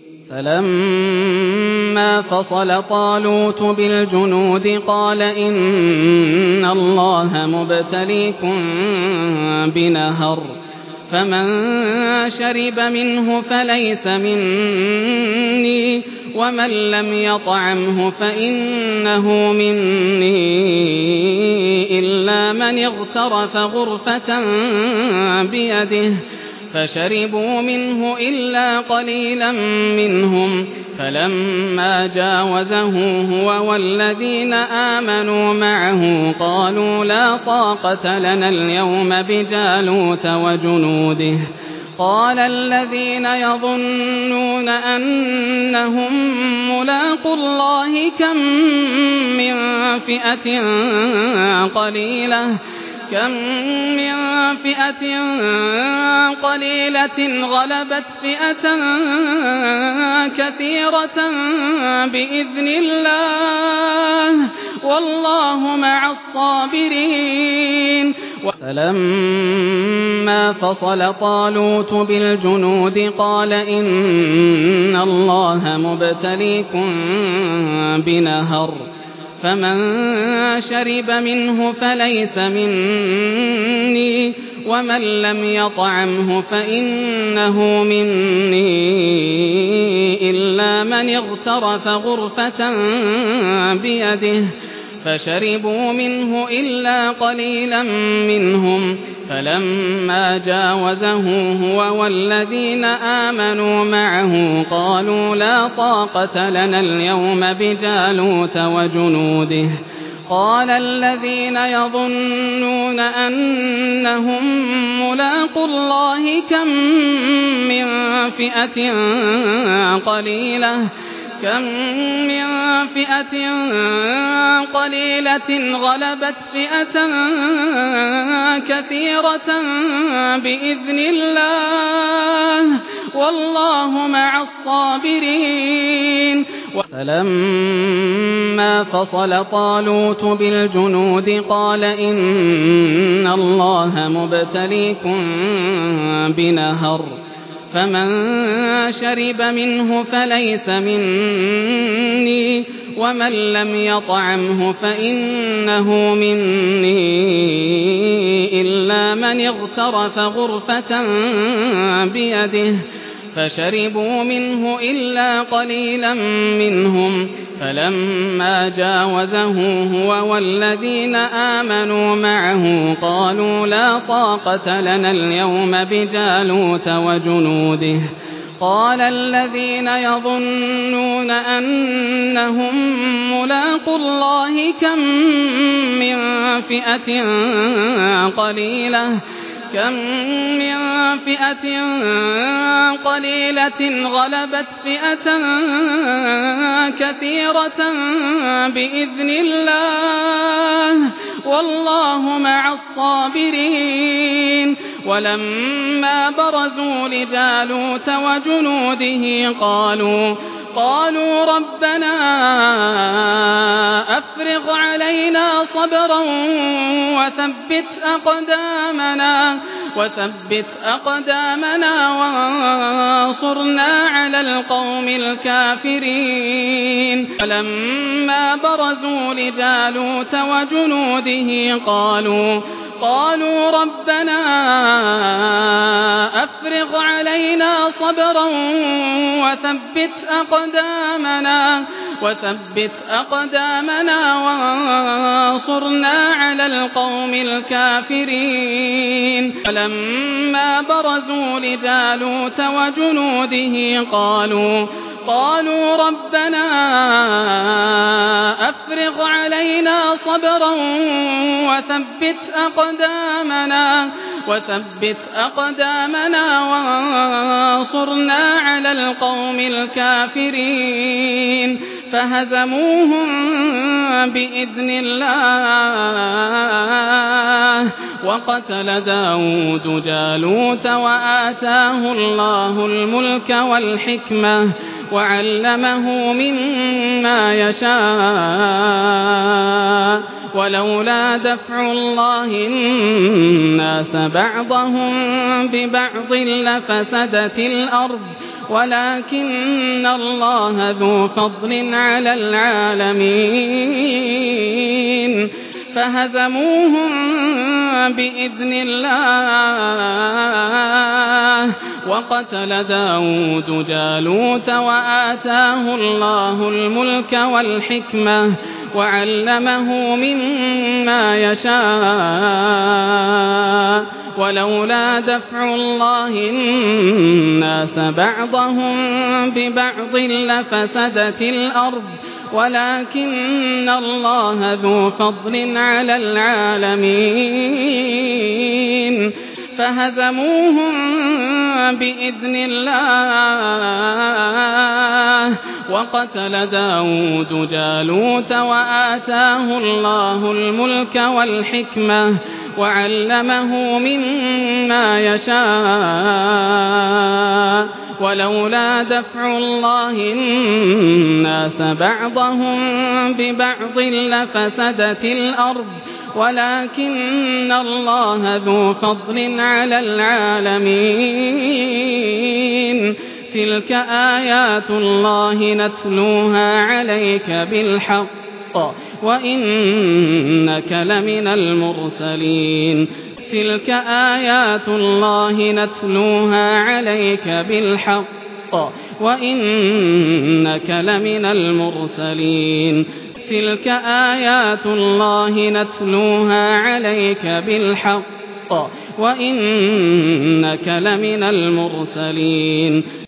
فلما فصل طالوت بالجنود قال إن الله مبتليكم بنهر فمن شرب منه فليس مني ومن لم يطعمه فإنه مني إلا من اغترف غرفة بيده فشربوا منه إلا قليلا منهم فلما جاوزه هو والذين آمنوا معه قالوا لا طاقة لنا اليوم بجالوت وجنوده قال الذين يظنون أنهم ملاقو الله كم من فئة قليلة كم من فئة قليلة غلبت فئة كثيرة بإذن الله والله مع الصابرين. فلما فصل طالوت بالجنود قال إن الله مبتليكم بنهر فمن شرب منه فليس مني ومن لم يطعمه فإنه مني إلا من اغترف غرفة بيده فشربوا منه إلا قليلا منهم فلما جاوزه هو والذين آمنوا معه قالوا لا طاقة لنا اليوم بجالوت وجنوده. قال الذين يظنون أنهم ملاقو الله كم من فئة قليلة كم من فئة قليلة غلبت فئة كثيرة بإذن الله والله مع الصابرين. فلما فصل طالوت بالجنود قال إن الله مبتليكم بنهر فمن شرب منه فليس مني ومن لم يطعمه فإنه مني إلا من اغترف غرفة بيده فشربوا منه إلا قليلا منهم فلما جاوزه هو والذين آمنوا معه قالوا لا طاقة لنا اليوم بجالوت وجنوده. قال الذين يظنون أنهم ملاقو الله كم من فئة قليلة كم من فئة قليلة غلبت فئة كثيرة بإذن الله والله مع الصابرين. ولما برزوا لجالوت وجنوده قالوا قالوا ربنا أفرغ علينا صبرا وثبت أقدامنا وثبت أقدامنا وانصرنا على القوم الكافرين. فلما برزوا لجالوت وجنوده قالوا قالوا ربنا أفرغ علينا صبرا وثبت أقدامنا وثبت أقدامنا وانصرنا على القوم الكافرين. فلما برزوا لجالوت وجنوده قالوا قالوا ربنا أفرغ علينا صبرا وثبت أقدامنا وثبت أقدامنا وانصرنا على القوم الكافرين. فهزموهم بإذن الله وقتل داود جالوت وآتاه الله الملك والحكمة وعلمه مما يشاء ولولا دفع الله الناس بعضهم ببعض لفسدت الأرض ولكن الله ذو فضل على العالمين. فهزموهم بإذن الله وقتل داود جالوت وآتاه الله الملك والحكمة وعلمه مما يشاء ولولا دفع الله الناس بعضهم ببعض لفسدت الأرض ولكن الله ذو فضل على العالمين. فهزموهم بإذن الله وقتل داود جالوت وآتاه الله الملك والحكمة وعلمه مما يشاء ولولا دفع الله الناس بعضهم ببعض لفسدت الأرض ولكن الله ذو فضل على العالمين تلك آيات الله نتلوها عليك بالحق وإنك لمن المرسلين تلك آيات الله نتلوها عليك بالحق وإنك لمن المرسلين تلك آيات الله نتلوها عليك بالحق وإنك لمن المرسلين